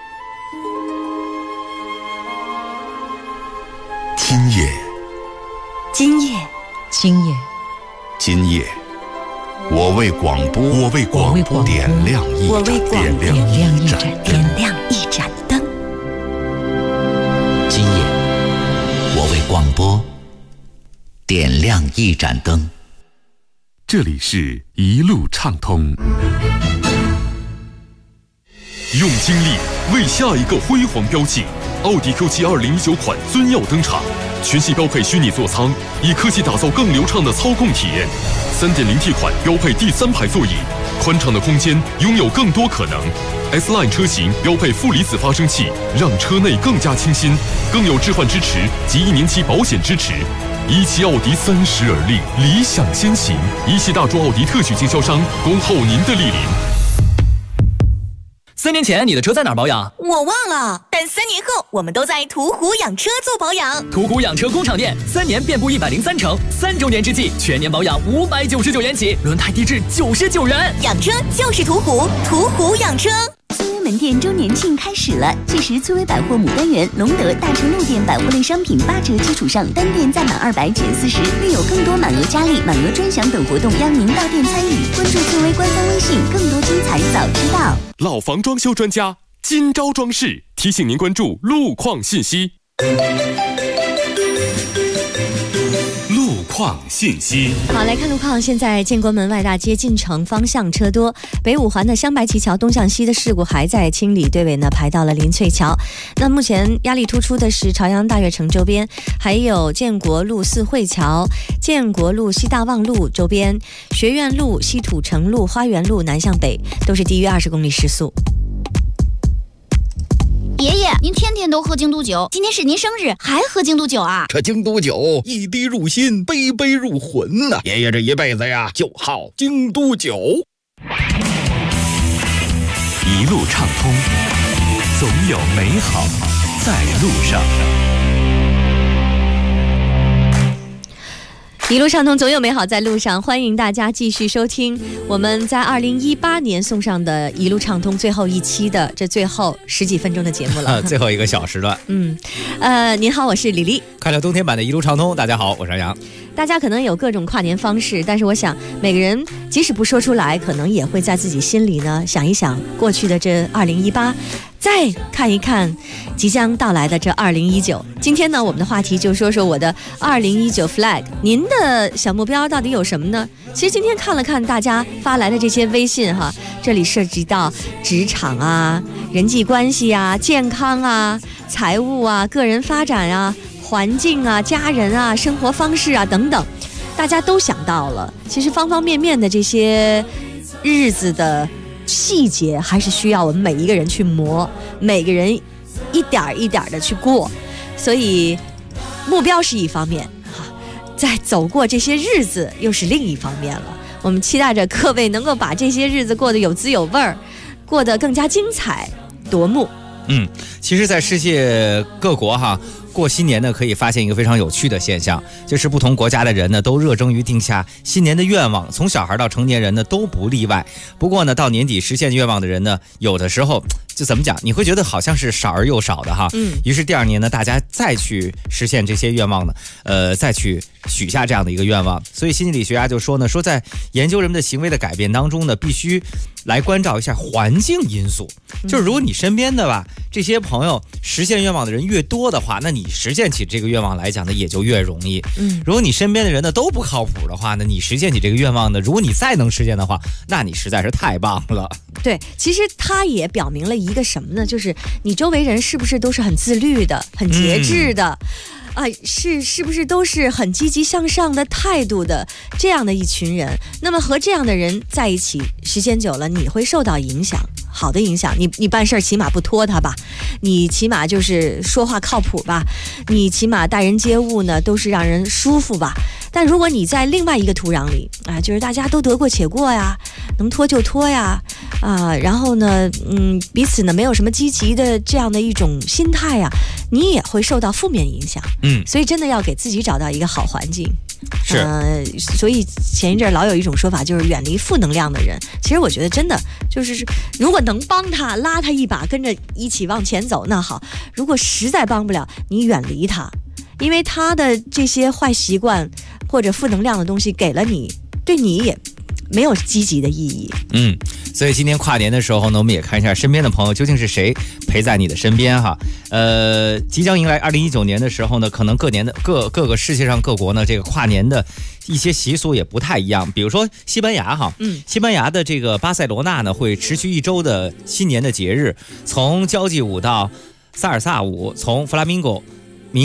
[SPEAKER 22] 今夜，
[SPEAKER 17] 今夜，
[SPEAKER 2] 今夜，
[SPEAKER 14] 今夜，我为广播，
[SPEAKER 22] 我为广播
[SPEAKER 14] 点亮一盏，
[SPEAKER 17] 点亮一盏灯。
[SPEAKER 7] 今夜，我为广播点亮一盏灯。
[SPEAKER 3] 这里是一路畅通，
[SPEAKER 15] 用精力为下一个辉煌标记。奥迪 Q7 2019款尊耀登场，全系标配虚拟座舱，以科技打造更流畅的操控体验。3.0T 款标配第3排座椅，
[SPEAKER 22] 宽敞的空间拥有更多可能。S-Line 车型标配负离子发生器，让车内更加清新，更有置换支持及1年期保险支持。一汽奥迪30而立，理想先行。一汽大众奥迪特许经销商，恭候您的莅临。
[SPEAKER 5] 3年前你的车在哪儿保养？
[SPEAKER 1] 我忘了，但3年后我们都在途虎养车做保养。
[SPEAKER 5] 途虎养车工厂店，3年遍布103城，3周年之际全年保养599元起，轮胎低至99元。
[SPEAKER 1] 养车就是途虎，途虎养车。
[SPEAKER 18] 崔薇门店周年庆开始了，届时崔薇百货牡丹园、隆德、大成路店百货类商品8折基础上，单店再满200减40，另有更多满额佳丽、满额专享等活动，邀您到店参与。关注崔薇官方微信，更多精彩早知道。
[SPEAKER 22] 老房装修专家金招装饰提醒您关注路况信息。
[SPEAKER 4] 路况信息。
[SPEAKER 6] 好，来看路况。现在建国门外大街进城方向车多，北五环的镶白旗桥东向西的事故还在清理，队尾呢排到了林翠桥。那目前压力突出的是朝阳大悦城周边，还有建国路四惠桥、建国路西大望路周边、学院路、西土城路、花园路南向北都是低于20公里时速。
[SPEAKER 10] 爷爷，您天天都喝京都酒，今天是您生日还喝京都酒啊？
[SPEAKER 8] 这京都酒一滴入心，杯杯入魂呐！爷爷这一辈子呀，就好京都酒。
[SPEAKER 4] 一路畅通，总有美好在路上。
[SPEAKER 6] 一路畅通，总有美好在路上。欢迎大家继续收听我们在2018年送上的一路畅通最后一期的这最后10几分钟的节目了，
[SPEAKER 11] 最后1个小时段。
[SPEAKER 6] 您好，我是李丽。
[SPEAKER 11] 快乐冬天版的一路畅通，大家好，我是杨洋。
[SPEAKER 6] 大家可能有各种跨年方式，但是我想每个人即使不说出来，可能也会在自己心里呢想一想过去的这2018，再看一看即将到来的这2019。今天呢，我们的话题就说说我的2019 flag。您的小目标到底有什么呢？其实今天看了看大家发来的这些微信哈，这里涉及到职场啊、人际关系啊、健康啊、财务啊、个人发展啊、环境啊、家人啊、生活方式啊等等，大家都想到了。其实方方面面的这些日子的细节，还是需要我们每一个人去磨，每个人一点一点的去过。所以目标是一方面，在走过这些日子又是另一方面了。我们期待着各位能够把这些日子过得有滋有味儿，过得更加精彩夺目。
[SPEAKER 11] 其实在世界各国过新年呢，可以发现一个非常有趣的现象，就是不同国家的人呢都热衷于定下新年的愿望，从小孩到成年人呢都不例外。不过呢，到年底实现愿望的人呢，有的时候就怎么讲，你会觉得好像是少而又少的于是第2年呢，大家再去实现这些愿望呢，再去许下这样的一个愿望。所以心理学家就说呢，说在研究人们的行为的改变当中呢，必须来关照一下环境因素。就是如果你身边的这些朋友实现愿望的人越多的话，那你实现起这个愿望来讲呢，也就越容易。如果你身边的人呢都不靠谱的话呢，你实现起这个愿望呢，如果你再能实现的话，那你实在是太棒了。
[SPEAKER 6] 对，其实它也表明了一个什么呢？就是你周围人是不是都是很自律的、很节制的是不是都是很积极向上的态度的这样的一群人？那么和这样的人在一起时间久了，你会受到影响，好的影响。你办事起码不拖他吧，你起码就是说话靠谱吧，你起码待人接物呢都是让人舒服吧。但如果你在另外一个土壤里就是大家都得过且过呀，能拖就拖呀然后呢彼此呢没有什么积极的这样的一种心态呀，你也会受到负面影响。所以真的要给自己找到一个好环境。
[SPEAKER 11] 是
[SPEAKER 6] 所以前一阵老有一种说法，就是远离负能量的人。其实我觉得真的就是如果能帮他拉他一把，跟着一起往前走那好，如果实在帮不了，你远离他，因为他的这些坏习惯或者负能量的东西给了你，对你也没有积极的意义。
[SPEAKER 11] 所以今天跨年的时候呢，我们也看一下身边的朋友究竟是谁陪在你的身边即将迎来2019年的时候呢，可能各个世界上各国呢，这个跨年的一些习俗也不太一样。比如说西班牙西班牙的这个巴塞罗那呢，会持续1周的新年的节日，从交际舞到萨尔萨舞，从弗拉明戈民歌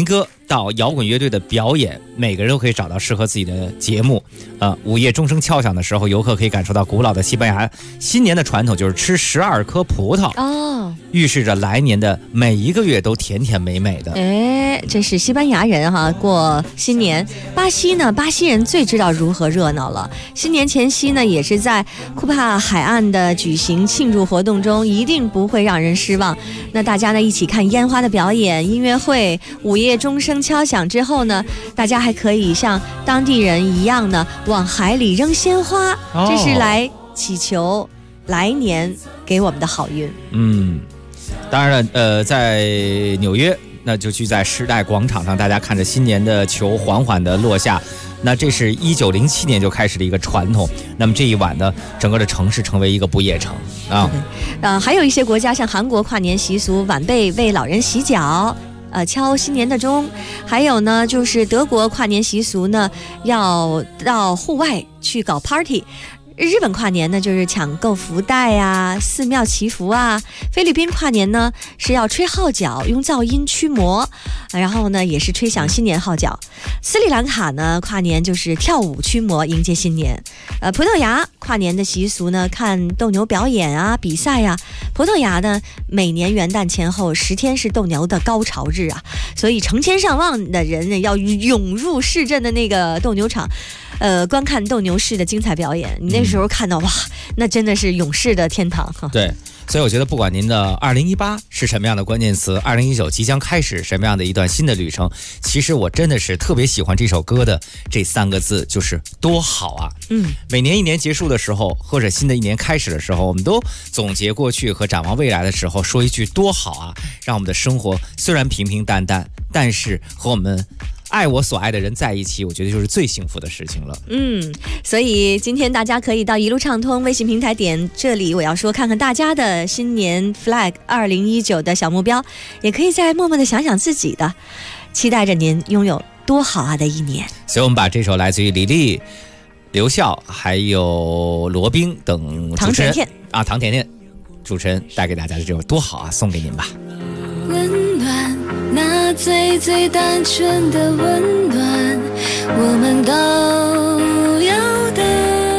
[SPEAKER 11] 到摇滚乐队的表演，每个人都可以找到适合自己的节目。午夜钟声敲响的时候，游客可以感受到古老的西班牙新年的传统，就是吃12颗葡萄
[SPEAKER 6] 哦，
[SPEAKER 11] 预示着来年的每一个月都甜甜美美的。
[SPEAKER 6] 哎，这是西班牙人哈过新年。巴西呢，巴西人最知道如何热闹了。新年前夕呢，也是在库帕海岸的举行庆祝活动中，一定不会让人失望。那大家呢一起看烟花的表演、音乐会，午夜钟声敲响之后呢，大家还可以像当地人一样呢，往海里扔鲜花，这是来祈求来年给我们的好运。
[SPEAKER 11] 当然了，在纽约，那就聚在时代广场上，大家看着新年的球缓缓地落下。那这是1907年就开始的一个传统。那么这一晚呢，整个的城市成为一个不夜城啊。
[SPEAKER 6] 还有一些国家像韩国跨年习俗，晚辈为老人洗脚。敲新年的钟，还有呢，就是德国跨年习俗呢，要到户外去搞 party。日本跨年呢，就是抢购福袋啊，寺庙祈福啊。菲律宾跨年呢，是要吹号角，用噪音驱魔，然后呢，也是吹响新年号角。斯里兰卡呢，跨年就是跳舞驱魔，迎接新年。葡萄牙跨年的习俗呢，看斗牛表演啊，比赛啊。葡萄牙呢，每年元旦前后10天是斗牛的高潮日啊，所以成千上万的人呢要涌入市镇的那个斗牛场。观看斗牛士的精彩表演，你那时候看到哇，那真的是勇士的天堂哈。
[SPEAKER 11] 对，所以我觉得不管您的2018是什么样的关键词，2019即将开始什么样的一段新的旅程，其实我真的是特别喜欢这首歌的这3个字，就是多好啊。每年一年结束的时候，或者新的一年开始的时候，我们都总结过去和展望未来的时候，说一句多好啊，让我们的生活虽然平平淡淡，但是和我们爱我所爱的人在一起，我觉得就是最幸福的事情了。
[SPEAKER 6] 所以今天大家可以到一路畅通微信平台点这里我要说，看看大家的新年 flag 2019的小目标，也可以再默默的想想自己的，期待着您拥有多好啊的一年。
[SPEAKER 11] 所以我们把这首来自于李丽、刘笑还有罗宾等主持人唐甜甜主持人带给大家的这首多好啊送给您吧。
[SPEAKER 12] 温暖，那最最单纯的温暖，我们都有的。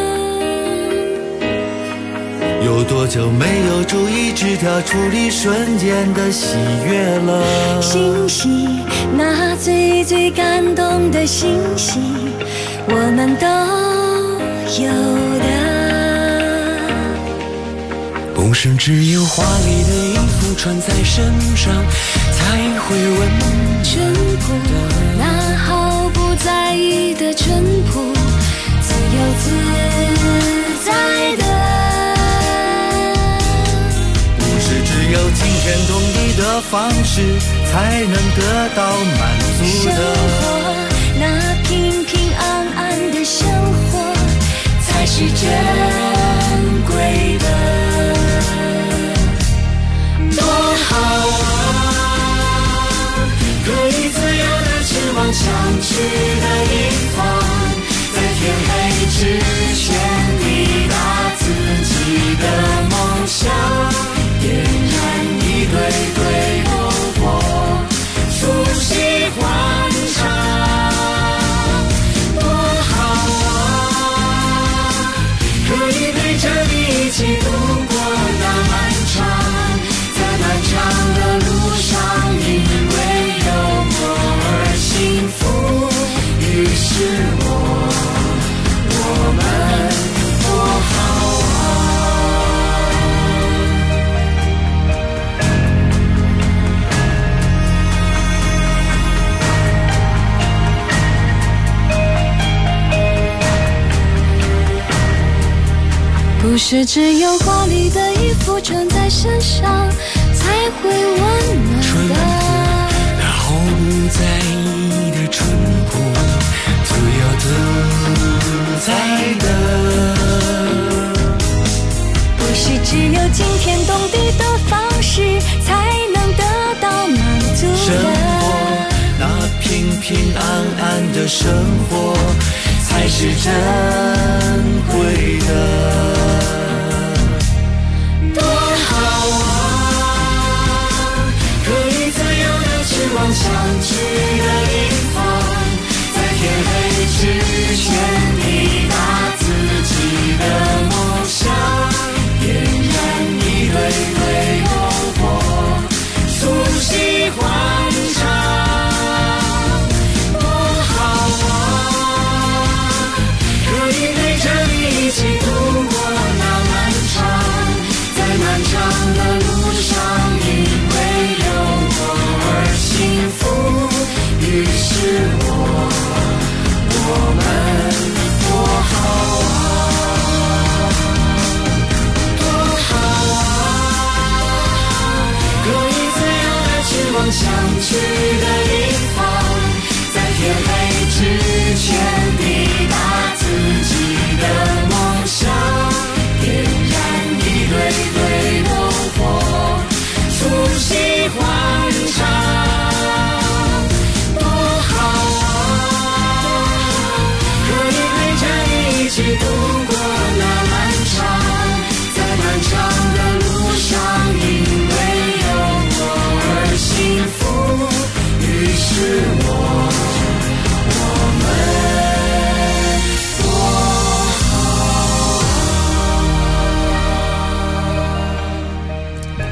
[SPEAKER 9] 有多久没有注意纸条处理瞬间的喜悦了？
[SPEAKER 12] 欣喜，那最最感动的欣喜，我们都有的。
[SPEAKER 9] 不是只有华丽的衣服穿在身上才会温
[SPEAKER 12] 淳朴，那毫不在意的淳朴，自由自在的。
[SPEAKER 9] 不是只有惊天动地的方式才能得到满足的。
[SPEAKER 12] 生活，那平平安安的生活才是珍贵的。多好啊，可以自由的翅膀想去的地方，在天黑之前抵达自己的梦想，点燃一堆堆篝火，促膝欢唱。多好啊，可以陪着你一起度过那漫长漫长的路上，因为有我而幸福，于是我们多好啊。不是只有华丽的衣服穿在身上才会温暖的，
[SPEAKER 9] 那毫不在意的淳朴，自由自在的。
[SPEAKER 12] 不是只有惊天动地的方式才能得到满足的。
[SPEAKER 9] 生活，那平平安安的生活才是珍贵的。
[SPEAKER 12] 翅膀想去的地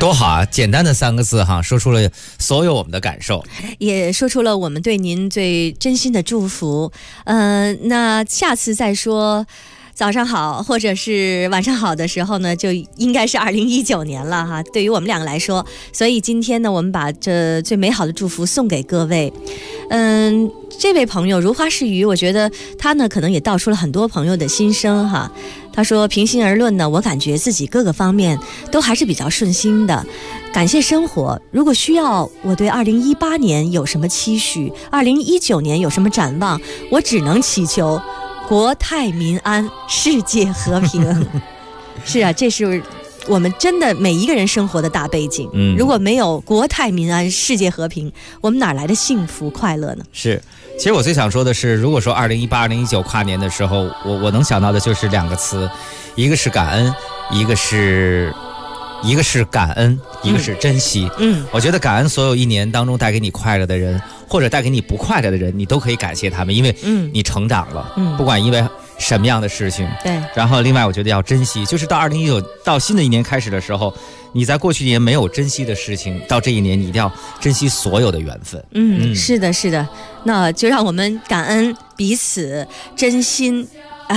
[SPEAKER 11] 多好啊！简单的3个字哈，说出了所有我们的感受，
[SPEAKER 6] 也说出了我们对您最真心的祝福。那下次再说早上好或者是晚上好的时候呢，就应该是2019年了哈，对于我们两个来说。所以今天呢，我们把这最美好的祝福送给各位。这位朋友如花似玉，我觉得他呢可能也道出了很多朋友的心声哈。他说，平心而论呢，我感觉自己各个方面都还是比较顺心的，感谢生活。如果需要我对2018年有什么期许，2019年有什么展望，我只能祈求国泰民安，世界和平。是啊，这是我们真的每一个人生活的大背景。如果没有国泰民安，世界和平，我们哪来的幸福快乐呢？
[SPEAKER 11] 是，其实我最想说的是，如果说2018、2019跨年的时候，我能想到的就是2个词，一个是感恩，一个是感恩，一个是珍惜。我觉得感恩所有一年当中带给你快乐的人，或者带给你不快乐的人，你都可以感谢他们，因为你成长了。不管因为什么样的事情。
[SPEAKER 6] 对。
[SPEAKER 11] 然后另外我觉得要珍惜，就是到2019到新的一年开始的时候，你在过去一年没有珍惜的事情，到这一年你一定要珍惜所有的缘分。
[SPEAKER 6] 是的，是的。那就让我们感恩彼此，珍惜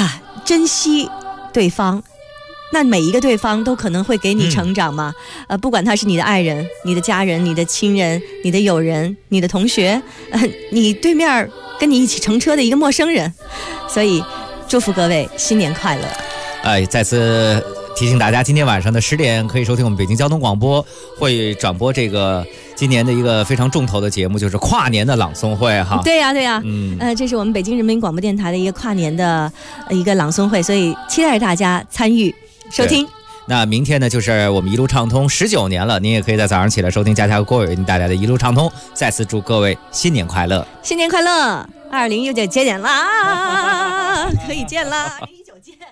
[SPEAKER 6] 对方。那每一个对方都可能会给你成长嘛，不管他是你的爱人、你的家人、你的亲人、你的友人、你的同学，你对面跟你一起乘车的一个陌生人。所以祝福各位新年快乐。
[SPEAKER 11] 再次提醒大家，今天晚上的10点可以收听我们北京交通广播会转播这个今年的一个非常重头的节目，就是跨年的朗诵会哈。
[SPEAKER 6] 对呀，这是我们北京人民广播电台的一个跨年的一个朗诵会，所以期待大家参与收听。
[SPEAKER 11] 那明天呢，就是我们一路畅通19年了，您也可以在早上起来收听佳佳和郭伟为您带来的一路畅通。再次祝各位新年快乐，
[SPEAKER 6] 新年快乐！2019见面啦，可以见啦，2019见。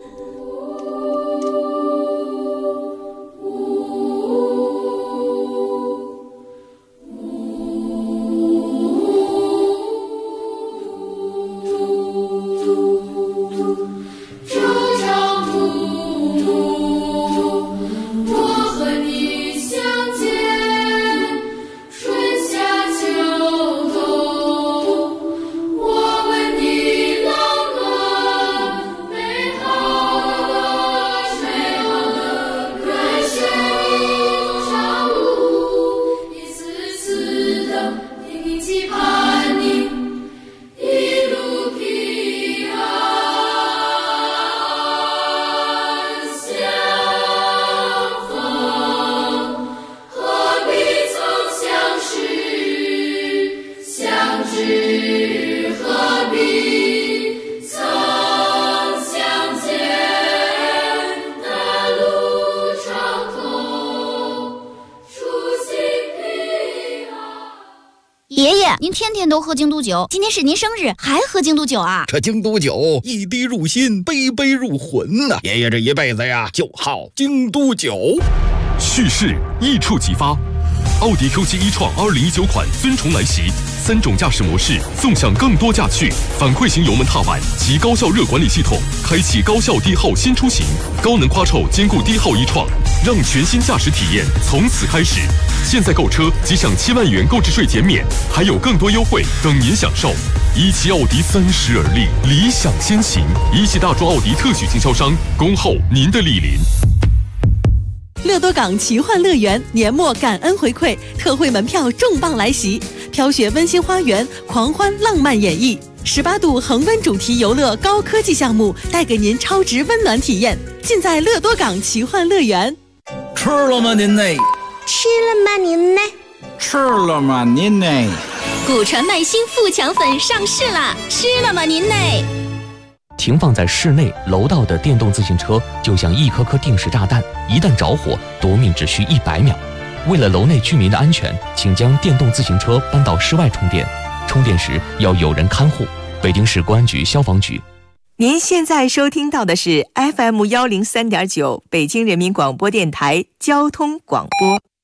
[SPEAKER 18] 您天天都喝京都酒，今天是您生日还喝京都酒啊？
[SPEAKER 8] 这京都酒一滴入心，杯杯入魂呐！爷爷这一辈子呀，就好京都酒。
[SPEAKER 15] 蓄势一触即发，奥迪 Q7 e-tron 2019款尊崇来袭，3种驾驶模式，纵享更多驾趣。反馈型油门踏板及高效热管理系统，开启高效低耗新出行，高能夸臭兼顾低耗e-tron，让全新驾驶体验从此开始。现在购车即享7万元购置税减免，还有更多优惠等您享受。17奥迪30而立，理想先行。17大众奥迪特许经销商，恭候您的莅临。
[SPEAKER 13] 乐多港奇幻乐园年末感恩回馈，特惠门票重磅来袭，飘雪温馨花园，狂欢浪漫演绎，18度恒温主题游乐高科技项目，带给您超值温暖体验，尽在乐多港奇幻乐园。
[SPEAKER 16] 吃了吗您呢？
[SPEAKER 23] 吃了吗您呢？
[SPEAKER 16] 吃了吗您呢？
[SPEAKER 18] 古传麦新富强粉上市啦！吃了吗您呢？
[SPEAKER 24] 停放在室内楼道的电动自行车就像一颗颗定时炸弹，一旦着火，夺命只需100秒。为了楼内居民的安全，请将电动自行车搬到室外充电，充电时要有人看护。北京市公安局消防局。
[SPEAKER 25] 您现在收听到的是 FM103.9 北京人民广播电台交通广播。